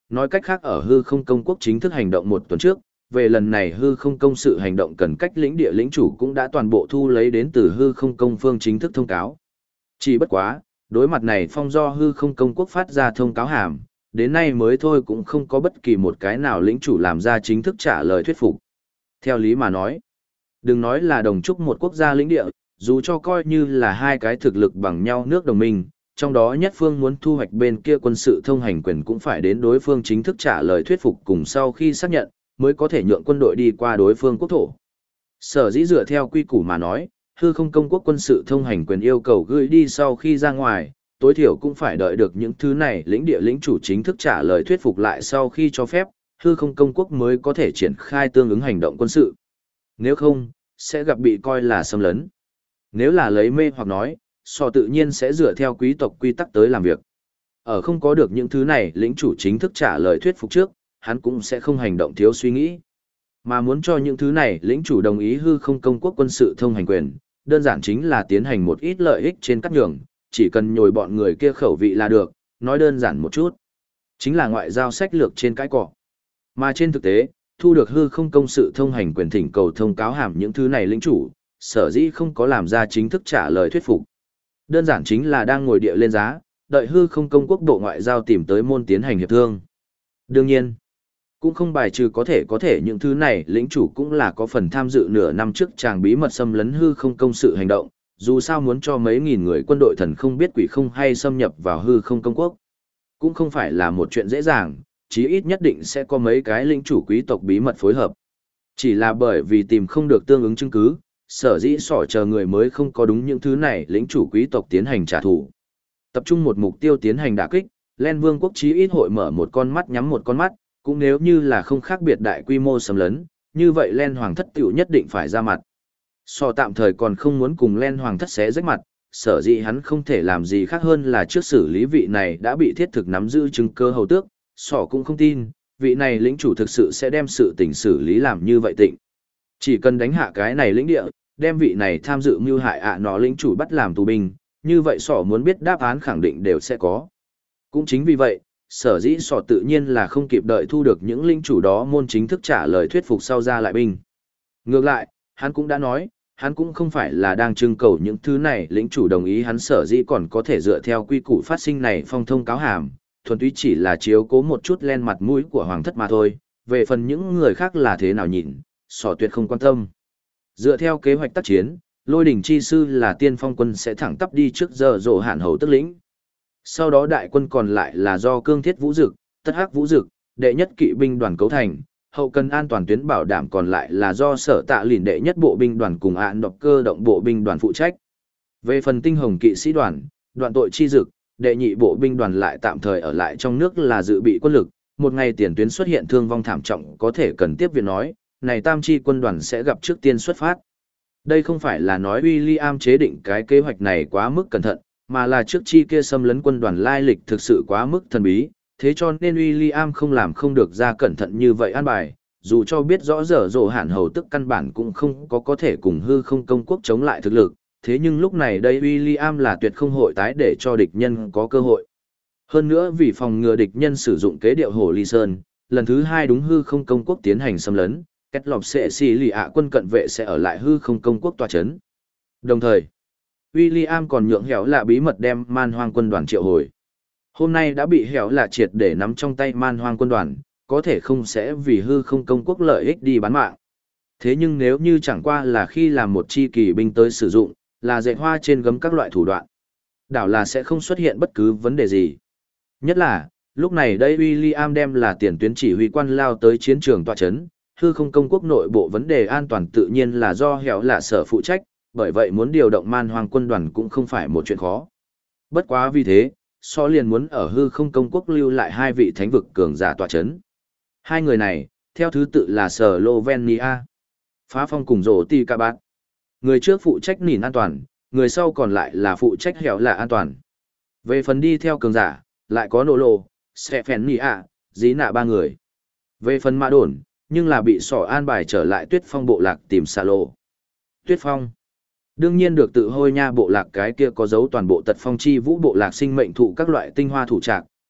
Speaker 1: nói cách khác ở hư không công quốc chính thức hành động một tuần trước, về lần này hư không công sự hành động cần cách lĩnh địa lĩnh chủ cũng đã toàn bộ thu lấy đến từ hư không công phương chính thức thông cáo. Chỉ bất quá, đối mặt này phong do hư không công quốc phát ra thông cáo hàm, đến nay mới thôi cũng không có bất kỳ một cái nào lĩnh chủ làm ra chính thức trả lời thuyết phục. Theo lý mà nói, đừng nói là đồng chúc một quốc gia lĩnh địa, dù cho coi như là hai cái thực lực bằng nhau nước đồng minh, trong đó nhất phương muốn thu hoạch bên kia quân sự thông hành quyền cũng phải đến đối phương chính thức trả lời thuyết phục cùng sau khi xác nhận, mới có thể nhượng quân đội đi qua đối phương quốc thổ. Sở dĩ dựa theo quy củ mà nói, hư không công quốc quân sự thông hành quyền yêu cầu gửi đi sau khi ra ngoài, tối thiểu cũng phải đợi được những thứ này lĩnh địa lĩnh chủ chính thức trả lời thuyết phục lại sau khi cho phép, hư không công quốc mới có thể triển khai tương ứng hành động quân sự. Nếu không, sẽ gặp bị coi là xâm lấn. Nếu là lấy mê hoặc nói, sò tự nhiên sẽ dựa theo quý tộc quy tắc tới làm việc. Ở không có được những thứ này lĩnh chủ chính thức trả lời thuyết phục trước, hắn cũng sẽ không hành động thiếu suy nghĩ. Mà muốn cho những thứ này lĩnh chủ đồng ý hư không công quốc quân sự thông hành quyền, đơn giản chính là tiến hành một ít lợi ích trên cắt nhường, chỉ cần nhồi bọn người kia khẩu vị là được, nói đơn giản một chút. Chính là ngoại giao sách lược trên cái cỏ. Mà trên thực tế, thu được hư không công sự thông hành quyền thỉnh cầu thông cáo hàm những thứ này lĩnh chủ, sở dĩ không có làm ra chính thức trả lời thuyết phục. Đơn giản chính là đang ngồi địa lên giá, đợi hư không công quốc bộ ngoại giao tìm tới môn tiến hành hiệp thương. Đương nhiên, cũng không bài trừ có thể những thứ này lĩnh chủ cũng là có phần tham dự nửa năm trước chàng bí mật xâm lấn hư không công sự hành động, dù sao muốn cho mấy nghìn người quân đội thần không biết quỷ không hay xâm nhập vào hư không công quốc. Cũng không phải là một chuyện dễ dàng, chí ít nhất định sẽ có mấy cái lĩnh chủ quý tộc bí mật phối hợp. Chỉ là bởi vì tìm không được tương ứng chứng cứ, sở dĩ sỏ chờ người mới không có đúng những thứ này lĩnh chủ quý tộc tiến hành trả thù. Tập trung một mục tiêu tiến hành đả kích, Len Vương quốc chí ít hội mở một con mắt nhắm một con mắt, cũng nếu như là không khác biệt đại quy mô xâm lấn, như vậy Len Hoàng thất tiểu nhất định phải ra mặt. Sò tạm thời còn không muốn cùng Len Hoàng thất xé rách mặt, sở dĩ hắn không thể làm gì khác hơn là trước xử lý vị này đã bị thiết thực nắm giữ chứng cơ hầu tước, sò cũng không tin, vị này lĩnh chủ thực sự sẽ đem sự tình xử lý làm như vậy tịnh. Chỉ cần đánh hạ cái này lĩnh địa, đem vị này tham dự mưu hại nó lĩnh chủ bắt làm tù binh, như vậy sò muốn biết đáp án khẳng định đều sẽ có. Cũng chính vì vậy, sở dĩ sò tự nhiên là không kịp đợi thu được những lĩnh chủ đó môn chính thức trả lời thuyết phục sau ra lại binh. Ngược lại, hắn cũng đã nói, hắn cũng không phải là đang trưng cầu những thứ này lĩnh chủ đồng ý hắn sở dĩ còn có thể dựa theo quy củ phát sinh này phong thông cáo hàm, thuần túy chỉ là chiếu cố một chút len mặt mũi của hoàng thất mà thôi, về phần những người khác là thế nào nhìn, sò tuyệt không quan tâm. Dựa theo kế hoạch tác chiến, Lôi đỉnh chi sư là tiên phong quân sẽ thẳng tắp đi trước giờ rổ hạn hầu tức lĩnh. Sau đó đại quân còn lại là do cương thiết vũ dực, tất hắc vũ dực, đệ nhất kỵ binh đoàn cấu thành, hậu cần an toàn tuyến bảo đảm còn lại là do sở tạ lìn đệ nhất bộ binh đoàn cùng án độc cơ động bộ binh đoàn phụ trách. Về phần tinh hồng kỵ sĩ đoàn, đoạn tội chi dực, đệ nhị bộ binh đoàn lại tạm thời ở lại trong nước là dự bị quân lực, một ngày tiền tuyến xuất hiện thương vong thảm trọng có thể cần tiếp viện nói, này tam chi quân đoàn sẽ gặp trước tiên xuất phát. Đây không phải là nói William chế định cái kế hoạch này quá mức cẩn thận, mà là trước chi kia xâm lấn quân đoàn lai lịch thực sự quá mức thần bí, thế cho nên William không làm không được ra cẩn thận như vậy an bài, dù cho biết rõ giờ rổ hạn hầu tức căn bản cũng không có thể cùng hư không công quốc chống lại thực lực, thế nhưng lúc này đây William là tuyệt không hội tái để cho địch nhân có cơ hội. Hơn nữa vì phòng ngừa địch nhân sử dụng kế điệu Hồ Ly Sơn, lần thứ hai đúng hư không công quốc tiến hành xâm lấn, kết lọc sẽ xì lì ạ quân cận vệ sẽ ở lại hư không công quốc tòa chấn. Đồng thời, William còn nhượng hẻo lạ bí mật đem man hoang quân đoàn triệu hồi. Hôm nay đã bị hẻo lạ triệt để nắm trong tay man hoang quân đoàn, có thể không sẽ vì hư không công quốc lợi ích đi bán mạng. Thế nhưng nếu như chẳng qua là khi làm một chi kỳ binh tới sử dụng, là dạy hoa trên gấm các loại thủ đoạn, đảo là sẽ không xuất hiện bất cứ vấn đề gì. Nhất là, lúc này đây William đem là tiền tuyến chỉ huy quan lao tới chiến trường tọa chấn, hư không công quốc nội bộ vấn đề an toàn tự nhiên là do hẻo lạ sở phụ trách, bởi vậy muốn điều động man hoang quân đoàn cũng không phải một chuyện khó. Bất quá vì thế, so liền muốn ở hư không công quốc lưu lại hai vị thánh vực cường giả tọa chấn. Hai người này, theo thứ tự là Slovenia, Phá Phong cùng Rổ Tì Ca Bát. Người trước phụ trách nỉn an toàn, người sau còn lại là phụ trách hẻo lạ an toàn. Về phần đi theo cường giả, lại có Nô Lô, Stephania, Dí Nạ ba người. Về phần Mã Đồn, nhưng là bị sỏ an bài trở lại Tuyết Phong bộ lạc tìm xà lô. Tuyết Phong đương nhiên được tự hôi nha bộ lạc cái kia có dấu toàn bộ tật phong chi vũ bộ lạc sinh mệnh thụ các loại tinh hoa thủ trạc,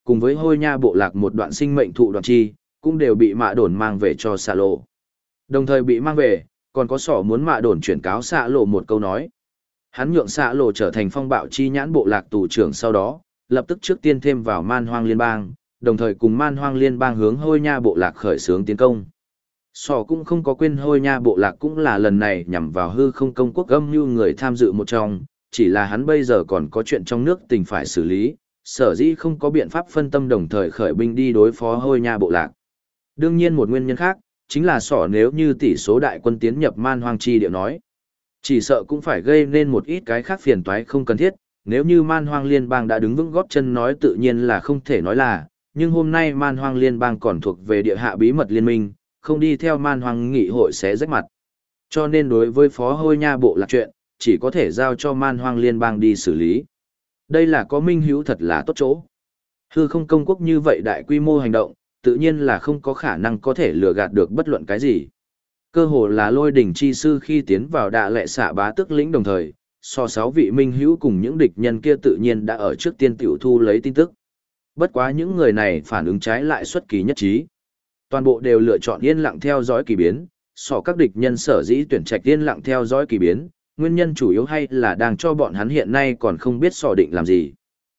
Speaker 1: cùng với Hôi Nha bộ lạc một đoạn sinh mệnh thụ đoạn chi, cũng đều bị Mạ Đồn mang về cho xạ lộ. Đồng thời bị mang về, còn có sỏ muốn Mạ Đồn chuyển cáo xạ lộ một câu nói. Hắn nhượng xạ lộ trở thành phong bạo chi nhãn bộ lạc tù trưởng sau đó, lập tức trước tiên thêm vào Man Hoang Liên bang, đồng thời cùng Man Hoang Liên bang hướng Hôi Nha bộ lạc khởi xướng tiến công. Sỏ cũng không có quên Hôi Nha bộ lạc cũng là lần này nhằm vào hư không công quốc âm mưu người tham dự một trong, chỉ là hắn bây giờ còn có chuyện trong nước tình phải xử lý, sở dĩ không có biện pháp phân tâm đồng thời khởi binh đi đối phó Hôi Nha bộ lạc. Đương nhiên một nguyên nhân khác, chính là sỏ nếu như tỷ số đại quân tiến nhập Man Hoang chi địa nói, chỉ sợ cũng phải gây nên một ít cái khác phiền toái không cần thiết, nếu như Man Hoang Liên bang đã đứng vững góp chân nói tự nhiên là không thể nói là, nhưng hôm nay Man Hoang Liên bang còn thuộc về địa hạ bí mật liên minh, không đi theo Man Hoang nghị hội sẽ rách mặt. Cho nên đối với Phó Hôi Nha bộ lạc chuyện, chỉ có thể giao cho Man Hoang Liên bang đi xử lý. Đây là có minh hữu thật là tốt chỗ. Hư không công quốc như vậy đại quy mô hành động, tự nhiên là không có khả năng có thể lừa gạt được bất luận cái gì. Cơ hồ là Lôi Đỉnh chi sư khi tiến vào Đạ Lệ Xạ Bá Tước lĩnh đồng thời, so 6 vị minh hữu cùng những địch nhân kia tự nhiên đã ở trước tiên tiểu thu lấy tin tức. Bất quá những người này phản ứng trái lại xuất kỳ nhất trí. Toàn bộ đều lựa chọn yên lặng theo dõi kỳ biến, so các địch nhân sở dĩ tuyển trạch yên lặng theo dõi kỳ biến, nguyên nhân chủ yếu hay là đang cho bọn hắn hiện nay còn không biết so định làm gì.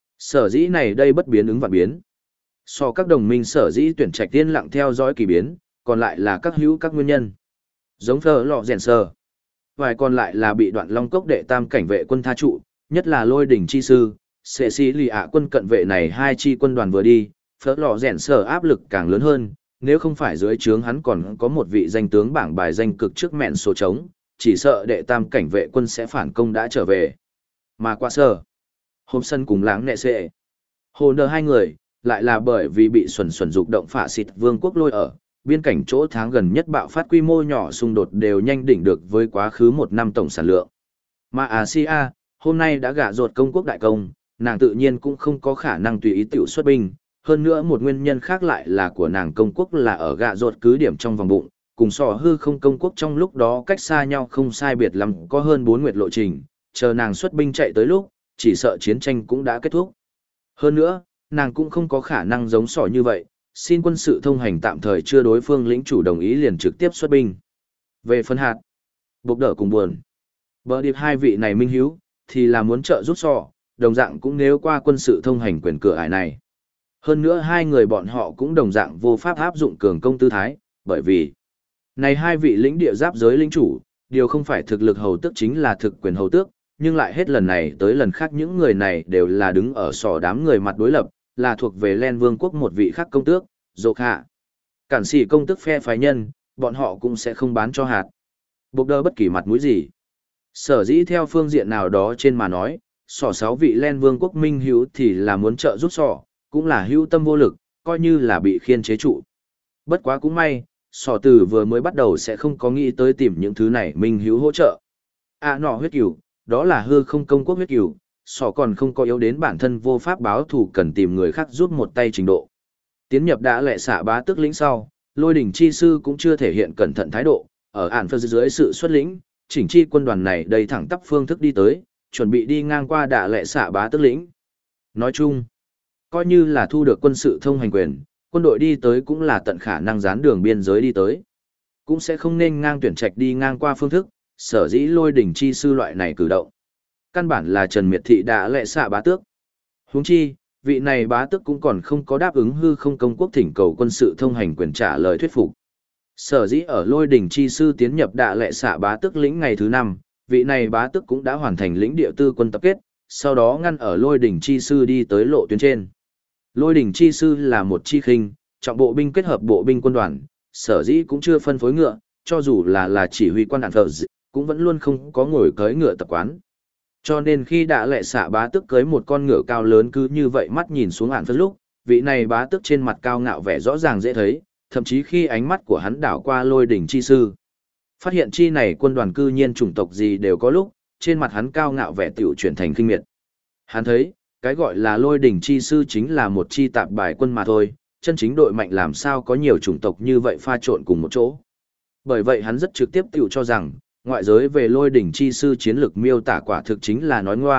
Speaker 1: Sở dĩ này đây bất biến ứng vạn biến. So các đồng minh sở dĩ tuyển trạch yên lặng theo dõi kỳ biến, còn lại là các hữu các nguyên nhân. Giống phở lọ rèn sờ. Vài còn lại là bị Đoạn Long Cốc đệ tam cảnh vệ quân tha trụ, nhất là Lôi Đỉnh chi sư, Sệ Sĩ Lì ạ quân cận vệ này hai chi quân đoàn vừa đi, phở lọ rèn sờ áp lực càng lớn hơn, nếu không phải dưới trướng hắn còn có một vị danh tướng bảng bài danh cực trước mẹn số trống, chỉ sợ đệ tam cảnh vệ quân sẽ phản công đã trở về. Mà qua sở, hôm sân cùng láng nệ sệ. Hồ nờ hai người, lại là bởi vì bị xuẩn xuẩn dục động phả xịt vương quốc lôi ở, biên cảnh chỗ tháng gần nhất bạo phát quy mô nhỏ xung đột đều nhanh đỉnh được với quá khứ một năm tổng sản lượng. Mà Asia, hôm nay đã gả ruột công quốc đại công, nàng tự nhiên cũng không có khả năng tùy ý tiểu xuất binh. Hơn nữa một nguyên nhân khác lại là của nàng công quốc là ở gạ ruột cứ điểm trong vòng bụng, cùng sò hư không công quốc trong lúc đó cách xa nhau không sai biệt lắm có hơn 4 nguyệt lộ trình, chờ nàng xuất binh chạy tới lúc, chỉ sợ chiến tranh cũng đã kết thúc. Hơn nữa, nàng cũng không có khả năng giống sò như vậy, xin quân sự thông hành tạm thời chưa đối phương lĩnh chủ đồng ý liền trực tiếp xuất binh. Về phân hạt, bộc đỡ cùng buồn. Bờ điệp hai vị này minh hiếu, thì là muốn trợ giúp sò, đồng dạng cũng nếu qua quân sự thông hành quyền cửa ải này. Hơn nữa hai người bọn họ cũng đồng dạng vô pháp áp dụng cường công tư thái, bởi vì này hai vị lĩnh địa giáp giới lĩnh chủ, điều không phải thực lực hầu tước chính là thực quyền hầu tước, nhưng lại hết lần này tới lần khác những người này đều là đứng ở sò đám người mặt đối lập, là thuộc về Len Vương quốc một vị khác công tước, Dột Hạ. Cản sĩ công tước phe phái nhân, bọn họ cũng sẽ không bán cho hạt. Bộc đơ bất kỳ mặt mũi gì. Sở dĩ theo phương diện nào đó trên mà nói, sò 6 vị Len Vương quốc minh hữu thì là muốn trợ giúp sò, cũng là hữu tâm vô lực, coi như là bị khiên chế trụ. Bất quá cũng may, sò từ vừa mới bắt đầu sẽ không có nghĩ tới tìm những thứ này minh hữu hỗ trợ. Nọ huyết cửu, đó là hư không công quốc huyết cửu, sò còn không có yếu đến bản thân vô pháp báo thù cần tìm người khác giúp một tay trình độ. Tiến nhập đã lệ xạ bá tước lĩnh sau, Lôi Đỉnh chi sư cũng chưa thể hiện cẩn thận thái độ, ở ản phật dưới sự xuất lĩnh, chỉnh chi quân đoàn này đầy thẳng tắp phương thức đi tới, chuẩn bị đi ngang qua đã lệ xạ bá tước lĩnh. Nói chung, coi như là thu được quân sự thông hành quyền, quân đội đi tới cũng là tận khả năng dán đường biên giới đi tới. Cũng sẽ không nên ngang tuyển trạch đi ngang qua phương thức, sở dĩ Lôi Đỉnh chi sư loại này cử động. Căn bản là Trần Miệt Thị đã lệ xạ bá tước. Huống chi, vị này bá tước cũng còn không có đáp ứng hư không công quốc thỉnh cầu quân sự thông hành quyền trả lời thuyết phục. Sở dĩ ở Lôi Đỉnh chi sư tiến nhập đạ lệ xạ bá tước lĩnh ngày thứ 5, vị này bá tước cũng đã hoàn thành lĩnh địa tư quân tập kết, sau đó ngăn ở Lôi Đỉnh chi sư đi tới lộ tuyến trên. Lôi Đỉnh chi sư là một chi khinh, trọng bộ binh kết hợp bộ binh quân đoàn, sở dĩ cũng chưa phân phối ngựa, cho dù là chỉ huy quan đạn thờ cũng vẫn luôn không có ngồi cưỡi ngựa tập quán. Cho nên khi đã lệ xạ bá tước cưới một con ngựa cao lớn cứ như vậy mắt nhìn xuống ản phất lúc, vị này bá tước trên mặt cao ngạo vẻ rõ ràng dễ thấy, thậm chí khi ánh mắt của hắn đảo qua Lôi Đỉnh chi sư. Phát hiện chi này quân đoàn cư nhiên chủng tộc gì đều có lúc, trên mặt hắn cao ngạo vẻ tiểu chuyển thành kinh miệt. Hắn thấy, cái gọi là Lôi Đỉnh chi sư chính là một chi tạp bài quân mà thôi, chân chính đội mạnh làm sao có nhiều chủng tộc như vậy pha trộn cùng một chỗ. Bởi vậy hắn rất trực tiếp tiểu cho rằng, ngoại giới về Lôi Đỉnh chi sư chiến lược miêu tả quả thực chính là nói ngoa,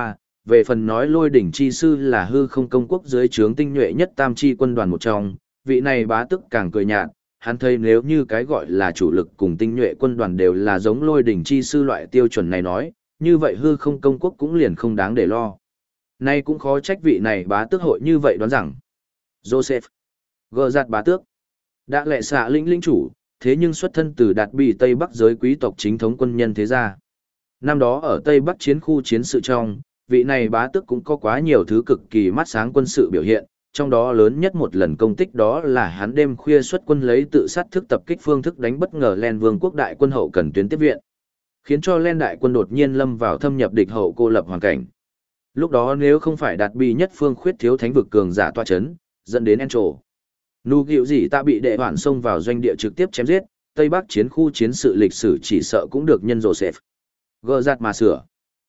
Speaker 1: về phần nói lôi đỉnh chi sư là hư không công quốc dưới trướng tinh nhuệ nhất tam chi quân đoàn một trong, vị này bá tức càng cười nhạt, hắn thấy nếu như cái gọi là chủ lực cùng tinh nhuệ quân đoàn đều là giống lôi đỉnh chi sư loại tiêu chuẩn này nói, như vậy hư không công quốc cũng liền không đáng để lo. Nay cũng khó trách vị này bá tước hội như vậy đoán rằng. Joseph, gờ giặt bá tước, đã lệ xạ lĩnh chủ, thế nhưng xuất thân từ đạt bị Tây Bắc giới quý tộc chính thống quân nhân thế gia. Năm đó ở Tây Bắc chiến khu chiến sự trong, vị này bá tước cũng có quá nhiều thứ cực kỳ mắt sáng quân sự biểu hiện, trong đó lớn nhất một lần công tích đó là hắn đêm khuya xuất quân lấy tự sát thức tập kích phương thức đánh bất ngờ Len Vương quốc đại quân hậu cần tuyến tiếp viện, khiến cho Len đại quân đột nhiên lâm vào thâm nhập địch hậu cô lập hoàn cảnh. Lúc đó nếu không phải đạt bi nhất phương khuyết thiếu thánh vực cường giả toa chấn, dẫn đến Encho. Nụ gịu gì ta bị đệ hoản xông vào doanh địa trực tiếp chém giết, Tây Bắc chiến khu chiến sự lịch sử chỉ sợ cũng được nhân Joseph gờ giặt mà sửa.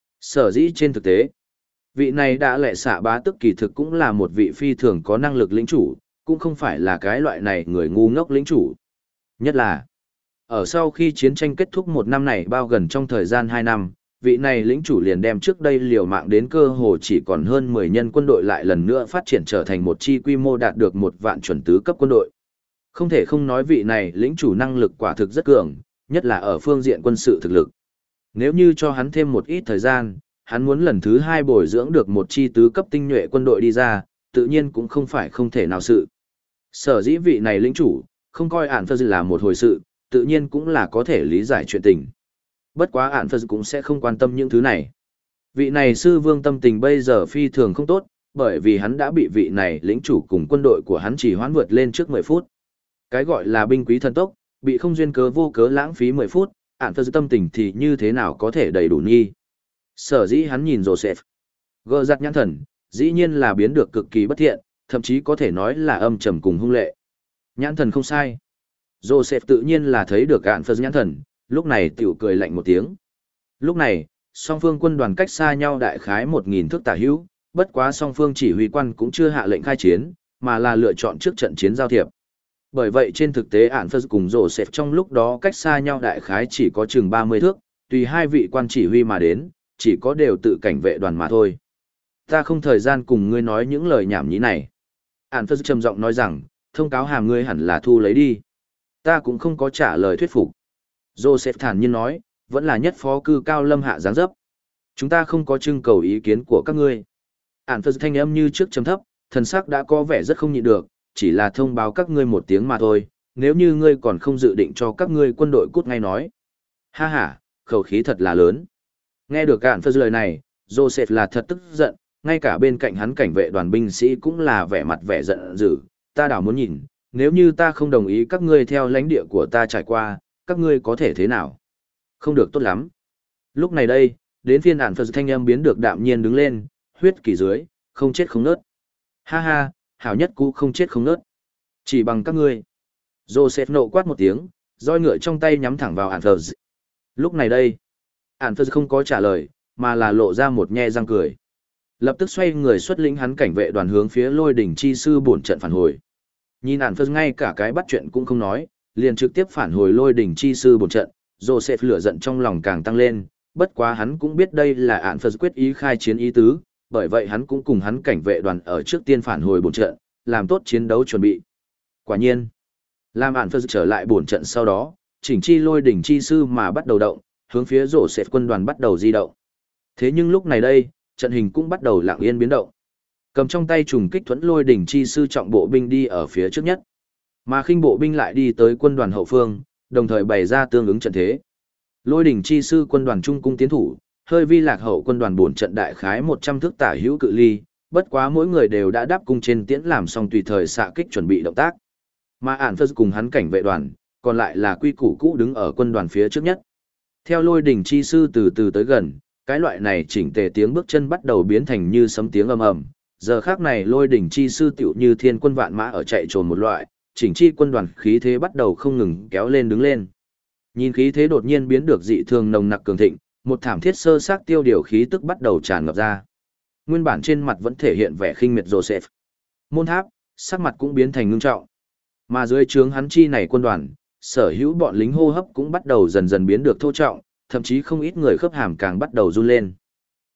Speaker 1: Sở dĩ trên thực tế, vị này đã lệ xạ bá tức kỳ thực cũng là một vị phi thường có năng lực lĩnh chủ, cũng không phải là cái loại này người ngu ngốc lĩnh chủ. Nhất là, ở sau khi chiến tranh kết thúc một năm này bao gần trong thời gian 2 năm, vị này lĩnh chủ liền đem trước đây liều mạng đến cơ hồ chỉ còn hơn 10 nhân quân đội lại lần nữa phát triển trở thành một chi quy mô đạt được 1 vạn chuẩn tứ cấp quân đội. Không thể không nói vị này lĩnh chủ năng lực quả thực rất cường, nhất là ở phương diện quân sự thực lực. Nếu như cho hắn thêm một ít thời gian, hắn muốn lần thứ 2 bồi dưỡng được một chi tứ cấp tinh nhuệ quân đội đi ra, tự nhiên cũng không phải không thể nào sự. Sở dĩ vị này lĩnh chủ, không coi ản phơ là một hồi sự, tự nhiên cũng là có thể lý giải chuyện tình. Bất quá ản phơ cũng sẽ không quan tâm những thứ này. Vị này sư vương tâm tình bây giờ phi thường không tốt, bởi vì hắn đã bị vị này lĩnh chủ cùng quân đội của hắn chỉ hoãn vượt lên trước 10 phút. Cái gọi là binh quý thần tốc, bị không duyên cớ vô cớ lãng phí 10 phút, ản phơ tâm tình thì như thế nào có thể đầy đủ nhi. Sở dĩ hắn nhìn Joseph gờ giặt nhãn thần, dĩ nhiên là biến được cực kỳ bất thiện, thậm chí có thể nói là âm trầm cùng hung lệ. Nhãn thần không sai. Joseph tự nhiên là thấy được ản phơ nhãn thần, lúc này tiểu cười lạnh một tiếng. Lúc này, song phương quân đoàn cách xa nhau đại khái 1000 thước tả hữu, bất quá song phương chỉ huy quan cũng chưa hạ lệnh khai chiến, mà là lựa chọn trước trận chiến giao thiệp. Bởi vậy trên thực tế ản phơ cùng Joseph trong lúc đó cách xa nhau đại khái chỉ có chừng 30 thước, tùy hai vị quan chỉ huy mà đến, chỉ có đều tự cảnh vệ đoàn mà thôi. Ta không thời gian cùng ngươi nói những lời nhảm nhí này. Ản phơ trầm giọng nói rằng, thông cáo hàm ngươi hẳn là thu lấy đi. Ta cũng không có trả lời thuyết phục. Joseph thản nhiên nói, vẫn là nhất phó cư cao lâm hạ dáng dấp. Chúng ta không có trưng cầu ý kiến của các ngươi. Ản phơ thanh âm như trước trầm thấp, thần sắc đã có vẻ rất không nhịn được, chỉ là thông báo các ngươi một tiếng mà thôi, nếu như ngươi còn không dự định cho các ngươi quân đội cút ngay nói. Ha ha, khẩu khí thật là lớn. Nghe được Ản phơ lời này, Joseph là thật tức giận, ngay cả bên cạnh hắn cảnh vệ đoàn binh sĩ cũng là vẻ mặt vẻ giận dữ, ta đảo muốn nhìn, nếu như ta không đồng ý các ngươi theo lãnh địa của ta trải qua, các ngươi có thể thế nào? Không được tốt lắm. Lúc này đây, đến phiên Ản phơ thanh âm biến được đạm nhiên đứng lên, huyết kỳ dưới, không chết không nớt. Ha ha, hảo nhất cũ không chết không nớt. Chỉ bằng các ngươi. Joseph nộ quát một tiếng, roi ngựa trong tay nhắm thẳng vào Ản phơ. Lúc này đây, Ản phơ không có trả lời, mà là lộ ra một nhe răng cười. Lập tức xoay người xuất lĩnh hắn cảnh vệ đoàn hướng phía lôi đỉnh chi sư bổn trận phản hồi. Nhìn Ản phơ ngay cả cái bắt chuyện cũng không nói, liền trực tiếp phản hồi lôi đỉnh chi sư bổn trận. Joseph lửa giận trong lòng càng tăng lên, bất quá hắn cũng biết đây là Ản phơ quyết ý khai chiến ý tứ, bởi vậy hắn cũng cùng hắn cảnh vệ đoàn ở trước tiên phản hồi bổn trận, làm tốt chiến đấu chuẩn bị. Quả nhiên, làm Ản phơ trở lại bổn trận sau đó, chỉnh chi lôi đỉnh chi sư mà bắt đầu động, hướng phía Joseph quân đoàn bắt đầu di động. Thế nhưng lúc này đây, trận hình cũng bắt đầu lặng yên biến động. Cầm trong tay trùng kích thuẫn lôi đỉnh chi sư trọng bộ binh đi ở phía trước nhất, mà khinh bộ binh lại đi tới quân đoàn hậu phương, đồng thời bày ra tương ứng trận thế. Lôi đỉnh chi sư quân đoàn trung cung tiến thủ, hơi vi lạc hậu quân đoàn bổn trận đại khái 100 thước tả hữu cự ly, bất quá mỗi người đều đã đáp cung trên tiễn làm xong tùy thời xạ kích chuẩn bị động tác. Mà Ản phơ cùng hắn cảnh vệ đoàn, còn lại là quy củ cũ đứng ở quân đoàn phía trước nhất. Theo lôi đỉnh chi sư từ từ tới gần, cái loại này chỉnh tề tiếng bước chân bắt đầu biến thành như sấm tiếng ầm ầm. Giờ khác này lôi đỉnh chi sư tựu như thiên quân vạn mã ở chạy trồn một loại, chỉnh chi quân đoàn khí thế bắt đầu không ngừng kéo lên đứng lên. Nhìn khí thế đột nhiên biến được dị thường nồng nặc cường thịnh, một thảm thiết sơ xác tiêu điều khí tức bắt đầu tràn ngập ra. Nguyên bản trên mặt vẫn thể hiện vẻ khinh miệt Joseph. Môn tháp, sắc mặt cũng biến thành ngưng trọng. Mà dưới trướng hắn chi này quân đoàn, sở hữu bọn lính hô hấp cũng bắt đầu dần dần biến được thô trọng, thậm chí không ít người khớp hàm càng bắt đầu run lên.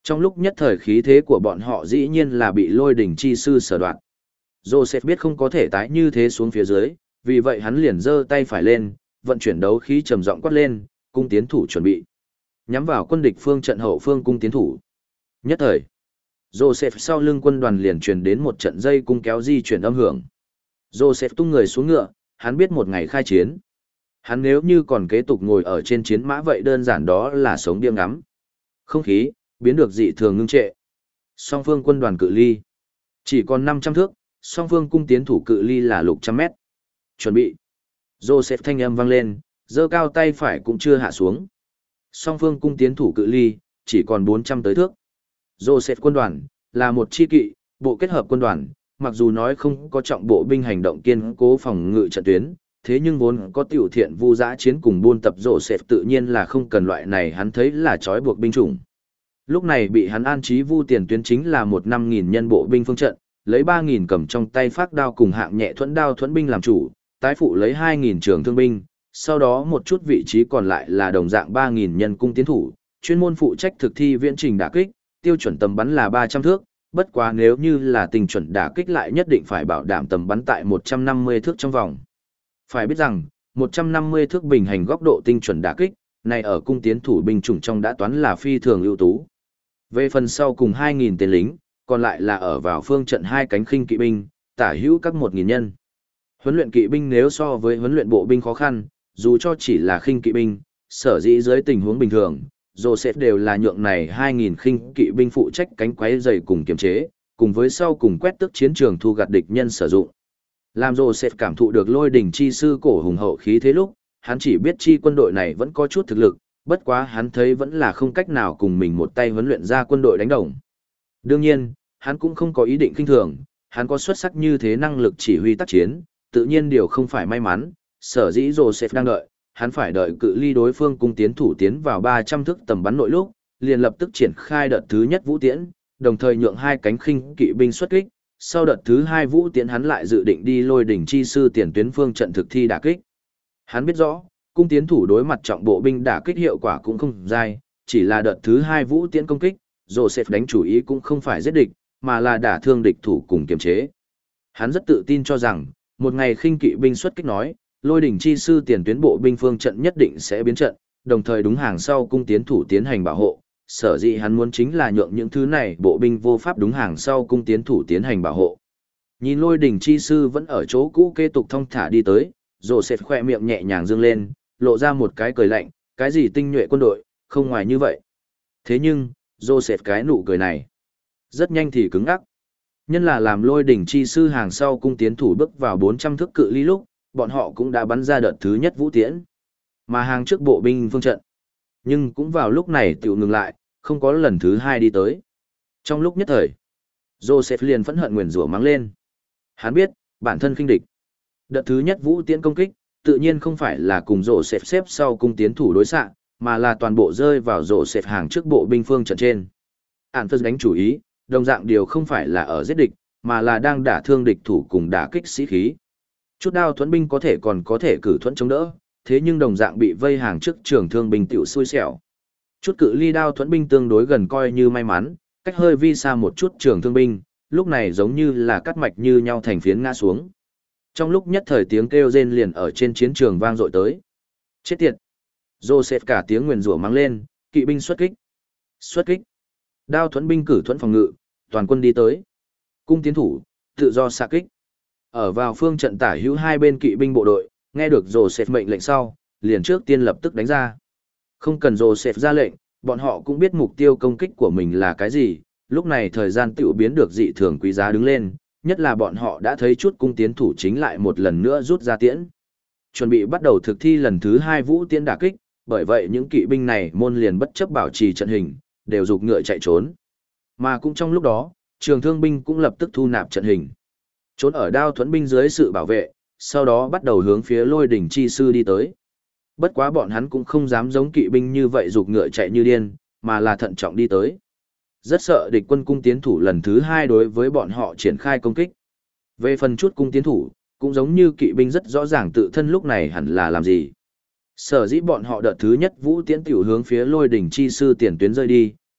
Speaker 1: Trong lúc nhất thời khí thế của bọn họ dĩ nhiên là bị lôi đỉnh chi sư sở đoạt. Joseph biết không có thể tái như thế xuống phía dưới, vì vậy hắn liền giơ tay phải lên, vận chuyển đấu khí trầm giọng quát lên, cung tiến thủ chuẩn bị. Nhắm vào quân địch phương trận hậu phương cung tiến thủ. Nhất thời, Joseph sau lưng quân đoàn liền truyền đến một trận dây cung kéo di chuyển âm hưởng. Joseph tung người xuống ngựa, hắn biết một ngày khai chiến. Hắn nếu như còn kế tục ngồi ở trên chiến mã vậy đơn giản đó là sống điên ngắm. Không khí, biến được dị thường ngưng trệ. Song phương quân đoàn cự ly. Chỉ còn 500 thước, song phương cung tiến thủ cự ly là lục trăm mét. Chuẩn bị. Joseph thanh âm vang lên, giơ cao tay phải cũng chưa hạ xuống. Song phương cung tiến thủ cự ly, chỉ còn 400 tới thước. Joseph quân đoàn, là một chi kỵ, bộ kết hợp quân đoàn, mặc dù nói không có trọng bộ binh hành động kiên cố phòng ngự trận tuyến, thế nhưng vốn có tiểu thiện vu dã chiến cùng buôn tập Joseph tự nhiên là không cần loại này hắn thấy là trói buộc binh chủng. Lúc này bị hắn an trí vu tiền tuyến chính là một 5.000 nhân bộ binh phương trận, lấy 3.000 cầm trong tay phác đao cùng hạng nhẹ thuẫn đao thuẫn binh làm chủ, tái phụ lấy 2.000 trường thương binh, sau đó một chút vị trí còn lại là đồng dạng 3.000 nhân cung tiến thủ, chuyên môn phụ trách thực thi viễn trình đả kích, tiêu chuẩn tầm bắn là 300 thước, bất quá nếu như là tình chuẩn đả kích lại nhất định phải bảo đảm tầm bắn tại 150 thước trong vòng. Phải biết rằng, 150 thước bình hành góc độ tinh chuẩn đả kích, này ở cung tiến thủ binh chủng trong đã toán là phi thường ưu tú. Về phần sau cùng 2.000 tên lính, còn lại là ở vào phương trận hai cánh khinh kỵ binh, tả hữu các 1.000 nhân. Huấn luyện kỵ binh nếu so với huấn luyện bộ binh khó khăn, dù cho chỉ là khinh kỵ binh, sở dĩ dưới tình huống bình thường, Joseph đều là nhượng này 2.000 khinh kỵ binh phụ trách cánh quấy dày cùng kiềm chế, cùng với sau cùng quét tước chiến trường thu gặt địch nhân sử dụng. Làm Joseph cảm thụ được lôi đỉnh chi sư cổ hùng hậu khí thế lúc, hắn chỉ biết chi quân đội này vẫn có chút thực lực, bất quá hắn thấy vẫn là không cách nào cùng mình một tay huấn luyện ra quân đội đánh đồng. Đương nhiên, hắn cũng không có ý định khinh thường, hắn có xuất sắc như thế năng lực chỉ huy tác chiến, tự nhiên điều không phải may mắn, sở dĩ Joseph đang đợi, hắn phải đợi cự ly đối phương cung tiến thủ tiến vào 300 thước tầm bắn nội lúc, liền lập tức triển khai đợt thứ nhất vũ tiễn, đồng thời nhượng hai cánh khinh kỵ binh xuất kích, sau đợt thứ hai vũ tiễn hắn lại dự định đi lôi đỉnh chi sư tiền tuyến phương trận thực thi đả kích. Hắn biết rõ, cung tiến thủ đối mặt trọng bộ binh đả kích hiệu quả cũng không dai, chỉ là đợt thứ hai vũ tiễn công kích, Joseph đánh chủ ý cũng không phải giết địch, mà là đả thương địch thủ cùng kiềm chế. Hắn rất tự tin cho rằng, một ngày khinh kỵ binh xuất kích nói, lôi đỉnh chi sư tiền tuyến bộ binh phương trận nhất định sẽ biến trận, đồng thời đúng hàng sau cung tiến thủ tiến hành bảo hộ. Sở dĩ hắn muốn chính là nhượng những thứ này bộ binh vô pháp đúng hàng sau cung tiến thủ tiến hành bảo hộ. Nhìn lôi đỉnh chi sư vẫn ở chỗ cũ kế tục thong thả đi tới, Joseph khoe miệng nhẹ nhàng dương lên, lộ ra một cái cười lạnh, cái gì tinh nhuệ quân đội, không ngoài như vậy. Thế nhưng, Joseph cái nụ cười này, rất nhanh thì cứng ngắc. Nhân là làm lôi đỉnh chi sư hàng sau cung tiến thủ bước vào 400 thước cự ly lúc, bọn họ cũng đã bắn ra đợt thứ nhất vũ tiễn. Mà hàng trước bộ binh phương trận. Nhưng cũng vào lúc này tiểu ngừng lại, không có lần thứ hai đi tới. Trong lúc nhất thời, Joseph liền phẫn hận nguyền rủa mắng lên. Hắn biết, bản thân khinh địch. Đợt thứ nhất vũ tiễn công kích, tự nhiên không phải là cùng Joseph xếp sau cung tiến thủ đối xạ, mà là toàn bộ rơi vào Joseph hàng trước bộ binh phương trận trên. Ản Phật đánh chủ ý, đồng dạng điều không phải là ở giết địch, mà là đang đả thương địch thủ cùng đả kích sĩ khí. Chút đao thuẫn binh có thể còn có thể cử thuẫn chống đỡ, thế nhưng đồng dạng bị vây hàng trước trường thương binh tiểu xui xẻo. Chút cự ly đao thuẫn binh tương đối gần coi như may mắn, cách hơi vi xa một chút trường thương binh, lúc này giống như là cắt mạch như nhau thành phiến ngã xuống. Trong lúc nhất thời tiếng kêu rên liền ở trên chiến trường vang dội tới. Chết tiệt! Joseph cả tiếng nguyền rủa mắng lên, kỵ binh xuất kích. Xuất kích! Đao thuẫn binh cử thuẫn phòng ngự, toàn quân đi tới. Cung tiến thủ, tự do xạ kích. Ở vào phương trận tả hữu hai bên kỵ binh bộ đội, nghe được Joseph mệnh lệnh sau, liền trước tiên lập tức đánh ra. Không cần Joseph ra lệnh, bọn họ cũng biết mục tiêu công kích của mình là cái gì, lúc này thời gian tiểu biến được dị thường quý giá đứng lên, nhất là bọn họ đã thấy chút cung tiến thủ chính lại một lần nữa rút ra tiễn. Chuẩn bị bắt đầu thực thi lần thứ hai vũ tiễn đả kích, bởi vậy những kỵ binh này môn liền bất chấp bảo trì trận hình, đều giục ngựa chạy trốn. Mà cũng trong lúc đó, trường thương binh cũng lập tức thu nạp trận hình. Trốn ở đao thuẫn binh dưới sự bảo vệ, sau đó bắt đầu hướng phía lôi đỉnh chi sư đi tới. Bất quá bọn hắn cũng không dám giống kỵ binh như vậy giục ngựa chạy như điên, mà là thận trọng đi tới. Rất sợ địch quân cung tiến thủ lần thứ hai đối với bọn họ triển khai công kích. Về phần chút cung tiến thủ, cũng giống như kỵ binh rất rõ ràng tự thân lúc này hẳn là làm gì. Sở dĩ bọn họ đợt thứ nhất vũ tiễn tiểu hướng phía lôi đỉnh chi sư tiền tuyến rơi đi,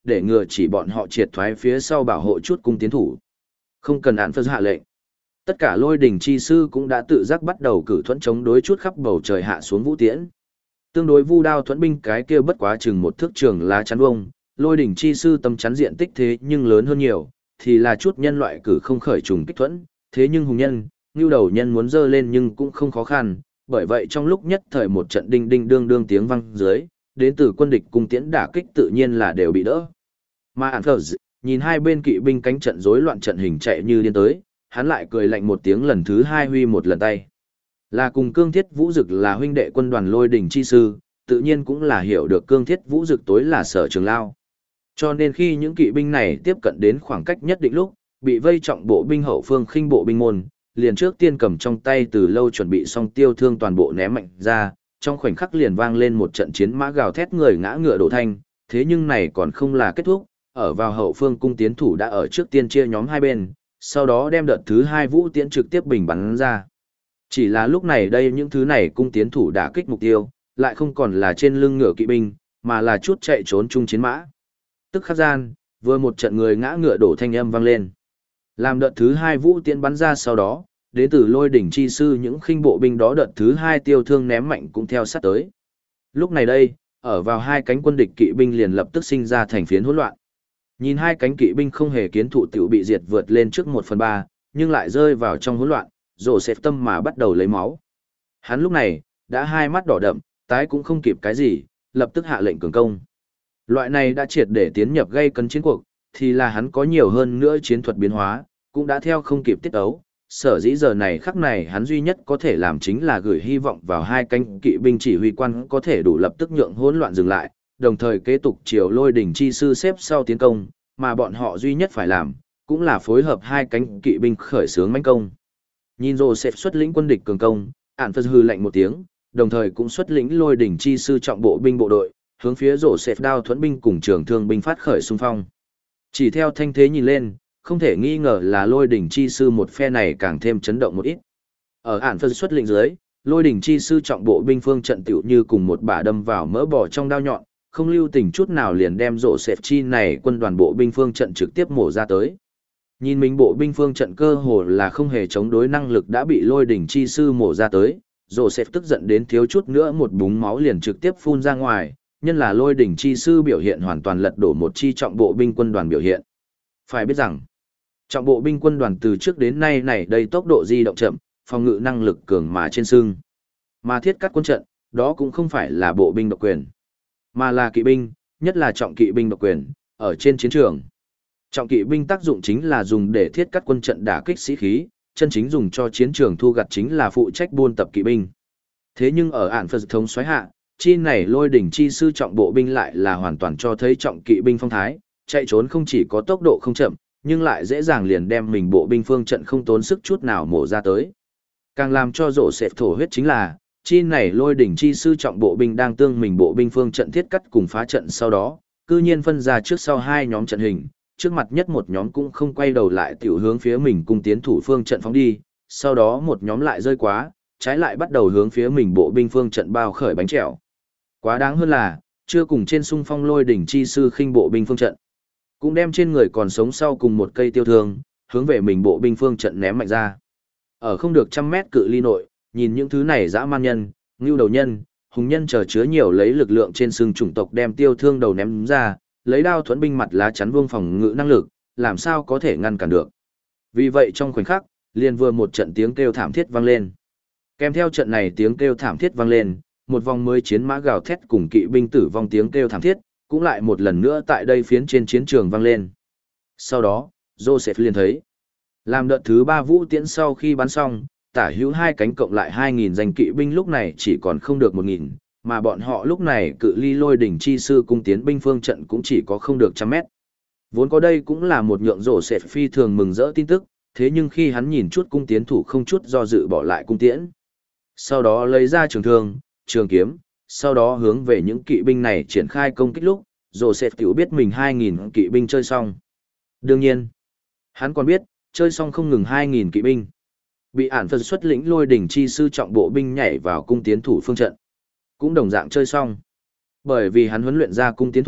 Speaker 1: để ngừa chỉ bọn họ triệt thoái phía sau bảo hộ chút cung tiến thủ. Không cần án phân hạ lệnh. Tất cả lôi đỉnh chi sư cũng đã tự giác bắt đầu cử thuẫn chống đối chút khắp bầu trời hạ xuống vũ tiễn. Tương đối vu đao thuẫn binh cái kia bất quá chừng một thước trường lá chắn vông, lôi đỉnh chi sư tâm chắn diện tích thế nhưng lớn hơn nhiều, thì là chút nhân loại cử không khởi trùng kích thuẫn, thế nhưng hùng nhân, ngưu đầu nhân muốn dơ lên nhưng cũng không khó khăn, bởi vậy trong lúc nhất thời một trận đinh đinh đương đương tiếng vang dưới, đến từ quân địch cung tiễn đả kích tự nhiên là đều bị đỡ. Mà Ản Phờ nhìn hai bên kỵ binh cánh trận rối loạn trận hình chạy như điên tới, hắn lại cười lạnh một tiếng lần thứ hai huy một lần tay. Là cùng Cương Thiết Vũ Dực là huynh đệ quân đoàn lôi đỉnh chi sư, tự nhiên cũng là hiểu được Cương Thiết Vũ Dực tối là Sở Trường Lao. Cho nên khi những kỵ binh này tiếp cận đến khoảng cách nhất định lúc, bị vây trọng bộ binh hậu phương khinh bộ binh môn, liền trước tiên cầm trong tay từ lâu chuẩn bị xong tiêu thương toàn bộ ném mạnh ra, trong khoảnh khắc liền vang lên một trận chiến mã gào thét người ngã ngựa đổ thanh, thế nhưng này còn không là kết thúc, ở vào hậu phương cung tiến thủ đã ở trước tiên chia nhóm hai bên, sau đó đem đợt thứ hai vũ tiễn trực tiếp bình bắn ra. Chỉ là lúc này đây những thứ này cung tiến thủ đã kích mục tiêu, lại không còn là trên lưng ngựa kỵ binh, mà là chút chạy trốn chung chiến mã. Tức khắc gian, vừa một trận người ngã ngựa đổ thanh âm vang lên. Làm đợt thứ hai vũ tiễn bắn ra sau đó, đến từ lôi đỉnh chi sư những khinh bộ binh đó đợt thứ hai tiêu thương ném mạnh cũng theo sát tới. Lúc này đây, ở vào hai cánh quân địch kỵ binh liền lập tức sinh ra thành phiến hỗn loạn. Nhìn hai cánh kỵ binh không hề kiến thụ tiểu bị diệt vượt lên trước 1/3, nhưng lại rơi vào trong hỗn loạn, Joseph tâm mà bắt đầu lấy máu. Hắn lúc này, đã hai mắt đỏ đậm, tái cũng không kịp cái gì, lập tức hạ lệnh cường công. Loại này đã triệt để tiến nhập gây cấn chiến cuộc, thì là hắn có nhiều hơn nữa chiến thuật biến hóa, cũng đã theo không kịp tiết ấu. Sở dĩ giờ này khắc này hắn duy nhất có thể làm chính là gửi hy vọng vào hai cánh kỵ binh chỉ huy quan có thể đủ lập tức nhượng hỗn loạn dừng lại, đồng thời kế tục chiều lôi đỉnh chi sư xếp sau tiến công, mà bọn họ duy nhất phải làm, cũng là phối hợp hai cánh kỵ binh khởi xướng mãnh công. Nhìn Joseph xuất lĩnh quân địch cường công, Ản Phật hừ lạnh một tiếng, đồng thời cũng xuất lĩnh lôi đỉnh chi sư trọng bộ binh bộ đội, hướng phía Joseph đao thuẫn binh cùng trường thương binh phát khởi xung phong. Chỉ theo thanh thế nhìn lên, không thể nghi ngờ là lôi đỉnh chi sư một phe này càng thêm chấn động một ít. Ở Ản Phật xuất lĩnh dưới, lôi đỉnh chi sư trọng bộ binh phương trận tiểu như cùng một bả đâm vào mỡ bò trong đao nhọn, không lưu tình chút nào liền đem Joseph chi này quân đoàn bộ binh phương trận trực tiếp mổ ra tới. Nhìn mình bộ binh phương trận cơ hồ là không hề chống đối năng lực đã bị lôi đỉnh chi sư mổ ra tới, Joseph tức giận đến thiếu chút nữa một búng máu liền trực tiếp phun ra ngoài, nhân là lôi đỉnh chi sư biểu hiện hoàn toàn lật đổ một chi trọng bộ binh quân đoàn biểu hiện. Phải biết rằng, trọng bộ binh quân đoàn từ trước đến nay này đầy tốc độ di động chậm, phòng ngự năng lực cường mà trên xương. Mà thiết cắt quân trận, đó cũng không phải là bộ binh độc quyền, mà là kỵ binh, nhất là trọng kỵ binh độc quyền, ở trên chiến trường. Trọng kỵ binh tác dụng chính là dùng để thiết cắt quân trận đả kích sĩ khí, chân chính dùng cho chiến trường thu gặt chính là phụ trách buôn tập kỵ binh. Thế nhưng ở Ản Phật thống soái hạ, chi này lôi đỉnh chi sư trọng bộ binh lại là hoàn toàn cho thấy trọng kỵ binh phong thái, chạy trốn không chỉ có tốc độ không chậm, nhưng lại dễ dàng liền đem mình bộ binh phương trận không tốn sức chút nào mổ ra tới. Càng làm cho rộ sệt thổ huyết chính là, chi này lôi đỉnh chi sư trọng bộ binh đang tương mình bộ binh phương trận thiết cắt cùng phá trận sau đó, cư nhiên phân ra trước sau hai nhóm trận hình, trước mặt nhất một nhóm cũng không quay đầu lại tiểu hướng phía mình cùng tiến thủ phương trận phóng đi, sau đó một nhóm lại rơi quá, trái lại bắt đầu hướng phía mình bộ binh phương trận bao khởi bánh trèo. Quá đáng hơn là, chưa cùng trên xung phong lôi đỉnh chi sư khinh bộ binh phương trận, cũng đem trên người còn sống sau cùng một cây tiêu thương, hướng về mình bộ binh phương trận ném mạnh ra. Ở không được trăm mét cự ly nội, nhìn những thứ này dã man nhân, ngưu đầu nhân, hùng nhân chờ chứa nhiều lấy lực lượng trên xương chủng tộc đem tiêu thương đầu ném ra, lấy đao thuẫn binh mặt lá chắn vương phòng ngự năng lực, làm sao có thể ngăn cản được. Vì vậy trong khoảnh khắc, liền vừa một trận tiếng kêu thảm thiết vang lên. Kèm theo trận này tiếng kêu thảm thiết vang lên, một vòng mới chiến mã gào thét cùng kỵ binh tử vong tiếng kêu thảm thiết, cũng lại một lần nữa tại đây phiến trên chiến trường vang lên. Sau đó, Joseph liền thấy, làm đợt thứ 3 vũ tiễn sau khi bắn xong, tả hữu hai cánh cộng lại 2.000 danh kỵ binh lúc này chỉ còn không được 1.000, mà bọn họ lúc này cự ly lôi đỉnh chi sư cung tiến binh phương trận cũng chỉ có không được 100 mét. Vốn có đây cũng là một nhượng Joseph phi thường mừng rỡ tin tức, thế nhưng khi hắn nhìn chút cung tiến thủ không chút do dự bỏ lại cung tiễn. Sau đó lấy ra trường thương, trường kiếm, sau đó hướng về những kỵ binh này triển khai công kích lúc, Joseph tiểu biết mình 2.000 kỵ binh chơi xong. Đương nhiên, hắn còn biết, chơi xong không ngừng 2.000 kỵ binh. Bị Ản Phật xuất lĩnh lôi đỉnh chi sư trọng bộ binh nhảy vào cung tiến thủ phương trận. Cũng đồng dạng chơi xong. Bởi vì hắn huấn luyện ra cung tiến thủ,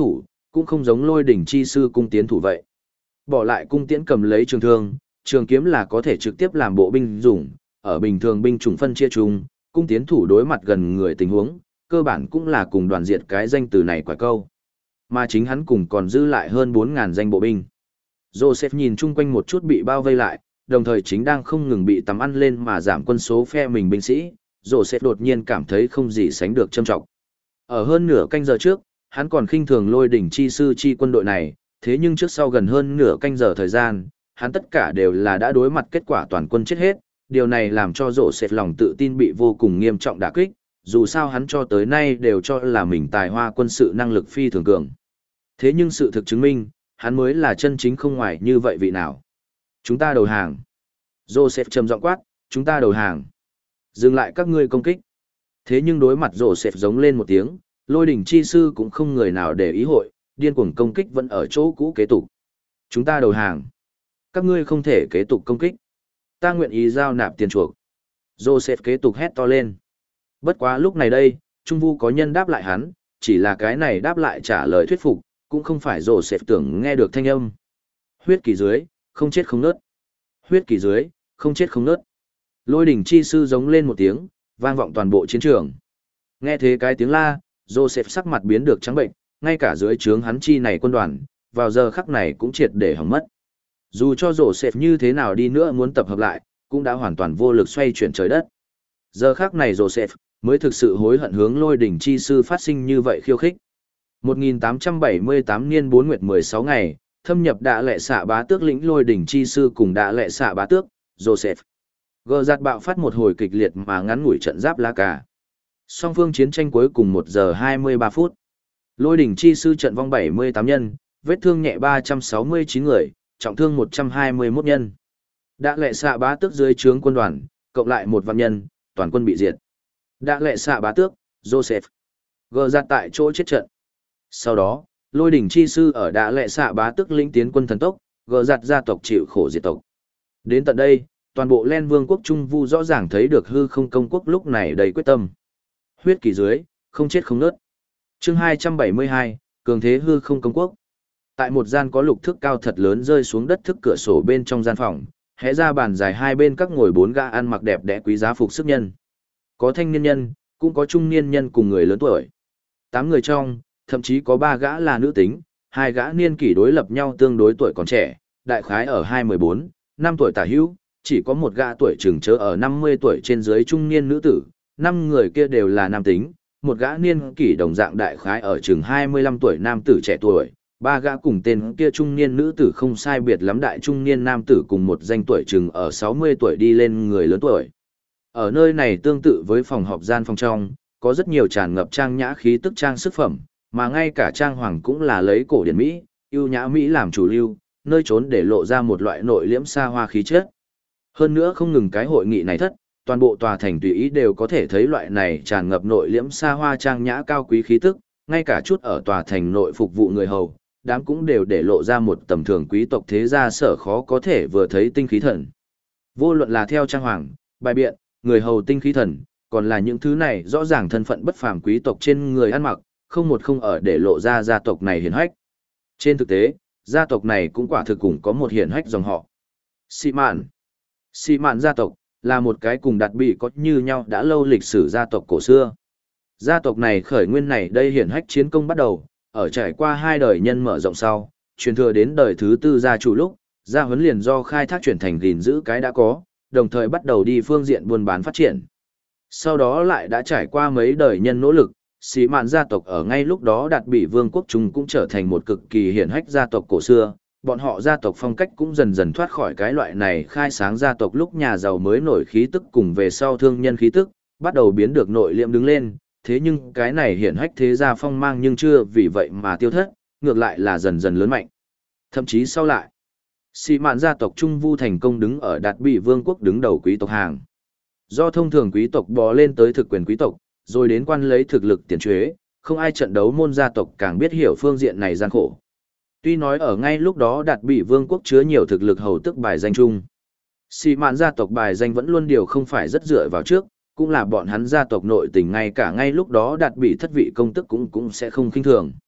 Speaker 1: cũng không giống Lôi đỉnh chi sư cung tiến thủ vậy. Bỏ lại cung tiễn cầm lấy trường thương, trường kiếm là có thể trực tiếp làm bộ binh dùng, ở bình thường binh chủng phân chia chung, cung tiến thủ đối mặt gần người tình huống, cơ bản cũng là cùng đoàn diệt cái danh từ này quả câu. Mà chính hắn cùng còn dư lại hơn 4.000 danh bộ binh. Joseph nhìn chung quanh một chút bị bao vây lại, đồng thời chính đang không ngừng bị tắm ăn lên mà giảm quân số phe mình binh sĩ, Joseph đột nhiên cảm thấy không gì sánh được trâm trọng. Ở hơn nửa canh giờ trước, hắn còn khinh thường Lôi đỉnh chi sư chi quân đội này, thế nhưng trước sau gần hơn nửa canh giờ thời gian, hắn tất cả đều là đã đối mặt kết quả toàn quân chết hết, điều này làm cho Joseph lòng tự tin bị vô cùng nghiêm trọng đả kích, dù sao hắn cho tới nay đều cho là mình tài hoa quân sự năng lực phi thường cường. Thế nhưng sự thực chứng minh, hắn mới là chân chính không ngoài như vậy vị nào. Chúng ta đầu hàng. Joseph trầm giọng quát, chúng ta đầu hàng. Dừng lại các ngươi công kích. Thế nhưng đối mặt Joseph giống lên một tiếng, Lôi đỉnh chi sư cũng không người nào để ý hội, điên cuồng công kích vẫn ở chỗ cũ kế tục. Chúng ta đầu hàng. Các ngươi không thể kế tục công kích. Ta nguyện ý giao nạp tiền chuộc. Joseph kế tục hét to lên. Bất quá lúc này đây, Trung Vu có nhân đáp lại hắn, chỉ là cái này đáp lại trả lời thuyết phục, cũng không phải Joseph tưởng nghe được thanh âm. Huyết kỳ dưới, không chết không nớt. Huyết kỳ dưới, không chết không nớt. Lôi đỉnh chi sư giống lên một tiếng, vang vọng toàn bộ chiến trường. Nghe thế cái tiếng la, Joseph sắc mặt biến được trắng bệnh, ngay cả dưới trướng hắn chi này quân đoàn, vào giờ khắc này cũng triệt để hỏng mất. Dù cho Joseph như thế nào đi nữa muốn tập hợp lại, cũng đã hoàn toàn vô lực xoay chuyển trời đất. Giờ khắc này Joseph mới thực sự hối hận hướng Lôi đỉnh chi sư phát sinh như vậy khiêu khích. 1878 niên 4 nguyệt 16 ngày, thâm nhập Đạ Lệ Xạ Bá Tước lĩnh Lôi đỉnh chi sư cùng Đạ Lệ Xạ Bá Tước, Joseph. Gờ giặt bạo phát một hồi kịch liệt mà ngắn ngủi trận giáp la cà. Song phương chiến tranh cuối cùng 1 giờ 23 phút. Lôi đỉnh chi sư trận vong 78 nhân, vết thương nhẹ 369 người, trọng thương 121 nhân. Đạ Lệ Xạ Bá Tước dưới trướng quân đoàn, cộng lại 1 vạn nhân, toàn quân bị diệt. Đạ Lệ Xạ Bá Tước, Joseph. Gờ giặt tại chỗ chết trận. Sau đó, Lôi đỉnh chi sư ở Đạ Lệ Xạ Bá Tước lĩnh tiến quân thần tốc, gờ giặt gia tộc chịu khổ diệt tộc. Đến tận đây, toàn bộ Len Vương quốc Trung Vu rõ ràng thấy được hư không công quốc lúc này đầy quyết tâm. Huyết kỳ dưới, không chết không nớt. Chương 272, cường thế hư không công quốc. Tại một gian có lục thước cao thật lớn rơi xuống đất thức cửa sổ bên trong gian phòng, hé ra bàn dài hai bên các ngồi 4 gã ăn mặc đẹp đẽ quý giá phục sức nhân. Có thanh niên nhân, cũng có trung niên nhân cùng người lớn tuổi. 8 người trong, thậm chí có 3 gã là nữ tính, 2 gã niên kỷ đối lập nhau tương đối tuổi còn trẻ, đại khái ở 2-14, 5 tuổi tả hữu, chỉ có 1 gã tuổi chừng chớ ở 50 tuổi trên dưới trung niên nữ tử, 5 người kia đều là nam tính, 1 gã niên kỷ đồng dạng đại khái ở chừng 25 tuổi nam tử trẻ tuổi, 3 gã cùng tên kia trung niên nữ tử không sai biệt lắm đại trung niên nam tử cùng một danh tuổi chừng ở 60 tuổi đi lên người lớn tuổi. Ở nơi này tương tự với phòng họp gian phòng trong, có rất nhiều tràn ngập trang nhã khí tức trang sức phẩm, mà ngay cả trang hoàng cũng là lấy cổ điển Mỹ, ưu nhã Mỹ làm chủ lưu, nơi trốn để lộ ra một loại nội liễm xa hoa khí chất. Hơn nữa không ngừng cái hội nghị này thất, toàn bộ tòa thành tùy ý đều có thể thấy loại này tràn ngập nội liễm xa hoa trang nhã cao quý khí tức, ngay cả chút ở tòa thành nội phục vụ người hầu, đám cũng đều để lộ ra một tầm thường quý tộc thế gia sở khó có thể vừa thấy tinh khí thần. Vô luận là theo trang hoàng, bài biện, người hầu tinh khí thần, còn là những thứ này rõ ràng thân phận bất phàm quý tộc trên người ăn mặc, không một không ở để lộ ra gia tộc này hiển hách. Trên thực tế, gia tộc này cũng quả thực cũng có một hiển hách dòng họ. Sĩ Mạn gia tộc là một cái cùng Đạt Bị có như nhau đã lâu lịch sử gia tộc cổ xưa. Gia tộc này khởi nguyên này đây hiển hách chiến công bắt đầu, ở trải qua 2 đời nhân mở rộng sau, truyền thừa đến đời thứ 4 gia chủ lúc, gia huấn liền do khai thác chuyển thành gìn giữ cái đã có, đồng thời bắt đầu đi phương diện buôn bán phát triển. Sau đó lại đã trải qua mấy đời nhân nỗ lực, Sĩ Mạn gia tộc ở ngay lúc đó Đạt Bị vương quốc chúng cũng trở thành một cực kỳ hiển hách gia tộc cổ xưa, bọn họ gia tộc phong cách cũng dần dần thoát khỏi cái loại này khai sáng gia tộc lúc nhà giàu mới nổi khí tức cùng về sau thương nhân khí tức, bắt đầu biến được nội liệm đứng lên, thế nhưng cái này hiển hách thế gia phong mang nhưng chưa vì vậy mà tiêu thất, ngược lại là dần dần lớn mạnh. Thậm chí sau lại, Sĩ Mạn gia tộc Trung Vu thành công đứng ở Đạt Bị vương quốc đứng đầu quý tộc hàng. Do thông thường quý tộc bò lên tới thực quyền quý tộc, rồi đến quan lấy thực lực tiền chế, không ai trận đấu môn gia tộc càng biết hiểu phương diện này gian khổ. Tuy nói ở ngay lúc đó Đạt Bị vương quốc chứa nhiều thực lực hầu tức bài danh chung. Sĩ Mạn gia tộc bài danh vẫn luôn điều không phải rất dựa vào trước, cũng là bọn hắn gia tộc nội tình ngay cả ngay lúc đó Đạt Bị thất vị công tức cũng sẽ không khinh thường.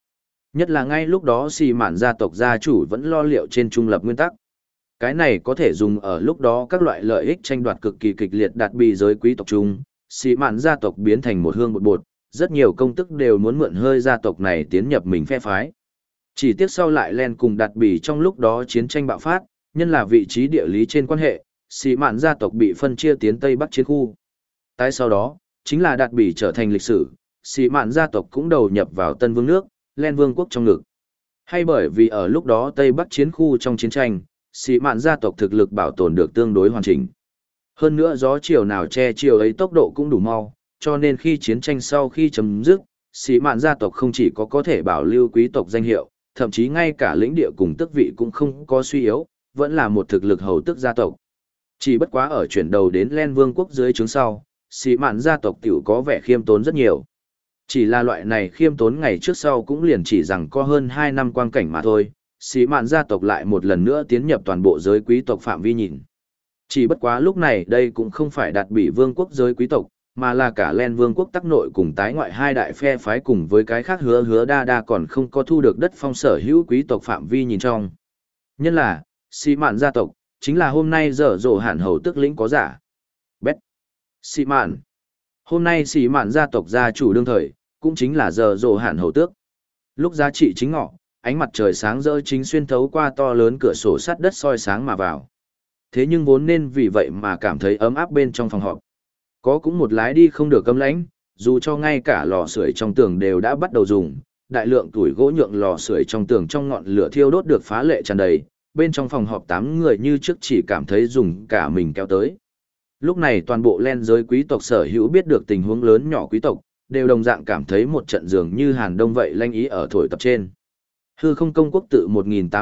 Speaker 1: Nhất là ngay lúc đó xì mạn gia tộc gia chủ vẫn lo liệu trên trung lập nguyên tắc. Cái này có thể dùng ở lúc đó các loại lợi ích tranh đoạt cực kỳ kịch liệt đạt bì giới quý tộc chung, xì mạn gia tộc biến thành một hương bột bột, rất nhiều công tức đều muốn mượn hơi gia tộc này tiến nhập mình phe phái. Chỉ tiếc sau lại len cùng đạt bì trong lúc đó chiến tranh bạo phát, nhân là vị trí địa lý trên quan hệ, xì mạn gia tộc bị phân chia tiến Tây Bắc chiến khu. Tại sau đó, chính là đạt bì trở thành lịch sử, xì mạn gia tộc cũng đầu nhập vào Tân Vương nước, len vương quốc trong ngực. Hay bởi vì ở lúc đó Tây Bắc chiến khu trong chiến tranh, xì mạn gia tộc thực lực bảo tồn được tương đối hoàn chỉnh. Hơn nữa gió chiều nào che chiều ấy tốc độ cũng đủ mau, cho nên khi chiến tranh sau khi chấm dứt, xì mạn gia tộc không chỉ có thể bảo lưu quý tộc danh hiệu, thậm chí ngay cả lĩnh địa cùng tước vị cũng không có suy yếu, vẫn là một thực lực hầu tước gia tộc. Chỉ bất quá ở chuyển đầu đến len vương quốc dưới trướng sau, xì mạn gia tộc tiểu có vẻ khiêm tốn rất nhiều. Chỉ là loại này khiêm tốn ngày trước sau cũng liền chỉ rằng có hơn 2 năm quang cảnh mà thôi, xì mạn gia tộc lại một lần nữa tiến nhập toàn bộ giới quý tộc phạm vi nhìn. Chỉ bất quá lúc này đây cũng không phải đạt bị vương quốc giới quý tộc, mà là cả len vương quốc tắc nội cùng tái ngoại hai đại phe phái cùng với cái khác hứa đa đa còn không có thu được đất phong sở hữu quý tộc phạm vi nhìn trong. Nhân là, xì mạn gia tộc, chính là hôm nay dở dộ hạn hầu tức lĩnh có giả. Bét. Xì mạn. Hôm nay xì mạn gia tộc gia chủ đương thời, cũng chính là dở dộ hạn hầu tước. Lúc giá trị chính ngọ, ánh mặt trời sáng rỡ chính xuyên thấu qua to lớn cửa sổ sắt đất soi sáng mà vào. Thế nhưng vốn nên vì vậy mà cảm thấy ấm áp bên trong phòng họp. Có cũng một lái đi không được cấm lãnh, dù cho ngay cả lò sưởi trong tường đều đã bắt đầu dùng, đại lượng tuổi gỗ nhượng lò sưởi trong tường trong ngọn lửa thiêu đốt được phá lệ tràn đầy, bên trong phòng họp 8 người như trước chỉ cảm thấy dùng cả mình kéo tới. Lúc này toàn bộ len giới quý tộc sở hữu biết được tình huống lớn nhỏ quý tộc, đều đồng dạng cảm thấy một trận dường như Hàn Đông vậy lanh ý ở thổi tập trên. Hư không công quốc tự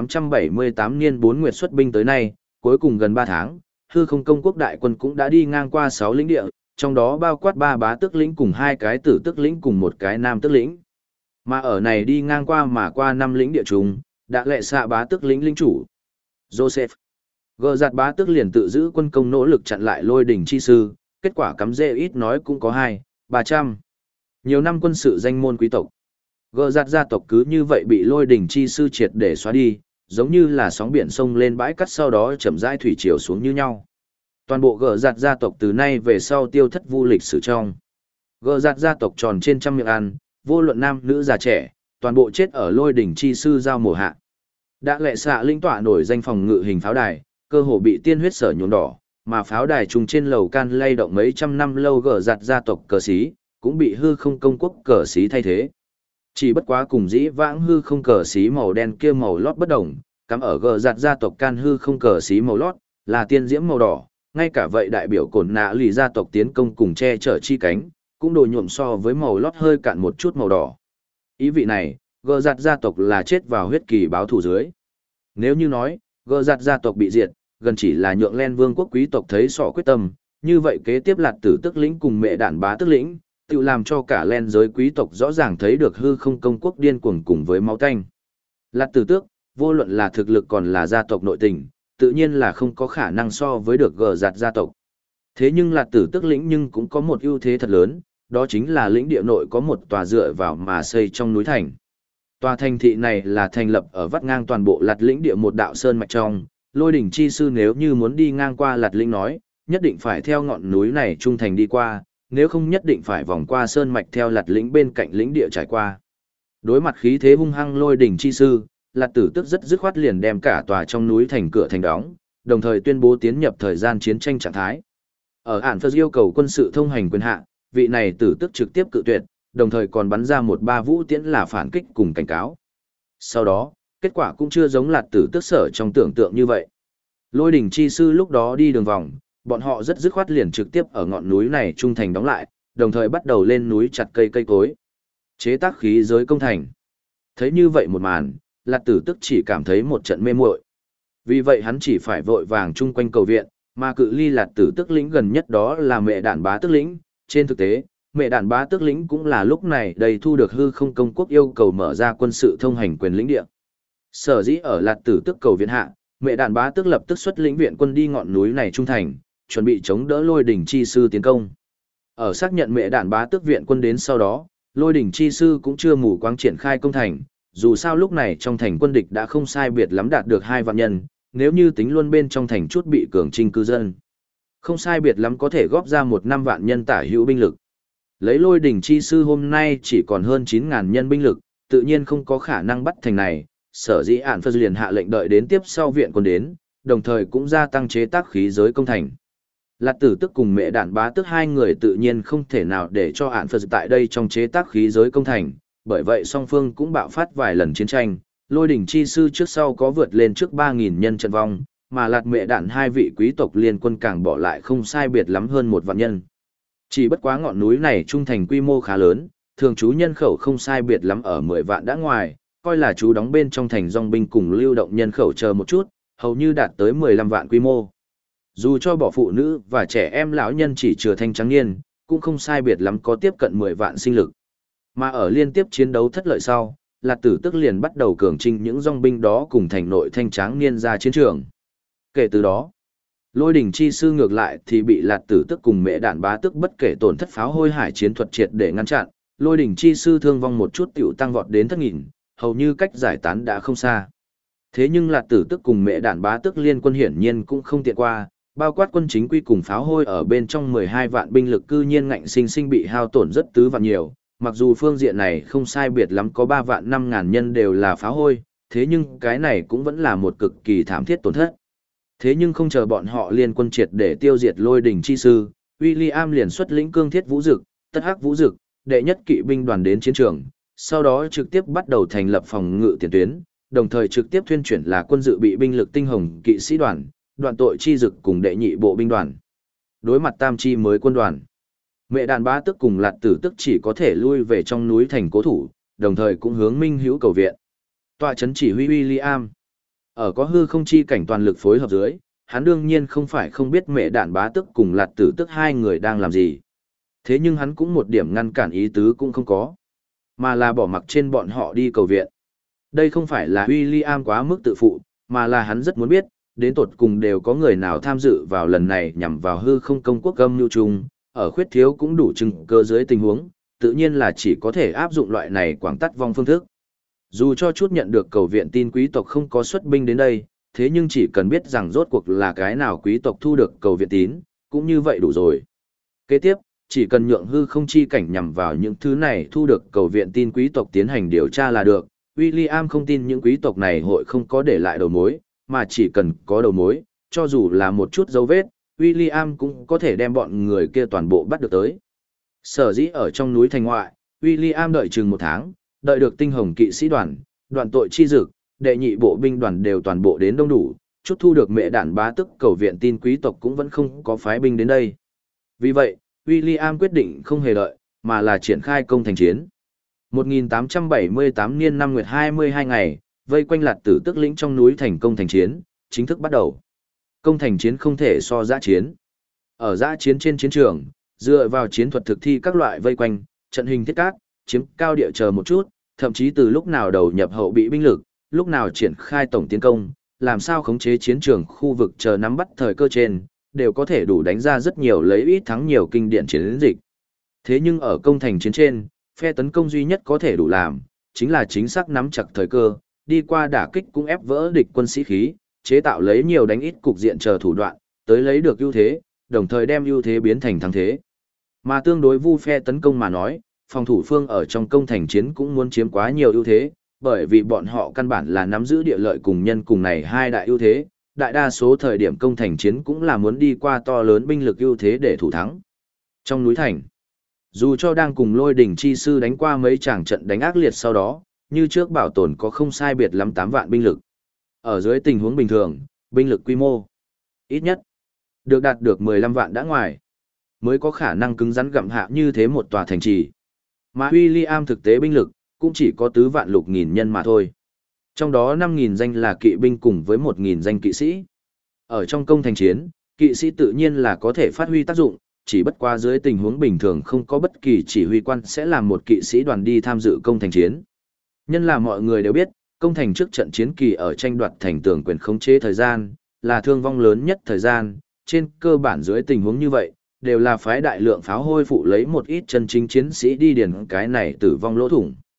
Speaker 1: 1878 niên 4 nguyệt xuất binh tới nay, cuối cùng gần 3 tháng, hư không công quốc đại quân cũng đã đi ngang qua 6 lĩnh địa, trong đó bao quát 3 bá tước lĩnh cùng 2 cái tử tước lĩnh cùng 1 cái nam tước lĩnh. Mà ở này đi ngang qua mà qua 5 lĩnh địa chung, đã lệ xạ bá tước lĩnh lĩnh chủ. Joseph. Gờ giặt bá tước liền tự giữ quân công nỗ lực chặn lại lôi đỉnh chi sư, kết quả cắm rễ ít nói cũng có 200-300. Nhiều năm quân sự danh môn quý tộc. Gờ giặt gia tộc cứ như vậy bị lôi đỉnh chi sư triệt để xóa đi, giống như là sóng biển sông lên bãi cắt sau đó chậm rãi thủy triều xuống như nhau. Toàn bộ gờ giặt gia tộc từ nay về sau tiêu thất vu lịch sử trong. Gờ giặt gia tộc tròn trên trăm miệng ăn, vô luận nam nữ già trẻ, toàn bộ chết ở lôi đỉnh chi sư giao mùa hạ. Đã lệ xạ linh tọa nổi danh phòng ngự hình pháo đài, cơ hồ bị tiên huyết sở nhuộm đỏ, mà pháo đài trùng trên lầu can lay động mấy trăm năm lâu gờ giặt gia tộc cờ xí, cũng bị hư không công quốc cờ xí thay thế. Chỉ bất quá cùng dĩ vãng hư không cờ xí màu đen kia màu lót bất đồng, cắm ở gờ giặt gia tộc can hư không cờ xí màu lót, là tiên diễm màu đỏ, ngay cả vậy đại biểu cổn nạ lì gia tộc tiến công cùng che chở chi cánh, cũng đồ nhuộm so với màu lót hơi cạn một chút màu đỏ. Ý vị này, gờ giặt gia tộc là chết vào huyết kỳ báo thù dưới. Nếu như nói, gờ giặt gia tộc bị diệt, gần chỉ là nhượng len vương quốc quý tộc thấy sọ quyết tâm, như vậy kế tiếp lạt tử tức lĩnh cùng mẹ đản bá tức lĩnh, tự làm cho cả len giới quý tộc rõ ràng thấy được hư không công quốc điên cuồng cùng với máu tanh. Lạt tử tước, vô luận là thực lực còn là gia tộc nội tình, tự nhiên là không có khả năng so với được gờ giặt gia tộc. Thế nhưng lạt tử tức lĩnh nhưng cũng có một ưu thế thật lớn, đó chính là lĩnh địa nội có một tòa dựa vào mà xây trong núi thành. Tòa thành thị này là thành lập ở vắt ngang toàn bộ lạt lĩnh địa một đạo sơn mạch trong, lôi đỉnh chi sư nếu như muốn đi ngang qua lạt lĩnh nói, nhất định phải theo ngọn núi này trung thành đi qua, nếu không nhất định phải vòng qua sơn mạch theo lạt lĩnh bên cạnh lĩnh địa trải qua. Đối mặt khí thế hung hăng lôi đỉnh chi sư, lạt tử tức rất dứt khoát liền đem cả tòa trong núi thành cửa thành đóng, đồng thời tuyên bố tiến nhập thời gian chiến tranh trạng thái. Ở ản phật yêu cầu quân sự thông hành quyền hạ, vị này tử tức trực tiếp cự tuyệt, đồng thời còn bắn ra một ba vũ tiễn là phản kích cùng cảnh cáo. Sau đó, kết quả cũng chưa giống lạt tử tức sở trong tưởng tượng như vậy. Lôi đỉnh chi sư lúc đó đi đường vòng, bọn họ rất dứt khoát liền trực tiếp ở ngọn núi này trung thành đóng lại, đồng thời bắt đầu lên núi chặt cây cối. Chế tác khí giới công thành. Thấy như vậy một màn, lạt tử tức chỉ cảm thấy một trận mê muội. Vì vậy hắn chỉ phải vội vàng chung quanh cầu viện, mà cự ly lạt tử tức lĩnh gần nhất đó là mẹ đản bá tức lĩnh. Trên thực tế, mẹ đản bá tức lĩnh cũng là lúc này đầy thu được hư không công quốc yêu cầu mở ra quân sự thông hành quyền lĩnh địa. Sở dĩ ở lạt tử tức cầu viện hạ, mẹ đản bá tức lập tức xuất lĩnh viện quân đi ngọn núi này trung thành, chuẩn bị chống đỡ lôi đỉnh chi sư tiến công. Ở xác nhận mẹ đản bá tức viện quân đến sau đó, lôi đỉnh chi sư cũng chưa mù quáng triển khai công thành, dù sao lúc này trong thành quân địch đã không sai biệt lắm đạt được 2 vạn nhân, nếu như tính luôn bên trong thành chút bị cường trinh cư dân. Không sai biệt lắm có thể góp ra 1-5 vạn nhân tả hữu binh lực. Lấy Lôi Đỉnh chi sư hôm nay chỉ còn hơn 9.000 nhân binh lực, tự nhiên không có khả năng bắt thành này, sở dĩ ản phật liền hạ lệnh đợi đến tiếp sau viện quân đến, đồng thời cũng gia tăng chế tác khí giới công thành. Lạt Tử Tức cùng Mẹ Đản Bá Tức hai người tự nhiên không thể nào để cho ản phật tại đây trong chế tác khí giới công thành, bởi vậy song phương cũng bạo phát vài lần chiến tranh, Lôi Đỉnh chi sư trước sau có vượt lên trước 3.000 nhân trận vong, mà Lạt Mẹ Đản hai vị quý tộc liên quân càng bỏ lại không sai biệt lắm hơn 1 vạn nhân. Chỉ bất quá ngọn núi này trung thành quy mô khá lớn, thường trú nhân khẩu không sai biệt lắm ở 10 vạn đã ngoài, coi là trú đóng bên trong thành dòng binh cùng lưu động nhân khẩu chờ một chút, hầu như đạt tới 15 vạn quy mô. Dù cho bỏ phụ nữ và trẻ em lão nhân chỉ chừa thanh trắng niên, cũng không sai biệt lắm có tiếp cận 10 vạn sinh lực. Mà ở liên tiếp chiến đấu thất lợi sau, Lạt Tử Tức liền bắt đầu cường trinh những dòng binh đó cùng thành nội thanh tráng niên ra chiến trường. Kể từ đó, Lôi Đỉnh chi sư ngược lại thì bị Lạt Tử Tức cùng Mẹ Đản Bá Tức bất kể tổn thất pháo hôi hải chiến thuật triệt để ngăn chặn, Lôi Đỉnh chi sư thương vong một chút tiểu tăng vọt đến thất nghìn, hầu như cách giải tán đã không xa. Thế nhưng Lạt Tử Tức cùng Mẹ Đản Bá Tức liên quân hiển nhiên cũng không tiện qua, bao quát quân chính quy cùng pháo hôi ở bên trong 12 vạn binh lực cư nhiên ngạnh sinh sinh bị hao tổn rất tứ vạn nhiều, mặc dù phương diện này không sai biệt lắm có 3 vạn 5 ngàn nhân đều là pháo hôi, thế nhưng cái này cũng vẫn là một cực kỳ thảm thiết tổn thất. Thế nhưng không chờ bọn họ liên quân triệt để tiêu diệt Lôi Đỉnh chi sư, William liền xuất lĩnh cương thiết vũ dực, tất hắc vũ dực, đệ nhất kỵ binh đoàn đến chiến trường, sau đó trực tiếp bắt đầu thành lập phòng ngự tiền tuyến, đồng thời trực tiếp thuyên chuyển là quân dự bị binh lực tinh hồng kỵ sĩ đoàn, đoàn tội chi dực cùng đệ nhị bộ binh đoàn. Đối mặt tam chi mới quân đoàn, Mẹ Đản Bá Tức cùng Lạt Tử Tức chỉ có thể lui về trong núi thành cố thủ, đồng thời cũng hướng Minh Hữu cầu viện. Tọa trấn chỉ huy William, ở có hư không chi cảnh toàn lực phối hợp dưới, hắn đương nhiên không phải không biết Mẹ Đản Bá Tức cùng Lạt Tử Tức hai người đang làm gì. Thế nhưng hắn cũng một điểm ngăn cản ý tứ cũng không có, mà là bỏ mặc trên bọn họ đi cầu viện. Đây không phải là William quá mức tự phụ, mà là hắn rất muốn biết, đến tột cùng đều có người nào tham dự vào lần này nhằm vào hư không công quốc âm mưu chung, ở khuyết thiếu cũng đủ chứng cơ dưới tình huống, tự nhiên là chỉ có thể áp dụng loại này quảng tắt vong phương thức. Dù cho chút nhận được cầu viện tin quý tộc không có xuất binh đến đây, thế nhưng chỉ cần biết rằng rốt cuộc là cái nào quý tộc thu được cầu viện tín, cũng như vậy đủ rồi. Kế tiếp, chỉ cần nhượng hư không chi cảnh nhằm vào những thứ này thu được cầu viện tin quý tộc tiến hành điều tra là được. William không tin những quý tộc này hội không có để lại đầu mối, mà chỉ cần có đầu mối, cho dù là một chút dấu vết, William cũng có thể đem bọn người kia toàn bộ bắt được tới. Sở dĩ ở trong núi thành ngoại, William đợi chừng 1 tháng, đợi được tinh hồng kỵ sĩ đoàn, đoàn tội chi dực, đệ nhị bộ binh đoàn đều toàn bộ đến đông đủ, chút thu được Mẹ Đản Bá Tức cầu viện tin quý tộc cũng vẫn không có phái binh đến đây. Vì vậy, William quyết định không hề đợi, mà là triển khai công thành chiến. 1878 niên 5 nguyệt 22 ngày, vây quanh Lạt Tử Tức lĩnh trong núi thành công thành chiến, chính thức bắt đầu. Công thành chiến không thể so dã chiến. Ở dã chiến trên chiến trường, dựa vào chiến thuật thực thi các loại vây quanh, trận hình thiết cát, chiếm cao địa chờ một chút, thậm chí từ lúc nào đầu nhập hậu bị binh lực, lúc nào triển khai tổng tiến công, làm sao khống chế chiến trường khu vực chờ nắm bắt thời cơ trên, đều có thể đủ đánh ra rất nhiều lấy ít thắng nhiều kinh điển chiến dịch. Thế nhưng ở công thành chiến trên, phe tấn công duy nhất có thể đủ làm, chính là chính xác nắm chặt thời cơ, đi qua đả kích cũng ép vỡ địch quân sĩ khí, chế tạo lấy nhiều đánh ít cục diện chờ thủ đoạn, tới lấy được ưu thế, đồng thời đem ưu thế biến thành thắng thế. Mà tương đối vu phe tấn công mà nói, phòng thủ phương ở trong công thành chiến cũng muốn chiếm quá nhiều ưu thế, bởi vì bọn họ căn bản là nắm giữ địa lợi cùng nhân cùng này hai đại ưu thế, đại đa số thời điểm công thành chiến cũng là muốn đi qua to lớn binh lực ưu thế để thủ thắng. Trong núi thành, dù cho đang cùng Lôi Đỉnh chi sư đánh qua mấy tràng trận đánh ác liệt sau đó, như trước bảo tồn có không sai biệt lắm 8 vạn binh lực. Ở dưới tình huống bình thường, binh lực quy mô ít nhất được đạt được 15 vạn đã ngoài, mới có khả năng cứng rắn gặm hạ như thế một tòa thành trì. Mà William thực tế binh lực cũng chỉ có 4 vạn lục nghìn nhân mà thôi. Trong đó 5.000 danh là kỵ binh cùng với 1.000 danh kỵ sĩ. Ở trong công thành chiến, kỵ sĩ tự nhiên là có thể phát huy tác dụng, chỉ bất qua dưới tình huống bình thường không có bất kỳ chỉ huy quan sẽ làm một kỵ sĩ đoàn đi tham dự công thành chiến. Nhân là mọi người đều biết, công thành trước trận chiến kỳ ở tranh đoạt thành tường quyền khống chế thời gian, là thương vong lớn nhất thời gian, trên cơ bản dưới tình huống như vậy, đều là phái đại lượng pháo hôi phụ lấy một ít chân chính chiến sĩ đi điền cái này tử vong lỗ thủng.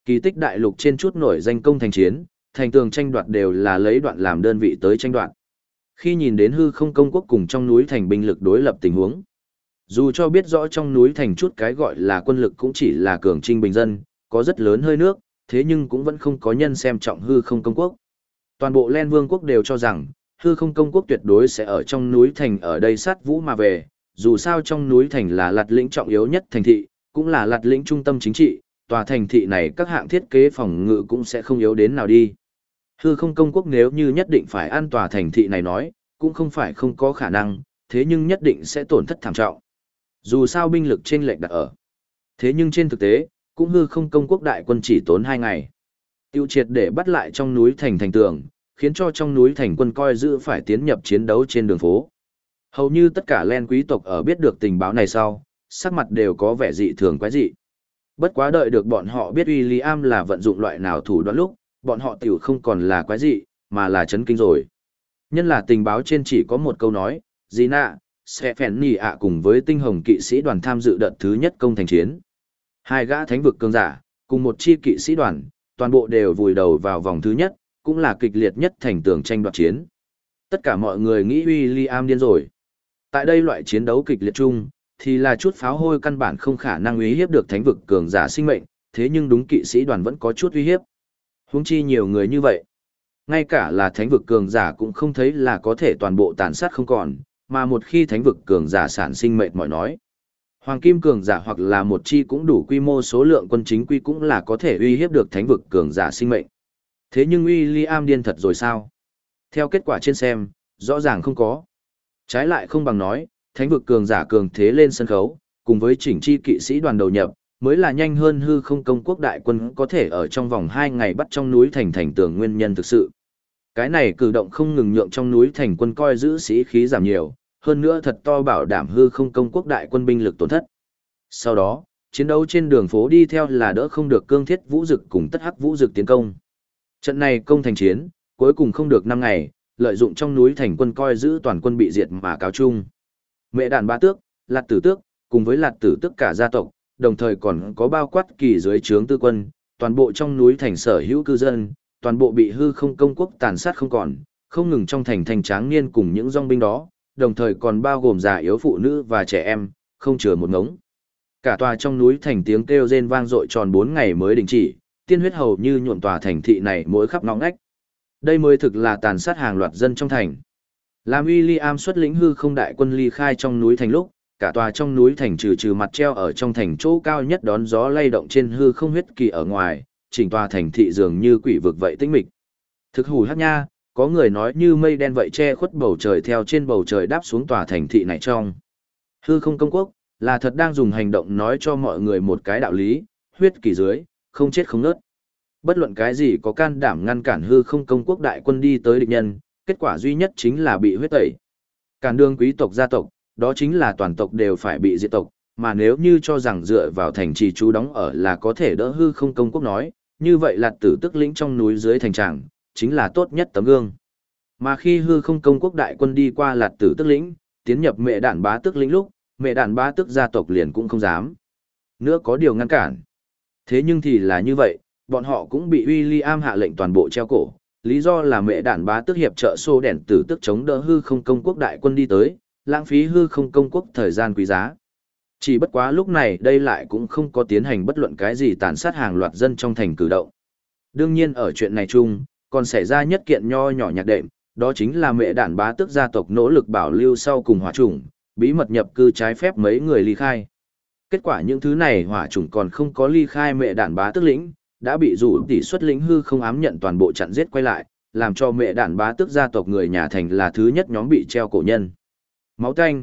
Speaker 1: Kỳ tích đại lục trên chút nổi danh công thành chiến, thành tường tranh đoạt đều là lấy đoạn làm đơn vị tới tranh đoạt. Khi nhìn đến hư không công quốc cùng trong núi thành binh lực đối lập tình huống, dù cho biết rõ trong núi thành chút cái gọi là quân lực cũng chỉ là cường trinh bình dân, có rất lớn hơi nước, thế nhưng cũng vẫn không có nhân xem trọng hư không công quốc. Toàn bộ Len Vương quốc đều cho rằng, hư không công quốc tuyệt đối sẽ ở trong núi thành ở đây sát vũ mà về, dù sao trong núi thành là lạt lĩnh trọng yếu nhất thành thị, cũng là lạt lĩnh trung tâm chính trị, tòa thành thị này các hạng thiết kế phòng ngự cũng sẽ không yếu đến nào đi. Hư không công quốc nếu như nhất định phải an tòa thành thị này nói, cũng không phải không có khả năng, thế nhưng nhất định sẽ tổn thất thảm trọng. Dù sao binh lực trên lệch đặt ở. Thế nhưng trên thực tế, cũng hư không công quốc đại quân chỉ tốn 2 ngày. Tiêu triệt để bắt lại trong núi thành thành tường, khiến cho trong núi thành quân coi giữ phải tiến nhập chiến đấu trên đường phố. Hầu như tất cả Len quý tộc ở biết được tình báo này sau, sắc mặt đều có vẻ dị thường quái dị. Bất quá đợi được bọn họ biết William là vận dụng loại nào thủ đoạn lúc, bọn họ tiểu không còn là quái dị, mà là chấn kinh rồi. Nhân là tình báo trên chỉ có một câu nói, Gina, Stephanie ạ cùng với tinh hồng kỵ sĩ đoàn tham dự đợt thứ nhất công thành chiến. 2 gã thánh vực cường giả, cùng một chi kỵ sĩ đoàn, toàn bộ đều vùi đầu vào vòng thứ nhất, cũng là kịch liệt nhất thành tường tranh đoạt chiến. Tất cả mọi người nghĩ William điên rồi. Tại đây loại chiến đấu kịch liệt chung, thì là chút pháo hôi căn bản không khả năng uy hiếp được thánh vực cường giả sinh mệnh, thế nhưng đúng kỵ sĩ đoàn vẫn có chút uy hiếp. Huống chi nhiều người như vậy. Ngay cả là thánh vực cường giả cũng không thấy là có thể toàn bộ tàn sát không còn, mà một khi thánh vực cường giả sản sinh mệt mỏi nói. Hoàng kim cường giả hoặc là một chi cũng đủ quy mô số lượng quân chính quy cũng là có thể uy hiếp được thánh vực cường giả sinh mệnh. Thế nhưng William điên thật rồi sao? Theo kết quả trên xem, rõ ràng không có. Trái lại không bằng nói, thánh vực cường giả cường thế lên sân khấu, cùng với chỉnh chi kỵ sĩ đoàn đầu nhập, mới là nhanh hơn hư không công quốc đại quân có thể ở trong vòng 2 ngày bắt trong núi thành tường nguyên nhân thực sự. Cái này cử động không ngừng nhượng trong núi thành quân coi giữ sĩ khí giảm nhiều, hơn nữa thật to bảo đảm hư không công quốc đại quân binh lực tổn thất. Sau đó, chiến đấu trên đường phố đi theo là đỡ không được cương thiết vũ dực cùng tất hắc vũ dực tiến công. Trận này công thành chiến, cuối cùng không được 5 ngày, lợi dụng trong núi thành quân coi giữ toàn quân bị diệt mà cáo chung. Mẹ đàn ba tước, lạt tử tước, cùng với lạt tử tước cả gia tộc, đồng thời còn có bao quát kỳ dưới trướng tư quân, toàn bộ trong núi thành sở hữu cư dân, toàn bộ bị hư không công quốc tàn sát không còn, không ngừng trong thành thành tráng niên cùng những dòng binh đó, đồng thời còn bao gồm già yếu phụ nữ và trẻ em, không chừa một ngống. Cả tòa trong núi thành tiếng kêu rên vang dội tròn 4 ngày mới đình chỉ, tiên huyết hầu như nhuộm tòa thành thị này mỗi khắp ngõ ngách. Đây mới thực là tàn sát hàng loạt dân trong thành. Làm William xuất lĩnh hư không đại quân ly khai trong núi thành lúc, cả tòa trong núi thành trừ mặt treo ở trong thành chỗ cao nhất đón gió lay động trên hư không huyết kỳ ở ngoài, chỉnh tòa thành thị dường như quỷ vực vậy tĩnh mịch. Thực hủ hát nha, có người nói như mây đen vậy che khuất bầu trời theo trên bầu trời đáp xuống tòa thành thị này trong. Hư không công quốc, là thật đang dùng hành động nói cho mọi người một cái đạo lý, huyết kỳ dưới, không chết không nớt. Bất luận cái gì có can đảm ngăn cản hư không công quốc đại quân đi tới địch nhân, kết quả duy nhất chính là bị huyết tẩy. Cản đường quý tộc gia tộc, đó chính là toàn tộc đều phải bị diệt tộc, mà nếu như cho rằng dựa vào thành trì trú đóng ở là có thể đỡ hư không công quốc nói, như vậy là tử tức lĩnh trong núi dưới thành tràng, chính là tốt nhất tấm gương. Mà khi hư không công quốc đại quân đi qua lạt tử tức lĩnh, tiến nhập mẹ đản bá tức lĩnh lúc, mẹ đản bá tức gia tộc liền cũng không dám. Nữa có điều ngăn cản. Thế nhưng thì là như vậy, bọn họ cũng bị William hạ lệnh toàn bộ treo cổ. Lý do là mẹ đản bá tức hiệp trợ xô đèn tử tức chống đỡ hư không công quốc đại quân đi tới, lãng phí hư không công quốc thời gian quý giá. Chỉ bất quá lúc này đây lại cũng không có tiến hành bất luận cái gì tàn sát hàng loạt dân trong thành cử động. Đương nhiên ở chuyện này chung, còn xảy ra nhất kiện nho nhỏ nhạc đệm, đó chính là mẹ đản bá tước gia tộc nỗ lực bảo lưu sau cùng hỏa chủng, bí mật nhập cư trái phép mấy người ly khai. Kết quả những thứ này hỏa chủng còn không có ly khai mẹ đản bá tước lĩnh, đã bị rủ tỷ xuất lĩnh hư không ám nhận toàn bộ chặn giết quay lại, làm cho mẹ đản bá tước gia tộc người nhà thành là thứ nhất nhóm bị treo cổ nhân. Máu tanh,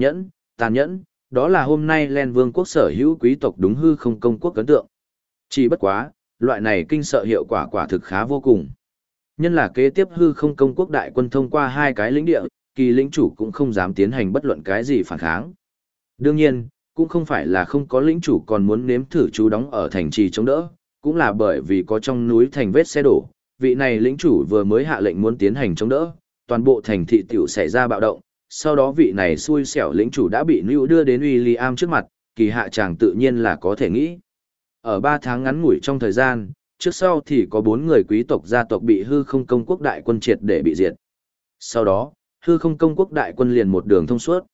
Speaker 1: tàn nhẫn, đó là hôm nay Len Vương quốc sở hữu quý tộc đúng hư không công quốc ấn tượng. Chỉ bất quá, loại này kinh sợ hiệu quả quả thực khá vô cùng. Nhân là kế tiếp hư không công quốc đại quân thông qua 2 cái lĩnh địa, kỳ lĩnh chủ cũng không dám tiến hành bất luận cái gì phản kháng. Đương nhiên, cũng không phải là không có lĩnh chủ còn muốn nếm thử trú đóng ở thành trì chống đỡ, cũng là bởi vì có trong núi thành vết xe đổ, vị này lĩnh chủ vừa mới hạ lệnh muốn tiến hành chống đỡ, toàn bộ thành thị tiểu xảy ra bạo động, sau đó vị này xui xẻo lĩnh chủ đã bị Nữu đưa đến William trước mặt, kỳ hạ chàng tự nhiên là có thể nghĩ. Ở 3 tháng ngắn ngủi trong thời gian, trước sau thì có 4 người quý tộc gia tộc bị hư không công quốc đại quân triệt để bị diệt. Sau đó, hư không công quốc đại quân liền một đường thông suốt.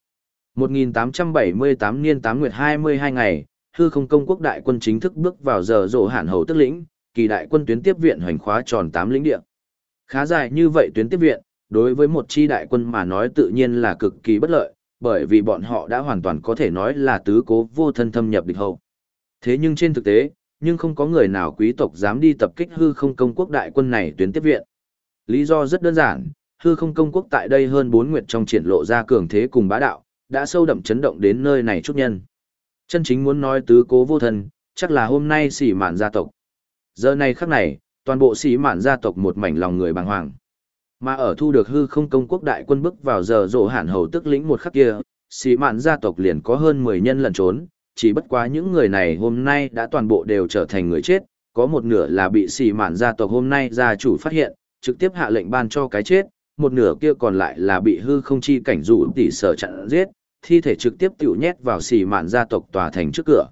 Speaker 1: 1878 niên 8 nguyệt 22 ngày, hư không công quốc đại quân chính thức bước vào giờ rộ hạn hầu tức lĩnh, kỳ đại quân tuyến tiếp viện hoành khóa tròn 8 lĩnh địa. Khá dài như vậy tuyến tiếp viện, đối với một chi đại quân mà nói tự nhiên là cực kỳ bất lợi, bởi vì bọn họ đã hoàn toàn có thể nói là tứ cố vô thân thâm nhập địch hậu. Thế nhưng trên thực tế, nhưng không có người nào quý tộc dám đi tập kích hư không công quốc đại quân này tuyến tiếp viện. Lý do rất đơn giản, hư không công quốc tại đây hơn 4 nguyệt trong triển lộ ra cường thế cùng bá đạo, đã sâu đậm chấn động đến nơi này chút nhân. Chân chính muốn nói tứ cố vô thân, chắc là hôm nay Sĩ Mạn gia tộc. Giờ này khắc này, toàn bộ Sĩ Mạn gia tộc một mảnh lòng người bàng hoàng. Mà ở thu được hư không công quốc đại quân bước vào giờ rộ hạn hầu tức lĩnh một khắc kia, Sĩ Mạn gia tộc liền có hơn 10 nhân lẩn trốn, chỉ bất quá những người này hôm nay đã toàn bộ đều trở thành người chết, có một nửa là bị Sĩ Mạn gia tộc hôm nay gia chủ phát hiện, trực tiếp hạ lệnh ban cho cái chết, một nửa kia còn lại là bị hư không chi cảnh dụ tỷ sở chặn giết, thi thể trực tiếp tiểu nhét vào Sĩ Mạn gia tộc tòa thành trước cửa.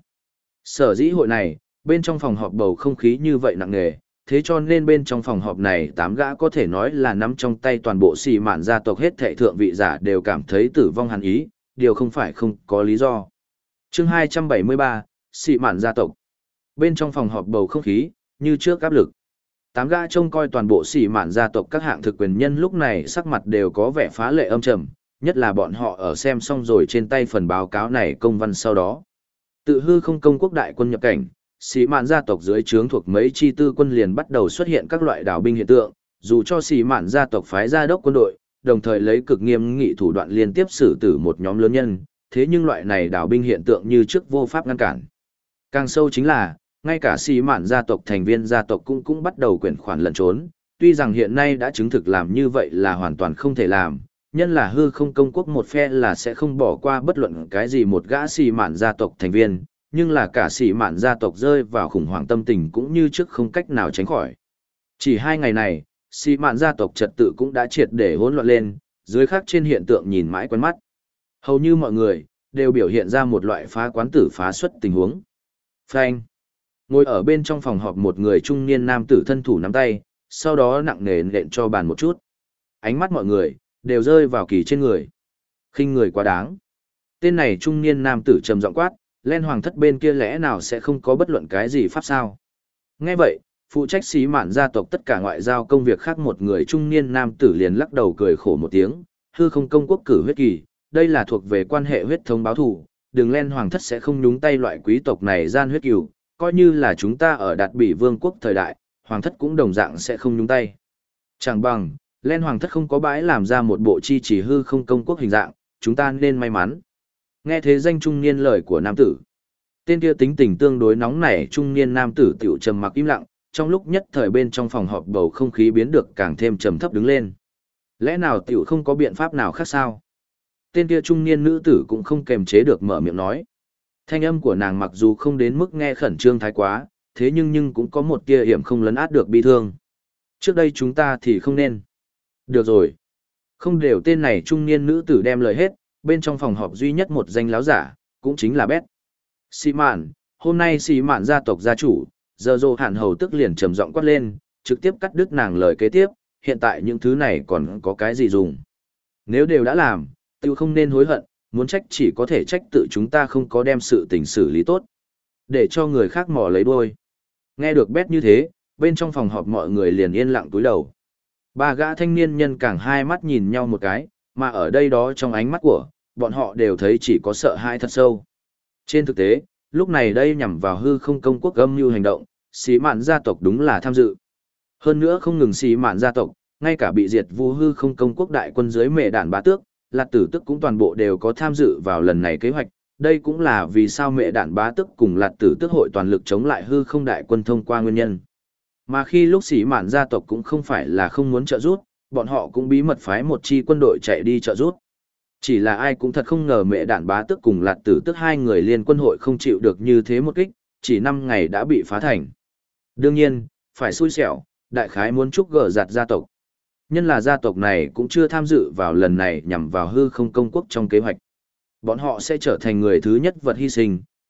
Speaker 1: Sở dĩ hội này, bên trong phòng họp bầu không khí như vậy nặng nề, thế cho nên bên trong phòng họp này 8 gã có thể nói là nắm trong tay toàn bộ Sĩ Mạn gia tộc hết thảy thượng vị giả đều cảm thấy tử vong hẳn ý, điều không phải không có lý do. Chương 273, Sĩ Mạn gia tộc. Bên trong phòng họp bầu không khí, như trước áp lực. 8 gã trông coi toàn bộ Sĩ Mạn gia tộc các hạng thực quyền nhân lúc này sắc mặt đều có vẻ phá lệ âm trầm, nhất là bọn họ ở xem xong rồi trên tay phần báo cáo này công văn sau đó. Tự hư không công quốc đại quân nhập cảnh, Sĩ Mạn gia tộc dưới trướng thuộc mấy chi tư quân liền bắt đầu xuất hiện các loại đảo binh hiện tượng, dù cho Sĩ Mạn gia tộc phái ra đốc quân đội, đồng thời lấy cực nghiêm nghị thủ đoạn liên tiếp xử tử một nhóm lớn nhân, thế nhưng loại này đảo binh hiện tượng như trước vô pháp ngăn cản. Càng sâu chính là, ngay cả Sĩ Mạn gia tộc thành viên gia tộc cũng bắt đầu quyển khoản lẩn trốn, tuy rằng hiện nay đã chứng thực làm như vậy là hoàn toàn không thể làm, nhân là hư không công quốc một phe là sẽ không bỏ qua bất luận cái gì một gã Sĩ Mạn gia tộc thành viên, nhưng là cả Sĩ Mạn gia tộc rơi vào khủng hoảng tâm tình cũng như trước không cách nào tránh khỏi. Chỉ 2 ngày này, Sĩ Mạn gia tộc trật tự cũng đã triệt để hỗn loạn lên, dưới khác trên hiện tượng nhìn mãi quen mắt. Hầu như mọi người đều biểu hiện ra một loại phá quán tử phá xuất tình huống. Phanh. Ngồi ở bên trong phòng họp một người trung niên nam tử thân thủ nắm tay, sau đó nặng nề nện cho bàn một chút. Ánh mắt mọi người đều rơi vào Kỳ trên người. Khinh người quá đáng. Tên này trung niên nam tử trầm giọng quát, Len Hoàng thất bên kia lẽ nào sẽ không có bất luận cái gì pháp sao? Nghe vậy, phụ trách Sĩ Mạn gia tộc tất cả ngoại giao công việc khác một người trung niên nam tử liền lắc đầu cười khổ một tiếng, hư không công quốc cử huyết kỳ, đây là thuộc về quan hệ huyết thống báo thù, đừng Len Hoàng thất sẽ không nhúng tay loại quý tộc này gian huyết cừu, coi như là chúng ta ở Đạt Bỉ Vương quốc thời đại, Hoàng thất cũng đồng dạng sẽ không nhúng tay. Chẳng bằng, Len Hoàng thất không có bãi làm ra một bộ chi chỉ hư không công quốc hình dạng, chúng ta nên may mắn. Nghe thế danh trung niên lời của nam tử. Tên kia tính tình tương đối nóng nảy trung niên nam tử tiểu trầm mặc im lặng, trong lúc nhất thời bên trong phòng họp bầu không khí biến được càng thêm trầm thấp đứng lên. Lẽ nào tiểu không có biện pháp nào khác sao? Tên kia trung niên nữ tử cũng không kềm chế được mở miệng nói. Thanh âm của nàng mặc dù không đến mức nghe khẩn trương thái quá, thế nhưng cũng có một tia hiểm không lấn át được bi thương. Trước đây chúng ta thì không nên. Được rồi. Không đều tên này trung niên nữ tử đem lời hết, bên trong phòng họp duy nhất một danh láo giả, cũng chính là Bét. Sĩ Mạn, hôm nay Sĩ Mạn gia tộc gia chủ, giờ rồ hạn hầu tức liền trầm giọng quát lên, trực tiếp cắt đứt nàng lời kế tiếp, hiện tại những thứ này còn có cái gì dùng. Nếu đều đã làm, tiêu không nên hối hận, muốn trách chỉ có thể trách tự chúng ta không có đem sự tình xử lý tốt. Để cho người khác mò lấy đuôi. Nghe được Bét như thế, bên trong phòng họp mọi người liền yên lặng túi đầu. 3 gã thanh niên nhân càng hai mắt nhìn nhau một cái, mà ở đây đó trong ánh mắt của, bọn họ đều thấy chỉ có sợ hãi thật sâu. Trên thực tế, lúc này đây nhằm vào hư không công quốc âm mưu hành động, Sĩ Mạn gia tộc đúng là tham dự. Hơn nữa không ngừng Sĩ Mạn gia tộc, ngay cả bị diệt vu hư không công quốc đại quân dưới mẹ đạn bá tước, Lạt Tử Tức cũng toàn bộ đều có tham dự vào lần này kế hoạch. Đây cũng là vì sao mẹ đạn bá tước cùng Lạt Tử Tức hội toàn lực chống lại hư không đại quân thông qua nguyên nhân. Mà khi lúc Sĩ Mạn gia tộc cũng không phải là không muốn trợ giúp, bọn họ cũng bí mật phái một chi quân đội chạy đi trợ giúp. Chỉ là ai cũng thật không ngờ mẹ đạn bá tước cùng Lạt Tử Tức hai người liên quân hội không chịu được như thế một kích, chỉ 5 ngày đã bị phá thành. Đương nhiên, phải xui xẻo, đại khái muốn chúc gỡ giặt gia tộc. Nhân là gia tộc này cũng chưa tham dự vào lần này nhằm vào hư không công quốc trong kế hoạch. Bọn họ sẽ trở thành người thứ nhất vật hy sinh,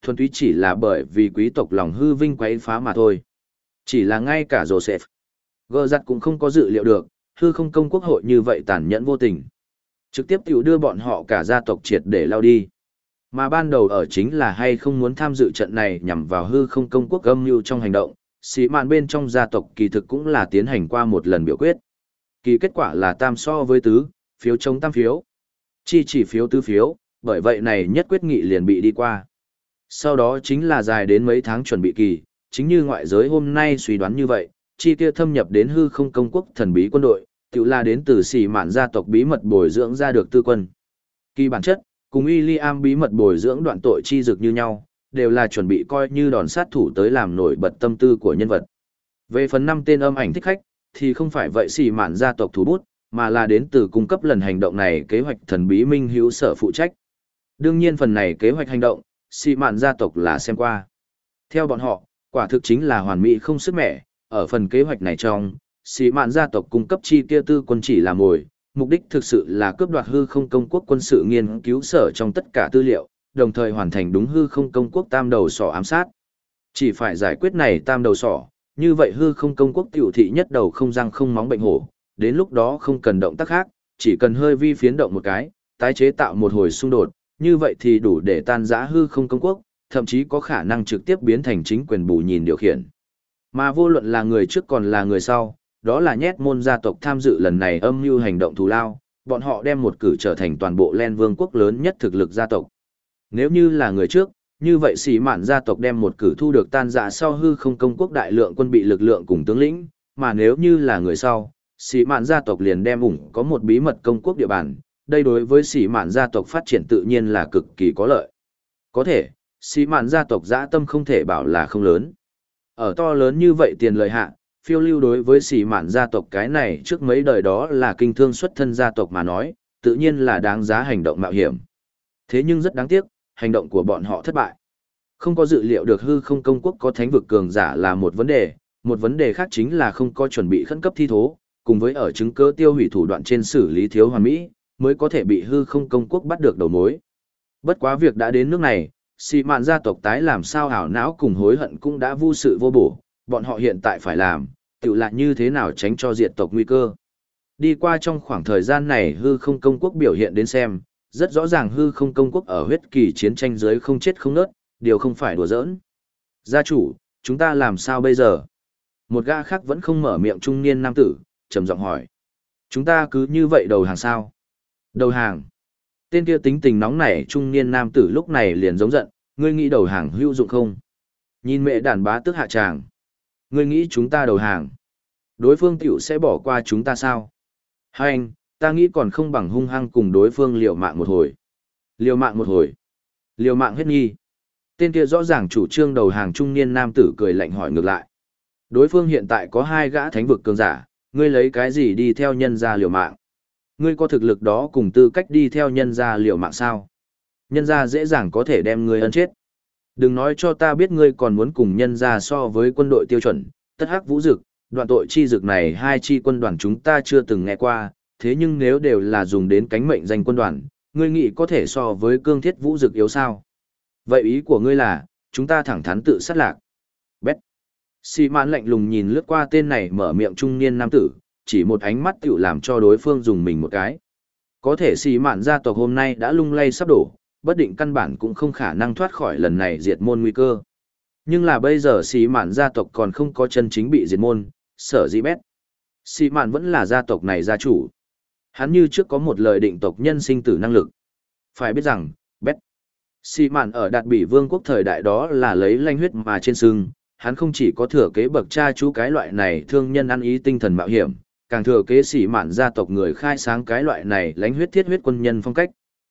Speaker 1: thuần túy chỉ là bởi vì quý tộc lòng hư vinh quấy phá mà thôi. Chỉ là ngay cả Joseph gờ giặt cũng không có dự liệu được, hư không công quốc hội như vậy tàn nhẫn vô tình. Trực tiếp tiểu đưa bọn họ cả gia tộc triệt để lao đi. Mà ban đầu ở chính là hay không muốn tham dự trận này nhằm vào hư không công quốc âm mưu trong hành động, sĩ mạn bên trong gia tộc kỳ thực cũng là tiến hành qua một lần biểu quyết. Kỳ kết quả là tam so với tứ, phiếu chống tam phiếu. Chỉ phiếu tứ phiếu, bởi vậy này nhất quyết nghị liền bị đi qua. Sau đó chính là dài đến mấy tháng chuẩn bị kỳ, chính như ngoại giới hôm nay suy đoán như vậy, chi kia thâm nhập đến hư không công quốc thần bí quân đội, tự là đến từ sĩ mạn gia tộc bí mật bồi dưỡng ra được tư quân. Kỳ bản chất, cùng William bí mật bồi dưỡng đoạn tội chi dực như nhau, đều là chuẩn bị coi như đòn sát thủ tới làm nổi bật tâm tư của nhân vật. Về phần 5 tên âm ảnh thích khách, thì không phải vậy sĩ mạn gia tộc thủ bút, mà là đến từ cung cấp lần hành động này kế hoạch thần bí minh hữu sở phụ trách. Đương nhiên phần này kế hoạch hành động, sĩ mạn gia tộc là xem qua. Theo bọn họ, quả thực chính là hoàn mỹ không sức mẻ, ở phần kế hoạch này trong, sĩ mạn gia tộc cung cấp chi kia tư quân chỉ là mồi, mục đích thực sự là cướp đoạt hư không công quốc quân sự nghiên cứu sở trong tất cả tư liệu, đồng thời hoàn thành đúng hư không công quốc tam đầu sỏ ám sát. Chỉ phải giải quyết này tam đầu sỏ, như vậy hư không công quốc tiểu thị nhất đầu không răng không móng bệnh hổ, đến lúc đó không cần động tác khác, chỉ cần hơi vi phiến động một cái, tái chế tạo một hồi xung đột, như vậy thì đủ để tan rã hư không công quốc, thậm chí có khả năng trực tiếp biến thành chính quyền bù nhìn điều khiển. Mà vô luận là người trước còn là người sau, đó là nhét môn gia tộc tham dự lần này âm mưu hành động thù lao, bọn họ đem một cử trở thành toàn bộ Len Vương quốc lớn nhất thực lực gia tộc. Nếu như là người trước, như vậy sĩ mạn gia tộc đem một cử thu được tan rã sau hư không công quốc đại lượng quân bị lực lượng cùng tướng lĩnh, mà nếu như là người sau, sĩ mạn gia tộc liền đem ủng có một bí mật công quốc địa bàn, đây đối với sĩ mạn gia tộc phát triển tự nhiên là cực kỳ có lợi. Có thể, sĩ mạn gia tộc dã tâm không thể bảo là không lớn. Ở to lớn như vậy tiền lợi hạ, phiêu lưu đối với sĩ mạn gia tộc cái này trước mấy đời đó là kinh thương xuất thân gia tộc mà nói, tự nhiên là đáng giá hành động mạo hiểm. Thế nhưng rất đáng tiếc, hành động của bọn họ thất bại. Không có dự liệu được hư không công quốc có thánh vực cường giả là một vấn đề khác chính là không có chuẩn bị khẩn cấp thi thố, cùng với ở chứng cứ tiêu hủy thủ đoạn trên xử lý thiếu hoàn mỹ, mới có thể bị hư không công quốc bắt được đầu mối. Bất quá việc đã đến nước này, sĩ mạn gia tộc tái làm sao ảo não cùng hối hận cũng đã vô sự vô bổ, bọn họ hiện tại phải làm, tự lại như thế nào tránh cho diệt tộc nguy cơ. Đi qua trong khoảng thời gian này hư không công quốc biểu hiện đến xem, rất rõ ràng hư không công quốc ở huyết kỳ chiến tranh giới không chết không nớt, điều không phải đùa giỡn. Gia chủ, chúng ta làm sao bây giờ? Một gã khác vẫn không mở miệng trung niên nam tử, trầm giọng hỏi. Chúng ta cứ như vậy đầu hàng sao? Đầu hàng. Tên kia tính tình nóng nảy trung niên nam tử lúc này liền giống giận, ngươi nghĩ đầu hàng hữu dụng không? Nhìn mẹ đàn bá tức hạ tràng. Ngươi nghĩ chúng ta đầu hàng? Đối phương tiểu sẽ bỏ qua chúng ta sao? Hai anh, ta nghĩ còn không bằng hung hăng cùng đối phương liều mạng một hồi. Liều mạng một hồi. Liều mạng hết nghi. Tên kia rõ ràng chủ trương đầu hàng trung niên nam tử cười lạnh hỏi ngược lại. Đối phương hiện tại có 2 gã thánh vực cường giả, ngươi lấy cái gì đi theo nhân gia liều mạng? Ngươi có thực lực đó cùng tư cách đi theo nhân gia liều mạng sao? Nhân gia dễ dàng có thể đem ngươi ấn chết. Đừng nói cho ta biết ngươi còn muốn cùng nhân gia so với quân đội tiêu chuẩn, tất hắc vũ dực, đoạn tội chi dực này 2 chi quân đoàn chúng ta chưa từng nghe qua, thế nhưng nếu đều là dùng đến cánh mệnh danh quân đoàn, ngươi nghĩ có thể so với cương thiết vũ dực yếu sao? Vậy ý của ngươi là, chúng ta thẳng thắn tự sát lạc. Bét. Sĩ mãn lạnh lùng nhìn lướt qua tên này mở miệng trung niên nam tử, chỉ một ánh mắt tiểu làm cho đối phương dùng mình một cái. Có thể sĩ mãn gia tộc hôm nay đã lung lay sắp đổ, bất định căn bản cũng không khả năng thoát khỏi lần này diệt môn nguy cơ. Nhưng là bây giờ sĩ mãn gia tộc còn không có chân chính bị diệt môn, sở dĩ bét. Sĩ mãn vẫn là gia tộc này gia chủ. Hắn như trước có một lời định tộc nhân sinh tử năng lực. Phải biết rằng, bét. Sĩ mạn ở đạt bỉ vương quốc thời đại đó là lấy lanh huyết mà trên sưng, hắn không chỉ có thừa kế bậc cha chú cái loại này thương nhân ăn ý tinh thần mạo hiểm, càng thừa kế sĩ mạn gia tộc người khai sáng cái loại này lãnh huyết thiết huyết quân nhân phong cách.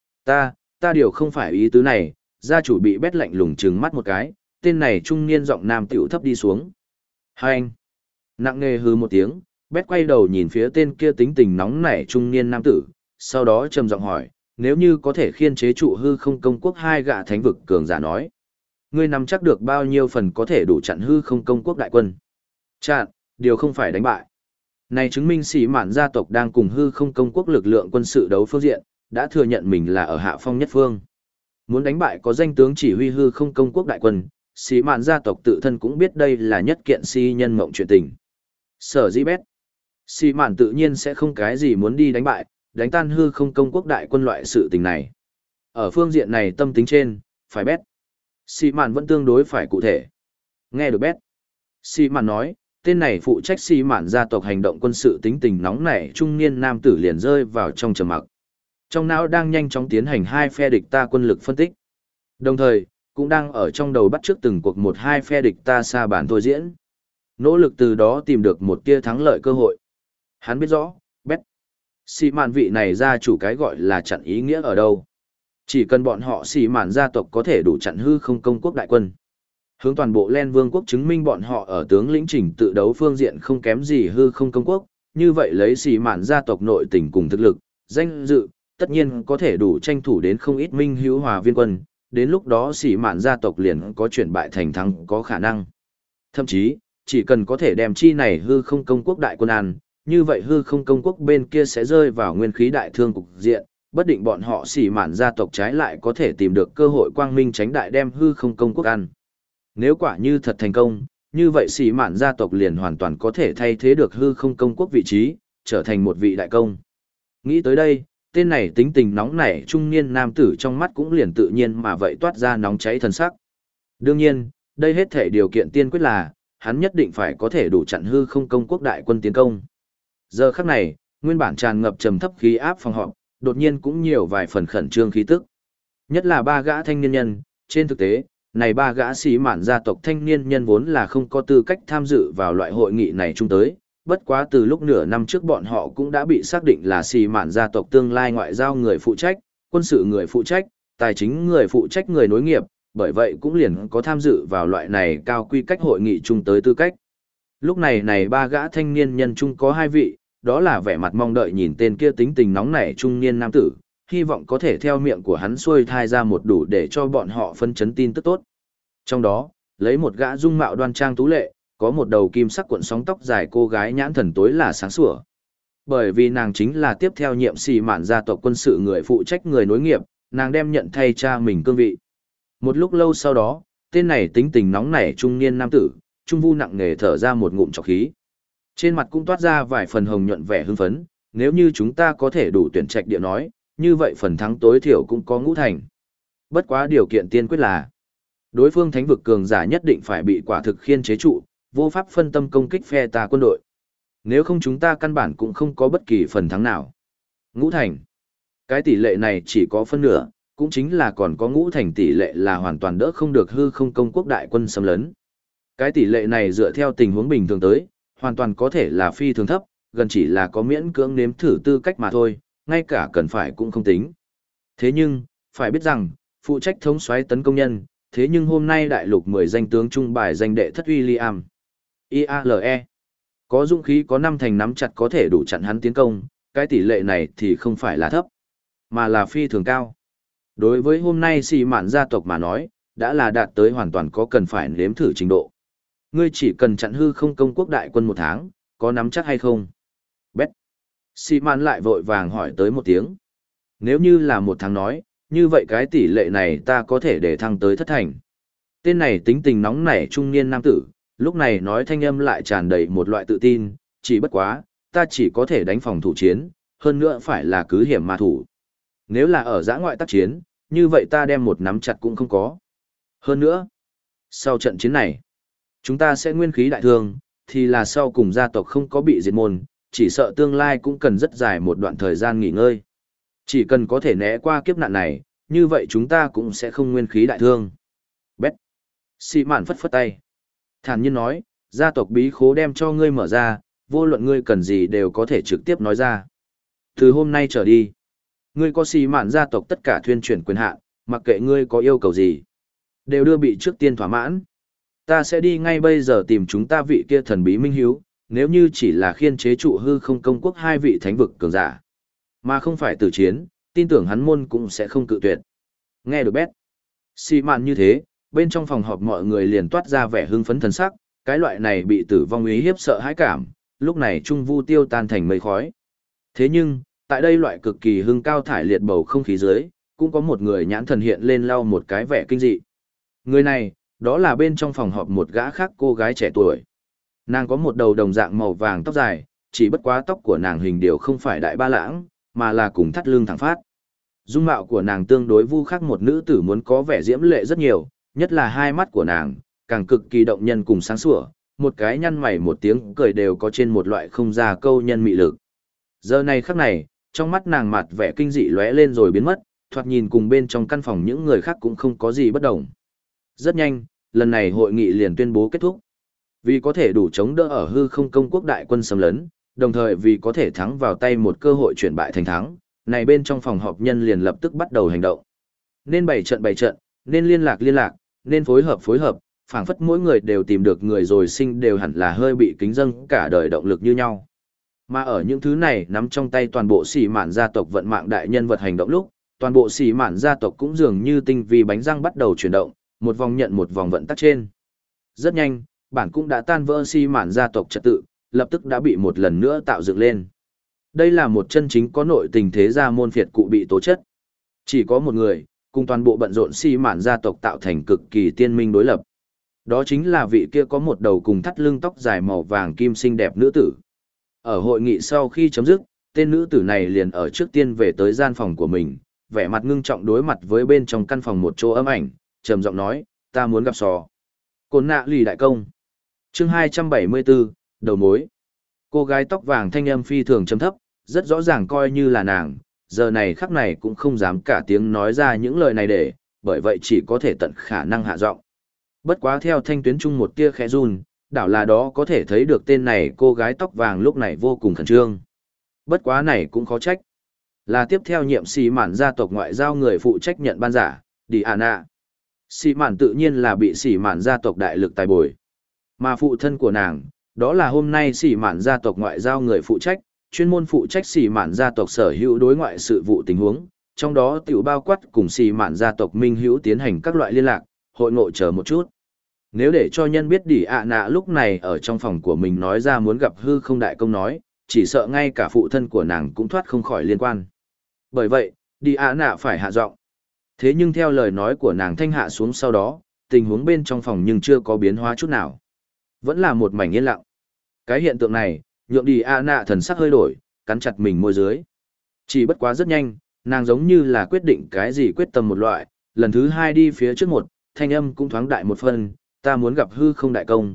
Speaker 1: Ta điều không phải ý tứ này, gia chủ bị bét lạnh lùng trừng mắt một cái, tên này trung niên giọng nam tiểu thấp đi xuống. Hai anh, nặng nề hừ một tiếng, bét quay đầu nhìn phía tên kia tính tình nóng nảy trung niên nam tử, sau đó trầm giọng hỏi, nếu như có thể khiên chế trụ hư không công quốc 2 gã thánh vực cường giả nói. Ngươi nắm chắc được bao nhiêu phần có thể đủ chặn hư không công quốc đại quân. Chặn, điều không phải đánh bại. Này chứng minh sĩ mạn gia tộc đang cùng hư không công quốc lực lượng quân sự đấu phương diện, đã thừa nhận mình là ở hạ phong nhất phương. Muốn đánh bại có danh tướng chỉ huy hư không công quốc đại quân, Sĩ Mạn gia tộc tự thân cũng biết đây là nhất kiện si nhân mộng chuyện tình. Sở dĩ bét. Sĩ Mạn tự nhiên sẽ không cái gì muốn đi đánh bại, đánh tan hư không công quốc đại quân loại sự tình này. Ở phương diện này tâm tính trên, phải bét. Sĩ Mạn vẫn tương đối phải cụ thể. Nghe được bét. Sĩ Mạn nói, tên này phụ trách Sĩ Mạn gia tộc hành động quân sự tính tình nóng nảy trung niên nam tử liền rơi vào trong trầm mặc. Trong não đang nhanh chóng tiến hành hai phe địch ta quân lực phân tích. Đồng thời, cũng đang ở trong đầu bắt trước từng cuộc một hai phe địch ta xa bản thôi diễn. Nỗ lực từ đó tìm được một tia thắng lợi cơ hội. Hắn biết rõ, bét. Sĩ Mạn vị này gia chủ cái gọi là chặn ý nghĩa ở đâu. Chỉ cần bọn họ Sĩ Mạn gia tộc có thể đủ chặn hư không công quốc đại quân. Hướng toàn bộ Len Vương quốc chứng minh bọn họ ở tướng lĩnh trình tự đấu phương diện không kém gì hư không công quốc, như vậy lấy Sĩ Mạn gia tộc nội tình cùng thực lực, danh dự, tất nhiên có thể đủ tranh thủ đến không ít minh hữu hòa viên quân, đến lúc đó Sĩ Mạn gia tộc liền có chuyển bại thành thắng có khả năng. Thậm chí, chỉ cần có thể đem chi này hư không công quốc đại quân ăn, như vậy hư không công quốc bên kia sẽ rơi vào nguyên khí đại thương cục diện, bất định bọn họ Sĩ Mạn gia tộc trái lại có thể tìm được cơ hội quang minh tránh đại đem hư không công quốc ăn. Nếu quả như thật thành công, như vậy Sĩ Mạn gia tộc liền hoàn toàn có thể thay thế được hư không công quốc vị trí, trở thành một vị đại công. Nghĩ tới đây, tên này tính tình nóng nảy trung niên nam tử trong mắt cũng liền tự nhiên mà vậy toát ra nóng cháy thần sắc. Đương nhiên, đây hết thể điều kiện tiên quyết là, hắn nhất định phải có thể đủ chặn hư không công quốc đại quân tiến công. Giờ khắc này, nguyên bản tràn ngập trầm thấp khí áp phòng họp, đột nhiên cũng nhiều vài phần khẩn trương khí tức. Nhất là ba gã thanh niên nhân, trên thực tế, này ba gã Sĩ Mạn gia tộc thanh niên nhân vốn là không có tư cách tham dự vào loại hội nghị này chung tới, bất quá từ lúc nửa năm trước bọn họ cũng đã bị xác định là Sĩ Mạn gia tộc tương lai ngoại giao người phụ trách, quân sự người phụ trách, tài chính người phụ trách người nối nghiệp, bởi vậy cũng liền có tham dự vào loại này cao quy cách hội nghị chung tới tư cách. Lúc này này ba gã thanh niên nhân chung có hai vị, đó là vẻ mặt mong đợi nhìn tên kia tính tình nóng nảy trung niên nam tử, hy vọng có thể theo miệng của hắn xuôi thai ra một đủ để cho bọn họ phân chấn tin tức tốt. Trong đó, lấy một gã dung mạo đoan trang tú lệ, có một đầu kim sắc cuộn sóng tóc dài cô gái nhãn thần tối là sáng sủa. Bởi vì nàng chính là tiếp theo nhiệm Sĩ Mạn gia tộc quân sự người phụ trách người nối nghiệp, nàng đem nhận thay cha mình cương vị. Một lúc lâu sau đó, tên này tính tình nóng nảy trung niên nam tử, trung vu nặng nề thở ra một ngụm trọc khí. Trên mặt cũng toát ra vài phần hồng nhuận vẻ hưng phấn, nếu như chúng ta có thể đủ tuyển trạch địa nói, như vậy phần thắng tối thiểu cũng có ngũ thành. Bất quá điều kiện tiên quyết là, đối phương thánh vực cường giả nhất định phải bị quả thực khiên chế trụ, vô pháp phân tâm công kích phe ta quân đội. Nếu không chúng ta căn bản cũng không có bất kỳ phần thắng nào. Ngũ thành. Cái tỷ lệ này chỉ có phân nửa, cũng chính là còn có ngũ thành tỷ lệ là hoàn toàn đỡ không được hư không công quốc đại quân xâm lấn. Cái tỷ lệ này dựa theo tình huống bình thường tới, hoàn toàn có thể là phi thường thấp, gần chỉ là có miễn cưỡng nếm thử tư cách mà thôi, ngay cả cần phải cũng không tính. Thế nhưng, phải biết rằng, phụ trách thống soái tấn công nhân, thế nhưng hôm nay đại lục 10 danh tướng trung bài danh đệ thất William. IALE. Có dũng khí có 5 thành nắm chặt có thể đủ chặn hắn tiến công, cái tỷ lệ này thì không phải là thấp, mà là phi thường cao. Đối với hôm nay Sĩ Mạn gia tộc mà nói, đã là đạt tới hoàn toàn có cần phải nếm thử trình độ. Ngươi chỉ cần chặn hư không công quốc đại quân 1 tháng, có nắm chắc hay không? Bét. Sĩ Mạn lại vội vàng hỏi tới một tiếng. Nếu như là 1 tháng nói, như vậy cái tỷ lệ này ta có thể để thăng tới thất thành. Tên này tính tình nóng nảy trung niên nam tử, lúc này nói thanh âm lại tràn đầy một loại tự tin, chỉ bất quá, ta chỉ có thể đánh phòng thủ chiến, hơn nữa phải là cứ hiểm mà thủ. Nếu là ở giã ngoại tác chiến, như vậy ta đem một nắm chặt cũng không có. Hơn nữa, sau trận chiến này, chúng ta sẽ nguyên khí đại thương, thì là sau cùng gia tộc không có bị diệt môn, chỉ sợ tương lai cũng cần rất dài một đoạn thời gian nghỉ ngơi. Chỉ cần có thể né qua kiếp nạn này, như vậy chúng ta cũng sẽ không nguyên khí đại thương. Bét. Sĩ Mạn phất phất tay. Thản nhiên nói, gia tộc bí khố đem cho ngươi mở ra, vô luận ngươi cần gì đều có thể trực tiếp nói ra. Từ hôm nay trở đi, ngươi có Sĩ Mạn gia tộc tất cả thuyên chuyển quyền hạn, mặc kệ ngươi có yêu cầu gì, đều đưa bị trước tiên thỏa mãn. Ta sẽ đi ngay bây giờ tìm chúng ta vị kia thần bí minh hiếu, nếu như chỉ là khiên chế trụ hư không công quốc 2 vị thánh vực cường giả, mà không phải tử chiến, tin tưởng hắn môn cũng sẽ không cự tuyệt. Nghe được bét. Sĩ Mạn như thế, bên trong phòng họp mọi người liền toát ra vẻ hưng phấn thần sắc, cái loại này bị tử vong uy hiếp sợ hãi cảm, lúc này trung vu tiêu tan thành mây khói. Thế nhưng, tại đây loại cực kỳ hưng cao thải liệt bầu không khí dưới, cũng có một người nhãn thần hiện lên lau một cái vẻ kinh dị. Người này, đó là bên trong phòng họp một gã khác cô gái trẻ tuổi. Nàng có một đầu đồng dạng màu vàng tóc dài, chỉ bất quá tóc của nàng hình điều không phải đại ba lãng, mà là cùng thắt lưng thẳng phát. Dung mạo của nàng tương đối vu khắc một nữ tử muốn có vẻ diễm lệ rất nhiều, nhất là hai mắt của nàng, càng cực kỳ động nhân cùng sáng sủa, một cái nhăn mày một tiếng cười đều có trên một loại không ra câu nhân mị lực. Giờ này khắc này, trong mắt nàng mặt vẻ kinh dị lóe lên rồi biến mất, thoạt nhìn cùng bên trong căn phòng những người khác cũng không có gì bất đồng. Rất nhanh, lần này hội nghị liền tuyên bố kết thúc. Vì có thể đủ chống đỡ ở hư không công quốc đại quân xâm lấn, đồng thời vì có thể thắng vào tay một cơ hội chuyển bại thành thắng, này bên trong phòng họp nhân liền lập tức bắt đầu hành động. Nên bày trận, nên liên lạc, nên phối hợp, phảng phất mỗi người đều tìm được người rồi sinh đều hẳn là hơi bị kính dâng cả đời động lực như nhau. Mà ở những thứ này nắm trong tay toàn bộ sĩ mạn gia tộc vận mạng đại nhân vật hành động lúc, toàn bộ sĩ mạn gia tộc cũng dường như tinh vi bánh răng bắt đầu chuyển động, một vòng nhận một vòng vận tắc trên. Rất nhanh, bản cũng đã tan vỡ sĩ mạn gia tộc trật tự, lập tức đã bị một lần nữa tạo dựng lên. Đây là một chân chính có nội tình thế gia môn phiệt cụ bị tố chất. Chỉ có một người, cùng toàn bộ bận rộn sĩ mạn gia tộc tạo thành cực kỳ tiên minh đối lập. Đó chính là vị kia có một đầu cùng thắt lưng tóc dài màu vàng kim xinh đẹp nữ tử. Ở hội nghị sau khi chấm dứt, tên nữ tử này liền ở trước tiên về tới gian phòng của mình, vẻ mặt ngưng trọng đối mặt với bên trong căn phòng một chỗ ấm ảnh, trầm giọng nói, ta muốn gặp sò. Côn nạ lì đại công. Chương 274, đầu mối. Cô gái tóc vàng thanh âm phi thường trầm thấp, rất rõ ràng coi như là nàng, giờ này khắc này cũng không dám cả tiếng nói ra những lời này để, bởi vậy chỉ có thể tận khả năng hạ giọng. Bất quá theo thanh tuyến chung một tia khẽ run, đảo là đó có thể thấy được tên này cô gái tóc vàng lúc này vô cùng khẩn trương. Bất quá này cũng khó trách. Là tiếp theo nhiệm sĩ mạn gia tộc ngoại giao người phụ trách nhận ban giả, Diana. Sĩ mạn tự nhiên là bị sĩ mạn gia tộc đại lực tài bồi. Mà phụ thân của nàng, đó là hôm nay sĩ mạn gia tộc ngoại giao người phụ trách, chuyên môn phụ trách sĩ mạn gia tộc sở hữu đối ngoại sự vụ tình huống, trong đó tiểu bao quát cùng sĩ mạn gia tộc minh hữu tiến hành các loại liên lạc, hội ngộ chờ một chút. Nếu để cho nhân biết Diana lúc này ở trong phòng của mình nói ra muốn gặp hư không đại công nói, chỉ sợ ngay cả phụ thân của nàng cũng thoát không khỏi liên quan. Bởi vậy, Diana phải hạ giọng. Thế nhưng theo lời nói của nàng thanh hạ xuống sau đó, tình huống bên trong phòng nhưng chưa có biến hóa chút nào. Vẫn là một mảnh yên lặng. Cái hiện tượng này, nhượng Diana thần sắc hơi đổi, cắn chặt mình môi dưới. Chỉ bất quá rất nhanh, nàng giống như là quyết định cái gì quyết tâm một loại, lần thứ hai đi phía trước một, thanh âm cũng thoáng đại một phần, ta muốn gặp hư không đại công,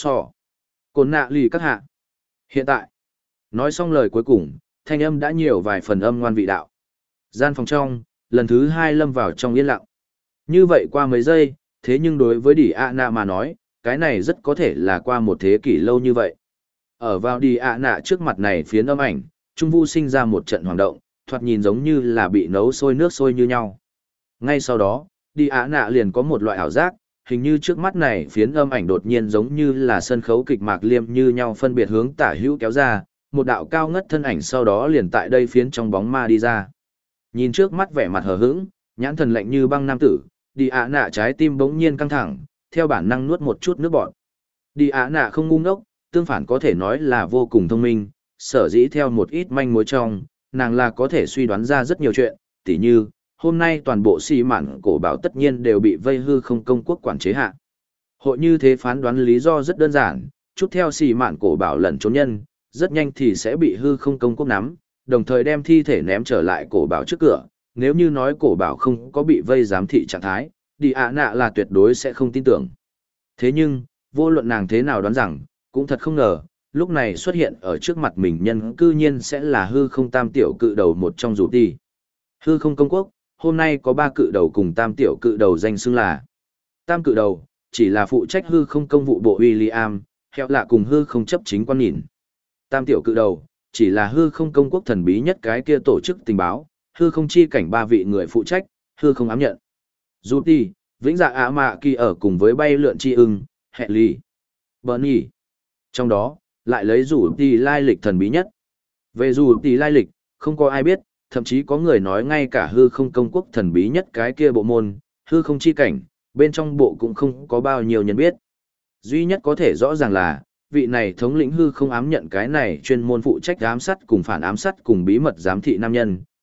Speaker 1: Côn nạ lì các hạ. Hiện tại, nói xong lời cuối cùng, thanh âm đã nhiều vài phần âm ngoan vị đạo. Gian phòng trong, lần thứ hai lâm vào trong yên lặng. Như vậy qua mấy giây, thế nhưng đối với Diana mà nói, cái này rất có thể là qua một thế kỷ lâu như vậy. Ở vào Diana trước mặt này phiến âm ảnh, Trung Vu sinh ra một trận hoảng động, thoạt nhìn giống như là bị nấu sôi nước sôi như nhau. Ngay sau đó, Diana liền có một loại ảo giác, hình như trước mắt này phiến âm ảnh đột nhiên giống như là sân khấu kịch mạc liêm như nhau phân biệt hướng tả hữu kéo ra, một đạo cao ngất thân ảnh sau đó liền tại đây phiến trong bóng ma đi ra. Nhìn trước mắt vẻ mặt hờ hững, nhãn thần lạnh như băng nam tử, Diana trái tim bỗng nhiên căng thẳng, theo bản năng nuốt một chút nước bọt. Diana không ngu ngốc, tương phản có thể nói là vô cùng thông minh, sở dĩ theo một ít manh mối trong, nàng là có thể suy đoán ra rất nhiều chuyện, tỉ như hôm nay toàn bộ sĩ mạn cổ bảo tất nhiên đều bị vây hư không công quốc quản chế hạ. Hội như thế phán đoán lý do rất đơn giản, chút theo sĩ mạn cổ bảo lẩn trốn nhân, rất nhanh thì sẽ bị hư không công quốc nắm, đồng thời đem thi thể ném trở lại cổ bảo trước cửa. Nếu như nói cổ bảo không có bị vây giám thị trạng thái, Diana là tuyệt đối sẽ không tin tưởng. Thế nhưng, vô luận nàng thế nào đoán rằng, cũng thật không ngờ, lúc này xuất hiện ở trước mặt mình nhân cư nhiên sẽ là hư không tam tiểu cự đầu một trong dù ti. Hư không công quốc, hôm nay có 3 cự đầu cùng tam tiểu cự đầu danh xưng là. Tam cự đầu, chỉ là phụ trách hư không công vụ bộ William, heo lạ cùng hư không chấp chính quan nhìn. Tam tiểu cự đầu, chỉ là hư không công quốc thần bí nhất cái kia tổ chức tình báo, hư không chi cảnh 3 vị người phụ trách, hư không ám nhận. Dù ti, vĩnh dạ ả mạ kỳ ở cùng với bay lượn chi ưng, hẹ lì, Bernie. Trong đó, lại lấy dù ti lai lịch thần bí nhất. Về dù ti lai lịch, không có ai biết, thậm chí có người nói ngay cả hư không công quốc thần bí nhất cái kia bộ môn, hư không chi cảnh, bên trong bộ cũng không có bao nhiêu nhân biết. Duy nhất có thể rõ ràng là, vị này thống lĩnh hư không ám nhận cái này chuyên môn phụ trách ám sát cùng phản ám sát cùng bí mật giám thị nam nhân,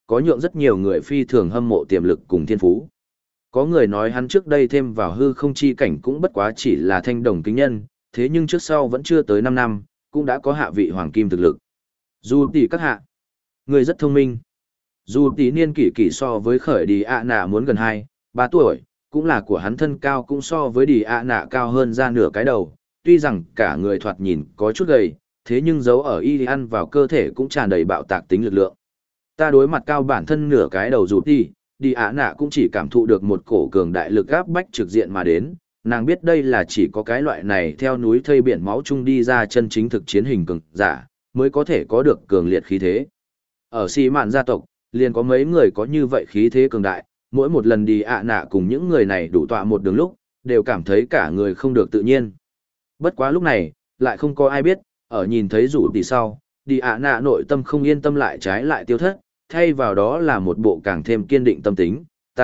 Speaker 1: có nhượng rất nhiều người phi thường hâm mộ tiềm lực cùng thiên phú. Có người nói hắn trước đây thêm vào hư không chi cảnh cũng bất quá chỉ là thanh đồng kính nhân, thế nhưng trước sau vẫn chưa tới 5 năm, cũng đã có hạ vị hoàng kim thực lực. Dù tỷ các hạ, người rất thông minh. Dù tỷ niên kỷ so với khởi đi ạ nạ muốn gần 2, 3 tuổi, cũng là của hắn thân cao cũng so với đi ạ nạ cao hơn ra nửa cái đầu, tuy rằng cả người thoạt nhìn có chút gầy, thế nhưng dấu ở y ăn vào cơ thể cũng tràn đầy bạo tạc tính lực lượng. Ta đối mặt cao bản thân nửa cái đầu dù tỷ, đi ạ nạ cũng chỉ cảm thụ được một cổ cường đại lực áp bách trực diện mà đến, nàng biết đây là chỉ có cái loại này theo núi thây biển máu chung đi ra chân chính thực chiến hình cường giả, mới có thể có được cường liệt khí thế. Ở xì mạn gia tộc, liền có mấy người có như vậy khí thế cường đại, mỗi một lần đi ạ nạ cùng những người này đủ tọa một đường lúc, đều cảm thấy cả người không được tự nhiên. Bất quá lúc này, lại không có ai biết, ở nhìn thấy rủ tỷ sau, đi ạ nạ nội tâm không yên tâm lại trái lại tiêu thất, thay vào đó là một bộ càng thêm kiên định tâm tính,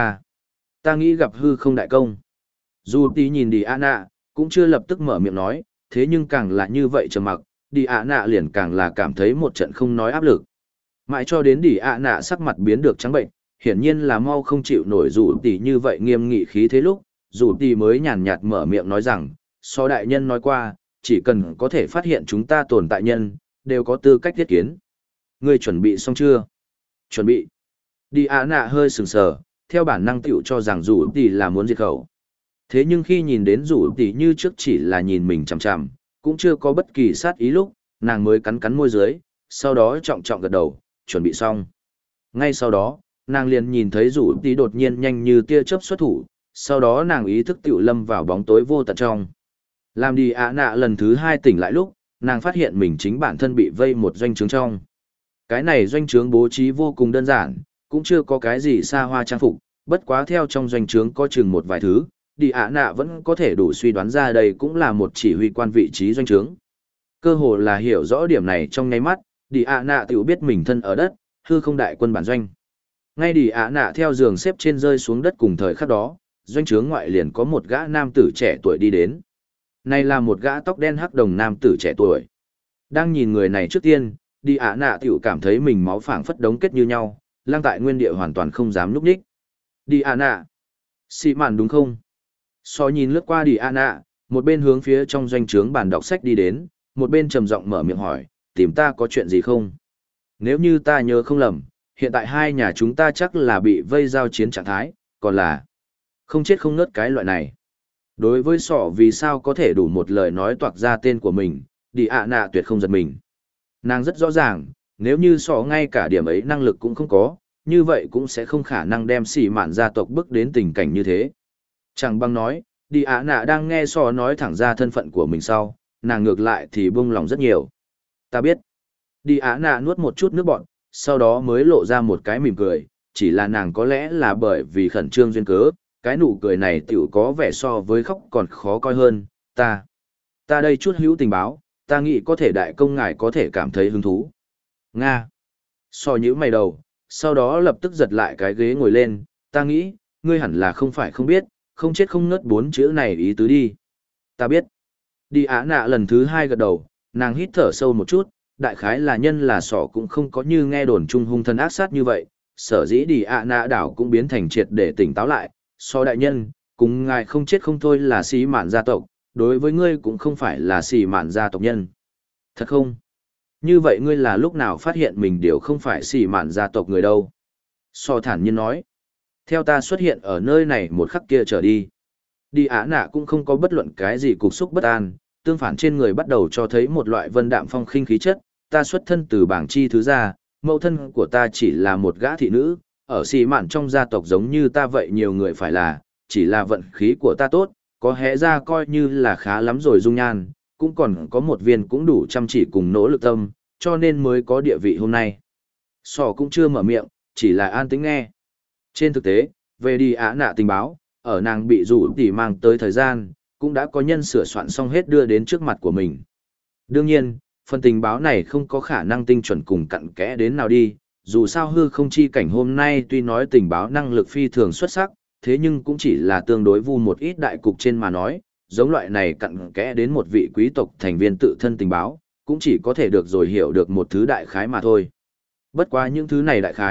Speaker 1: ta nghĩ gặp hư không đại công. Dù tỷ nhìn đi ạ nạ, cũng chưa lập tức mở miệng nói, thế nhưng càng là như vậy trầm mặc, đi ạ nạ liền càng là cảm thấy một trận không nói áp lực. Mãi cho đến đi ạ nạ sắc mặt biến được trắng bệnh, hiển nhiên là mau không chịu nổi dù tỷ như vậy nghiêm nghị khí thế lúc, dù tỷ mới nhàn nhạt mở miệng nói rằng, so đại nhân nói qua, chỉ cần có thể phát hiện chúng ta tồn tại nhân, đều có tư cách thiết kiến. Ngươi chuẩn bị xong chưa? Chuẩn bị. Đi ạ nạ hơi sừng sờ, theo bản năng tiểu cho rằng dù tỷ là muốn diệt khẩu. Thế nhưng khi nhìn đến dù tỷ như trước chỉ là nhìn mình chằm chằm, cũng chưa có bất kỳ sát ý lúc, nàng mới cắn cắn môi dưới, sau đó trọng trọng gật đầu, chuẩn bị xong. Ngay sau đó, nàng liền nhìn thấy rủ tí đột nhiên nhanh như tia chớp xuất thủ, sau đó nàng ý thức tiểu lâm vào bóng tối vô tận trong. Làm đi ạ nạ lần thứ 2 tỉnh lại lúc, nàng phát hiện mình chính bản thân bị vây một doanh trướng trong. Cái này doanh trướng bố trí vô cùng đơn giản, cũng chưa có cái gì xa hoa trang phục, bất quá theo trong doanh trướng có chừng một vài thứ, đi ạ nạ vẫn có thể đủ suy đoán ra đây cũng là một chỉ huy quan vị trí doanh trướng. Cơ hồ là hiểu rõ điểm này trong nháy mắt, đi ạ nạ tiểu biết mình thân ở đất, hư không đại quân bản doanh. Ngay đi ạ nạ theo giường xếp trên rơi xuống đất cùng thời khắc đó, doanh trướng ngoại liền có một gã nam tử trẻ tuổi đi đến. Này là một gã tóc đen hắc đồng nam tử trẻ tuổi. Đang nhìn người này trước tiên, đi ạ nạ tiểu cảm thấy mình máu phảng phất đống kết như nhau, lang tại nguyên địa hoàn toàn không dám núp nhích. Đi ạ nạ, xị mạn đúng không? So nhìn lướt qua đi ạ nạ, một bên hướng phía trong doanh trướng bàn đọc sách đi đến, một bên trầm giọng mở miệng hỏi, tìm ta có chuyện gì không? Nếu như ta nhớ không lầm, hiện tại hai nhà chúng ta chắc là bị vây giao chiến trạng thái, còn là không chết không nớt cái loại này. Đối với sọ vì sao có thể đủ một lời nói toạc ra tên của mình, đi ạ nạ tuyệt không giật mình. Nàng rất rõ ràng, nếu như sọ ngay cả điểm ấy năng lực cũng không có, như vậy cũng sẽ không khả năng đem xỉ mạn gia tộc bước đến tình cảnh như thế. Chẳng bằng nói, đi ạ nạ đang nghe sọ nói thẳng ra thân phận của mình sau, nàng ngược lại thì buông lòng rất nhiều. Ta biết. Đi ạ nạ nuốt một chút nước bọt, sau đó mới lộ ra một cái mỉm cười, chỉ là nàng có lẽ là bởi vì khẩn trương duyên cớ, cái nụ cười này tiểu có vẻ so với khóc còn khó coi hơn, ta đây chút hữu tình báo, ta nghĩ có thể đại công ngài có thể cảm thấy hứng thú. Nga. So nhíu mày đầu, sau đó lập tức giật lại cái ghế ngồi lên, ta nghĩ, ngươi hẳn là không phải không biết, không chết không ngất 4 chữ này ý tứ đi. Ta biết. Đi ạ nạ lần thứ 2 gật đầu, nàng hít thở sâu một chút, đại khái là nhân là sọ cũng không có như nghe đồn chung hung thân ác sát như vậy, sở dĩ đi ạ nạ đảo cũng biến thành triệt để tỉnh táo lại, so đại nhân, cùng ngài không chết không thôi là xì mạn gia tộc, đối với ngươi cũng không phải là xì mạn gia tộc nhân. Thật không? Như vậy ngươi là lúc nào phát hiện mình đều không phải xì mạn gia tộc người đâu? So thản nhiên nói, theo ta xuất hiện ở nơi này một khắc kia trở đi. Đi ạ nạ cũng không có bất luận cái gì cục xúc bất an, tương phản trên người bắt đầu cho thấy một loại vân đạm phong khinh khí chất, ta xuất thân từ bảng chi thứ gia, mẫu thân của ta chỉ là một gã thị nữ, ở xì mạn trong gia tộc giống như ta vậy nhiều người phải là, chỉ là vận khí của ta tốt, có hẽ ra coi như là khá lắm rồi dung nhan, cũng còn có một viên cũng đủ chăm chỉ cùng nỗ lực tâm, cho nên mới có địa vị hôm nay. Sò cũng chưa mở miệng, chỉ là an tĩnh nghe. Trên thực tế, về đi ạ nạ tình báo, ở nàng bị rủ tỉ mang tới thời gian, cũng đã có nhân sửa soạn xong hết đưa đến trước mặt của mình. Đương nhiên, phần tình báo này không có khả năng tinh chuẩn cùng cặn kẽ đến nào đi, dù sao hư không chi cảnh hôm nay tuy nói tình báo năng lực phi thường xuất sắc, thế nhưng cũng chỉ là tương đối vu một ít đại cục trên mà nói, giống loại này cặn kẽ đến một vị quý tộc thành viên tự thân tình báo, cũng chỉ có thể được rồi hiểu được một thứ đại khái mà thôi. Bất quá những thứ này đại khái,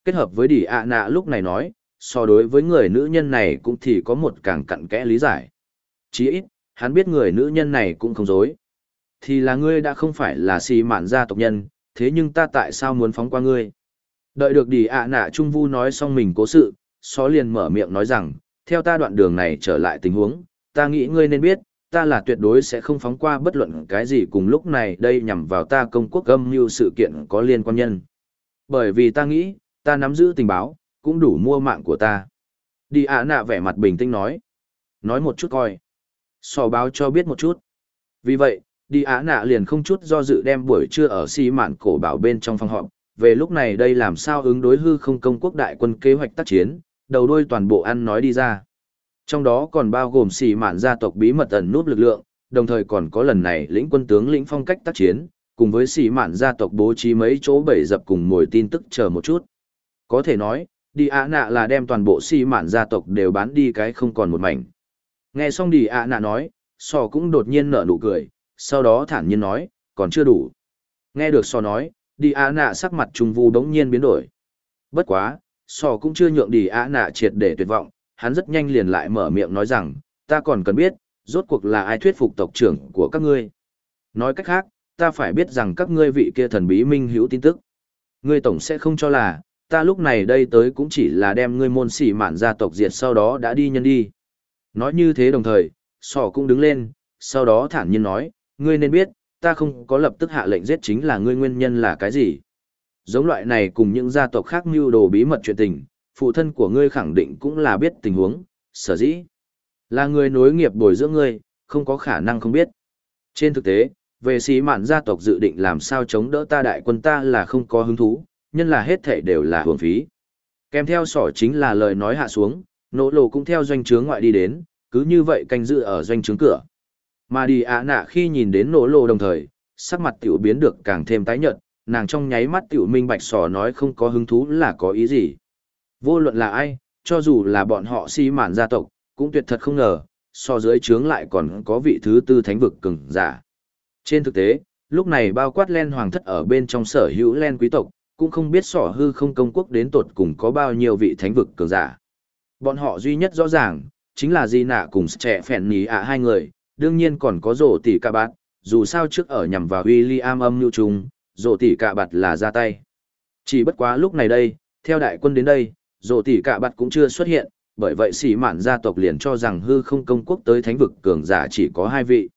Speaker 1: Kết hợp với Đi ạ nạ lúc này nói, so đối với người nữ nhân này cũng thì có một càng cặn kẽ lý giải. Chí ít, hắn biết người nữ nhân này cũng không dối. Thì là ngươi đã không phải là xì mạn gia tộc nhân, thế nhưng ta tại sao muốn phóng qua ngươi? Đợi được Đi ạ nạ Trung Vu nói xong mình cố sự, so liền mở miệng nói rằng, theo ta đoạn đường này trở lại tình huống, ta nghĩ ngươi nên biết, ta là tuyệt đối sẽ không phóng qua bất luận cái gì cùng lúc này đây nhằm vào ta công quốc âm mưu sự kiện có liên quan nhân. Bởi vì ta nghĩ, ta nắm giữ tình báo, cũng đủ mua mạng của ta. Đi ạ nạ vẻ mặt bình tĩnh nói một chút coi. So báo cho biết một chút. Vì vậy, Đi ạ nạ liền không chút do dự đem buổi trưa ở xi mạn cổ bảo bên trong phòng họp, về lúc này đây làm sao ứng đối hư không công quốc đại quân kế hoạch tác chiến, đầu đuôi toàn bộ ăn nói đi ra. Trong đó còn bao gồm xì mạn gia tộc bí mật ẩn nút lực lượng, đồng thời còn có lần này lĩnh quân tướng lĩnh phong cách tác chiến, cùng với xì mạn gia tộc bố trí mấy chỗ bẫy dập cùng mồi tin tức chờ một chút. Có thể nói, Đi ạ nạ là đem toàn bộ xì mạn gia tộc đều bán đi cái không còn một mảnh. Nghe xong Đi ạ nạ nói, Sò cũng đột nhiên nở nụ cười, sau đó thản nhiên nói, còn chưa đủ. Nghe được Sò nói, Đi ạ nạ sắc mặt Trung Vu đống nhiên biến đổi. Bất quá, Sò cũng chưa nhượng Đi ạ nạ triệt để tuyệt vọng, hắn rất nhanh liền lại mở miệng nói rằng, ta còn cần biết, rốt cuộc là ai thuyết phục tộc trưởng của các ngươi. Nói cách khác, ta phải biết rằng các ngươi vị kia thần bí minh hữu tin tức. Ngươi tổng sẽ không cho là, ta lúc này đây tới cũng chỉ là đem ngươi môn xỉ mạn gia tộc diệt sau đó đã đi nhân đi. Nói như thế đồng thời, Sò cũng đứng lên, sau đó thản nhiên nói, ngươi nên biết, ta không có lập tức hạ lệnh giết chính là ngươi nguyên nhân là cái gì. Giống loại này cùng những gia tộc khác mưu đồ bí mật chuyện tình, phụ thân của ngươi khẳng định cũng là biết tình huống, sở dĩ. Là người nối nghiệp bồi dưỡng ngươi, không có khả năng không biết. Trên thực tế, về xí mạn gia tộc dự định làm sao chống đỡ ta đại quân ta là không có hứng thú, nhân là hết thể đều là hưởng phí. Kèm theo sỏ chính là lời nói hạ xuống, nỗ lộ cũng theo doanh trướng ngoại đi đến, cứ như vậy canh giữ ở doanh trướng cửa. Mà Đi ạ nạ khi nhìn đến nỗ lộ đồng thời, sắc mặt tiểu biến được càng thêm tái nhợt, nàng trong nháy mắt tiểu minh bạch sỏ nói không có hứng thú là có ý gì. Vô luận là ai, cho dù là bọn họ si mạn gia tộc, cũng tuyệt thật không ngờ, so dưới trướng lại còn có vị thứ tư thánh vực cường giả. Trên thực tế, lúc này bao quát len hoàng thất ở bên trong sở hữu len quý tộc, cũng không biết sỏ hư không công quốc đến tột cùng có bao nhiêu vị thánh vực cường giả. Bọn họ duy nhất rõ ràng, chính là Di Nạ cùng trẻ phèn ní ạ hai người, đương nhiên còn có rổ tỷ ca bạt, dù sao trước ở nhằm vào William âm nhu trùng, rổ tỷ ca bạt là ra tay. Chỉ bất quá lúc này đây, theo đại quân đến đây, rổ tỷ ca bạt cũng chưa xuất hiện, bởi vậy sĩ mạn gia tộc liền cho rằng hư không công quốc tới thánh vực cường giả chỉ có hai vị.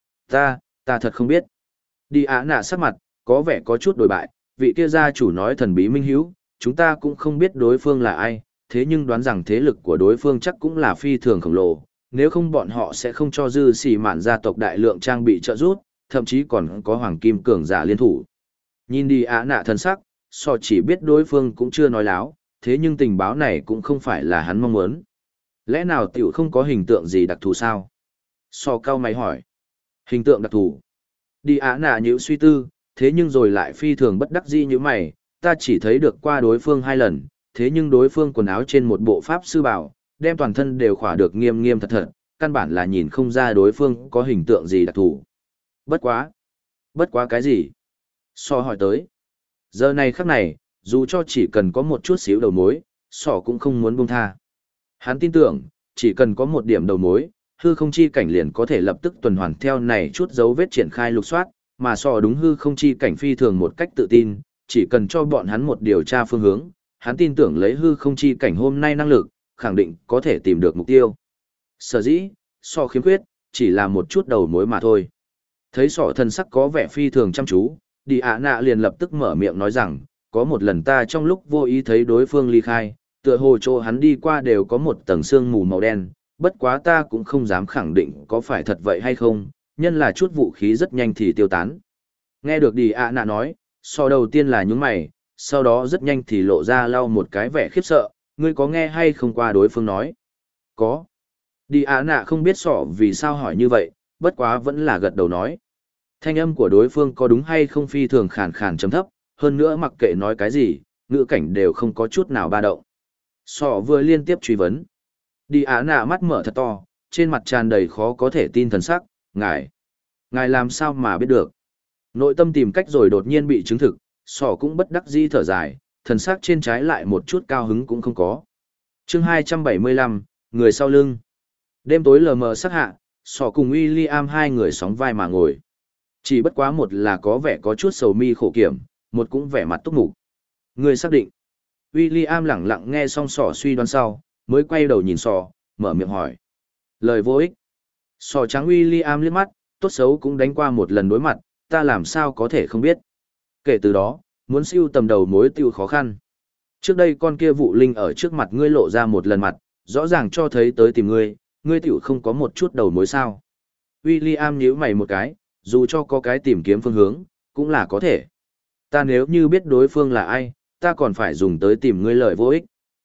Speaker 1: Ta thật không biết. Đi ạ nạ sắc mặt, có vẻ có chút đổi bại, vị kia gia chủ nói thần bí minh hiếu, chúng ta cũng không biết đối phương là ai, thế nhưng đoán rằng thế lực của đối phương chắc cũng là phi thường khổng lồ, nếu không bọn họ sẽ không cho dư xỉ mạn gia tộc đại lượng trang bị trợ giúp, thậm chí còn có hoàng kim cường giả liên thủ. Nhìn đi ạ nạ thân sắc, so chỉ biết đối phương cũng chưa nói láo, thế nhưng tình báo này cũng không phải là hắn mong muốn. Lẽ nào tiểu không có hình tượng gì đặc thù sao? So cao mày hỏi. Hình tượng đặc thù. Đi ạ nạ nhữ suy tư, thế nhưng rồi lại phi thường bất đắc dĩ như mày, ta chỉ thấy được qua đối phương 2 lần, thế nhưng đối phương quần áo trên một bộ pháp sư bảo, đem toàn thân đều khỏa được nghiêm nghiêm thật thật, căn bản là nhìn không ra đối phương có hình tượng gì đặc thù. Bất quá cái gì? So hỏi tới. Giờ này khắc này, dù cho chỉ cần có một chút xíu đầu mối, sỏ cũng không muốn buông tha. Hắn tin tưởng, chỉ cần có một điểm đầu mối, hư không chi cảnh liền có thể lập tức tuần hoàn theo này chút dấu vết triển khai lục soát, mà sỏ đúng hư không chi cảnh phi thường một cách tự tin, chỉ cần cho bọn hắn một điều tra phương hướng, hắn tin tưởng lấy hư không chi cảnh hôm nay năng lực, khẳng định có thể tìm được mục tiêu. Sở dĩ, sỏ khiếm khuyết, chỉ là một chút đầu mối mà thôi. Thấy sỏ thân sắc có vẻ phi thường chăm chú, đi ạ nạ liền lập tức mở miệng nói rằng, có một lần ta trong lúc vô ý thấy đối phương ly khai, tựa hồ chỗ hắn đi qua đều có một tầng sương mù màu đen, bất quá ta cũng không dám khẳng định có phải thật vậy hay không, nhân là chút vũ khí rất nhanh thì tiêu tán. Nghe được đi ạ nạ nói, so đầu tiên là nhúng mày, sau đó rất nhanh thì lộ ra lau một cái vẻ khiếp sợ, ngươi có nghe hay không qua đối phương nói? Có. Đi ạ nạ không biết sọ vì sao hỏi như vậy, bất quá vẫn là gật đầu nói. Thanh âm của đối phương có đúng hay không phi thường khàn khàn trầm thấp, hơn nữa mặc kệ nói cái gì, ngữ cảnh đều không có chút nào ba động. Sọ vừa liên tiếp truy vấn. Đi ạ nạ mắt mở thật to, trên mặt tràn đầy khó có thể tin thần sắc, ngài làm sao mà biết được. Nội tâm tìm cách rồi đột nhiên bị chứng thực, sọ cũng bất đắc dĩ thở dài, thần sắc trên trái lại một chút cao hứng cũng không có. Chương 275, người sau lưng. Đêm tối lờ mờ sắc hạ, Sọ cùng William hai người sóng vai mà ngồi. Chỉ bất quá một là có vẻ có chút sầu mi khổ kiểm, một cũng vẻ mặt túc mục. Người xác định. William lẳng lặng nghe xong Sọ suy đoán sau, mới quay đầu nhìn Sọ, mở miệng hỏi. Lời vô ích. Sọ trắng William liếc mắt, tốt xấu cũng đánh qua một lần đối mặt, ta làm sao có thể không biết. Kể từ đó, muốn siêu tầm đầu mối tiêu khó khăn. Trước đây con kia vụ linh ở trước mặt ngươi lộ ra một lần mặt, rõ ràng cho thấy tới tìm ngươi tiểu không có một chút đầu mối sao. William nhíu mày một cái, dù cho có cái tìm kiếm phương hướng, cũng là có thể. Ta nếu như biết đối phương là ai, ta còn phải dùng tới tìm ngươi lời vô ích.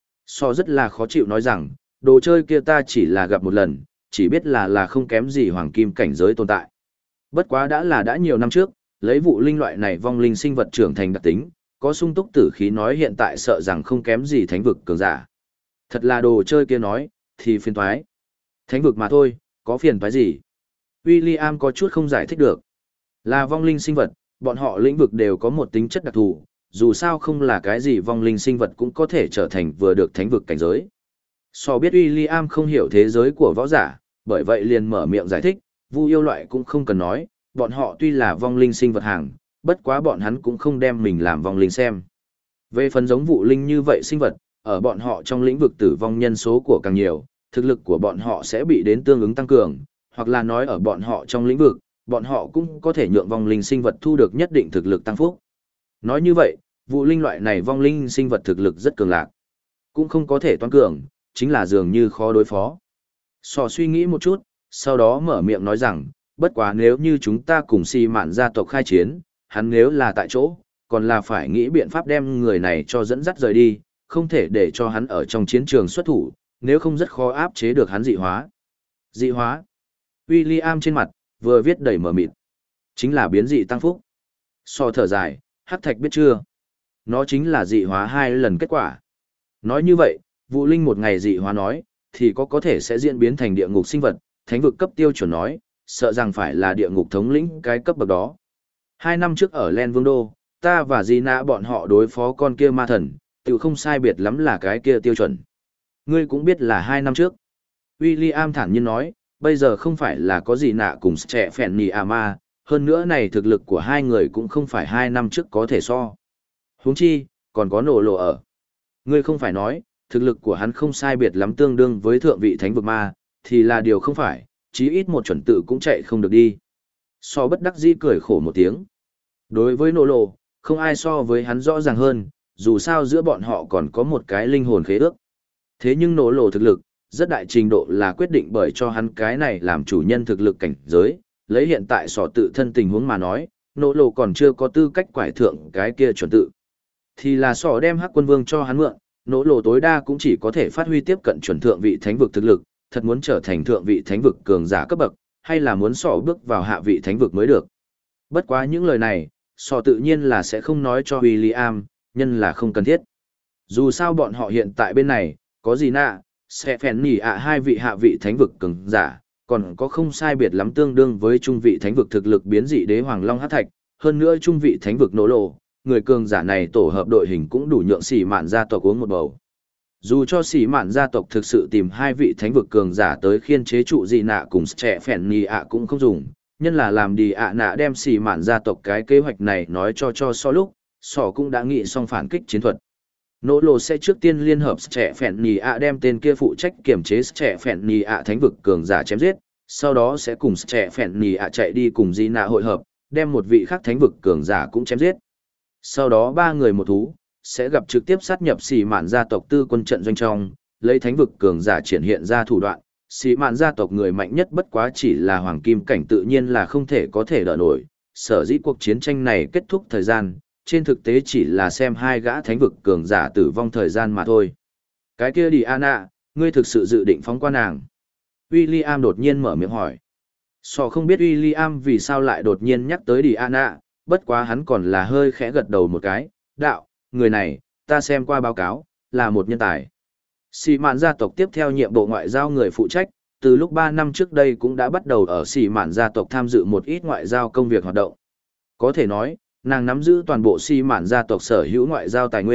Speaker 1: So rất là khó chịu nói rằng, đồ chơi kia ta chỉ là gặp một lần, chỉ biết là không kém gì hoàng kim cảnh giới tồn tại. Bất quá đã nhiều năm trước, lấy vụ linh loại này vong linh sinh vật trưởng thành đặc tính, có sung túc tử khí nói hiện tại sợ rằng không kém gì thánh vực cường giả. Thật là đồ chơi kia nói, thì phiền toái. Thánh vực mà thôi, có phiền toái gì? William có chút không giải thích được. Là vong linh sinh vật, bọn họ lĩnh vực đều có một tính chất đặc thù, dù sao không là cái gì vong linh sinh vật cũng có thể trở thành vừa được thánh vực cảnh giới. So biết William không hiểu thế giới của võ giả, bởi vậy liền mở miệng giải thích, vu yêu loại cũng không cần nói, bọn họ tuy là vong linh sinh vật hàng, bất quá bọn hắn cũng không đem mình làm vong linh xem. Về phần giống vụ linh như vậy sinh vật, ở bọn họ trong lĩnh vực tử vong nhân số của càng nhiều, thực lực của bọn họ sẽ bị đến tương ứng tăng cường, hoặc là nói ở bọn họ trong lĩnh vực, bọn họ cũng có thể nhượng vong linh sinh vật thu được nhất định thực lực tăng phúc. Nói như vậy, vụ linh loại này vong linh sinh vật thực lực rất cường lạc, cũng không có thể toán cường, chính là dường như khó đối phó. Sò suy nghĩ một chút, sau đó mở miệng nói rằng, bất quá nếu như chúng ta cùng Si Mạn gia tộc khai chiến, hắn nếu là tại chỗ, còn là phải nghĩ biện pháp đem người này cho dẫn dắt rời đi, không thể để cho hắn ở trong chiến trường xuất thủ, nếu không rất khó áp chế được hắn dị hóa. Dị hóa? William trên mặt, vừa viết đầy mờ mịt. Chính là biến dị tăng phúc. So thở dài, hắc thạch biết chưa? Nó chính là dị hóa 2 lần kết quả. Nói như vậy, vụ linh một ngày dị hóa nói, thì có thể sẽ diễn biến thành địa ngục sinh vật, thánh vực cấp tiêu chuẩn nói, sợ rằng phải là địa ngục thống lĩnh cái cấp bậc đó. 2 năm trước ở Len Vương Đô, ta và Gina bọn họ đối phó con kia ma thần, tự không sai biệt lắm là cái kia tiêu chuẩn. Ngươi cũng biết là 2 năm trước. William thản nhiên nói, bây giờ không phải là có gì nạ cùng trẻ phèn nì à ma, hơn nữa này thực lực của hai người cũng không phải 2 năm trước có thể so. Huống chi, còn có nổ lộ ở. Ngươi không phải nói, thực lực của hắn không sai biệt lắm tương đương với thượng vị thánh vực ma, thì là điều không phải, chí ít một chuẩn tự cũng chạy không được đi. So bất đắc dĩ cười khổ một tiếng. Đối với nổ lộ, không ai so với hắn rõ ràng hơn, dù sao giữa bọn họ còn có một cái linh hồn khế ước. Thế nhưng nổ lộ thực lực, rất đại trình độ là quyết định bởi cho hắn cái này làm chủ nhân thực lực cảnh giới, lấy hiện tại sọ tự thân tình huống mà nói, nổ lộ còn chưa có tư cách quải thượng cái kia chuẩn tự. Thì là sọ đem hắc quân vương cho hắn mượn, nổ lộ tối đa cũng chỉ có thể phát huy tiếp cận chuẩn thượng vị thánh vực thực lực, thật muốn trở thành thượng vị thánh vực cường giả cấp bậc, hay là muốn sọ bước vào hạ vị thánh vực mới được. Bất quá những lời này, sọ tự nhiên là sẽ không nói cho William, nhân là không cần thiết. Dù sao bọn họ hiện tại bên này, có gì nạ, sẽ phèn nỉ ạ hai vị hạ vị thánh vực cường giả, còn có không sai biệt lắm tương đương với trung vị thánh vực thực lực biến dị đế hoàng long hắc thạch, hơn nữa trung vị thánh vực nổ lộ, người cường giả này tổ hợp đội hình cũng đủ nhượng xỉ mạn gia tộc uống một bầu. Dù cho xỉ mạn gia tộc thực sự tìm hai vị thánh vực cường giả tới khiên chế trụ dị nạ cùng trẻ phèn nỉ ạ cũng không dùng, nhân là làm đi ạ nạ đem xỉ mạn gia tộc cái kế hoạch này nói cho so lúc, sọ cũng đã nghĩ xong phản kích chiến thuật. Nỗ lộ sẽ trước tiên liên hợp trẻ phèn nì ạ đem tên kia phụ trách kiểm chế trẻ phèn nì ạ thánh vực cường giả chém giết, sau đó sẽ cùng trẻ phèn nì ạ chạy đi cùng di nạ hội hợp, đem một vị khác thánh vực cường giả cũng chém giết. Sau đó 3 người một thú, sẽ gặp trực tiếp sát nhập xì mạn gia tộc tư quân trận doanh trong, lấy thánh vực cường giả triển hiện ra thủ đoạn. Xì mạn gia tộc người mạnh nhất bất quá chỉ là hoàng kim cảnh tự nhiên là không thể có thể đỡ nổi, sở dĩ cuộc chiến tranh này kết thúc thời gian, trên thực tế chỉ là xem 2 gã thánh vực cường giả tử vong thời gian mà thôi. Cái kia Diana, ngươi thực sự dự định phóng qua nàng? William đột nhiên mở miệng hỏi. Sò không biết William vì sao lại đột nhiên nhắc tới Diana, bất quá hắn còn là hơi khẽ gật đầu một cái. Đạo, người này, ta xem qua báo cáo, là một nhân tài. Sĩ mạn gia tộc tiếp theo nhiệm bộ ngoại giao người phụ trách, từ lúc 3 năm trước đây cũng đã bắt đầu ở Sĩ mạn gia tộc tham dự một ít ngoại giao công việc hoạt động. Có thể nói, nàng nắm giữ toàn bộ Si Mạn gia tộc sở hữu ngoại giao tài nguyên,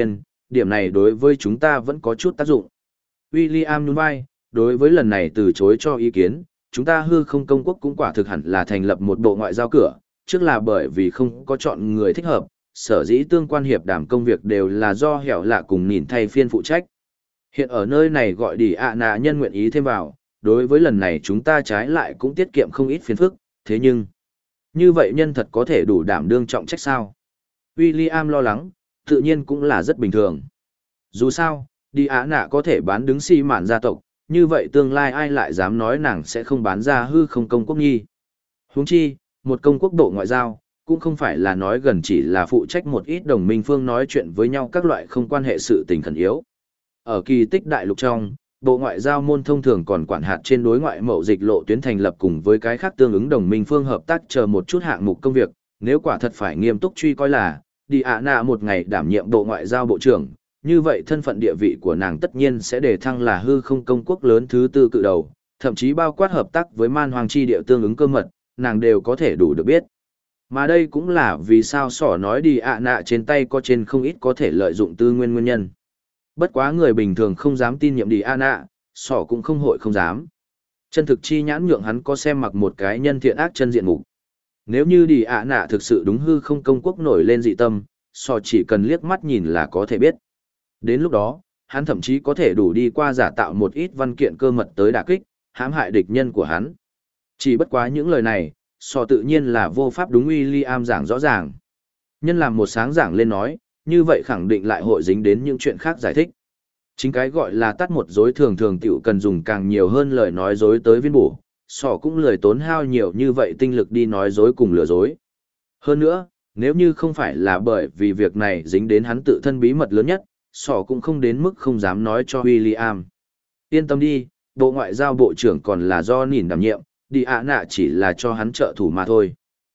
Speaker 1: điểm này đối với chúng ta vẫn có chút tác dụng. William nhún vai, đối với lần này từ chối cho ý kiến, chúng ta hư không công quốc cũng quả thực hẳn là thành lập một bộ ngoại giao cửa, trước là bởi vì không có chọn người thích hợp, sở dĩ tương quan hiệp đàm công việc đều là do hẻo lạ cùng nhìn thay phiên phụ trách. Hiện ở nơi này gọi đi ạ nạ nhân nguyện ý thêm vào, đối với lần này chúng ta trái lại cũng tiết kiệm không ít phiền phức, thế nhưng, như vậy nhân thật có thể đủ đảm đương trọng trách sao? William lo lắng, tự nhiên cũng là rất bình thường. Dù sao, đi ạ nạ có thể bán đứng si mạn gia tộc, như vậy tương lai ai lại dám nói nàng sẽ không bán ra hư không công quốc nhi. Huống chi, một công quốc bộ ngoại giao, cũng không phải là nói gần chỉ là phụ trách một ít đồng minh phương nói chuyện với nhau các loại không quan hệ sự tình khẩn yếu. Ở kỳ tích đại lục trong, bộ ngoại giao môn thông thường còn quản hạt trên đối ngoại mậu dịch lộ tuyến thành lập cùng với cái khác tương ứng đồng minh phương hợp tác chờ một chút hạng mục công việc, nếu quả thật phải nghiêm túc truy coi là, đi ạ nạ một ngày đảm nhiệm bộ ngoại giao bộ trưởng, như vậy thân phận địa vị của nàng tất nhiên sẽ đề thăng là hư không công quốc lớn thứ tư cự đầu, thậm chí bao quát hợp tác với man hoàng chi địa tương ứng cơ mật, nàng đều có thể đủ được biết. Mà đây cũng là vì sao sỏ nói đi ạ nạ trên tay có trên không ít có thể lợi dụng tư nguyên nhân. Bất quá người bình thường không dám tin nhiệm đi ạ nạ, sỏ cũng không hội không dám. Chân thực chi nhãn nhượng hắn có xem mặc một cái nhân thiện ác chân diện mục. Nếu như đi ạ nạ thực sự đúng hư không công quốc nổi lên dị tâm, sỏ chỉ cần liếc mắt nhìn là có thể biết. Đến lúc đó, hắn thậm chí có thể đủ đi qua giả tạo một ít văn kiện cơ mật tới đả kích, hãm hại địch nhân của hắn. Chỉ bất quá những lời này, sò tự nhiên là vô pháp đúng William giảng rõ ràng. Nhân làm một sáng giảng lên nói, như vậy khẳng định lại hội dính đến những chuyện khác giải thích. Chính cái gọi là tắt một dối thường thường tiểu cần dùng càng nhiều hơn lời nói dối tới viên bổ, sò cũng lười tốn hao nhiều như vậy tinh lực đi nói dối cùng lừa dối. Hơn nữa, nếu như không phải là bởi vì việc này dính đến hắn tự thân bí mật lớn nhất, sò cũng không đến mức không dám nói cho William. Yên tâm đi, bộ ngoại giao bộ trưởng còn là do nhìn đảm nhiệm, đi ạ nạ chỉ là cho hắn trợ thủ mà thôi.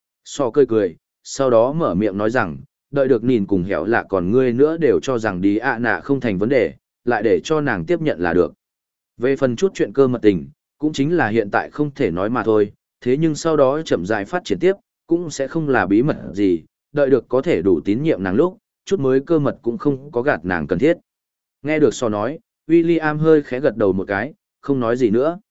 Speaker 1: Sò cười, sau đó mở miệng nói rằng, đợi được nhìn cùng hẻo lạ còn ngươi nữa đều cho rằng đi ạ nạ không thành vấn đề, lại để cho nàng tiếp nhận là được. Về phần chút chuyện cơ mật tình, cũng chính là hiện tại không thể nói mà thôi, thế nhưng sau đó chậm rãi phát triển tiếp, cũng sẽ không là bí mật gì, đợi được có thể đủ tín nhiệm nàng lúc, chút mới cơ mật cũng không có gạt nàng cần thiết. Nghe được sò nói, William hơi khẽ gật đầu một cái, không nói gì nữa.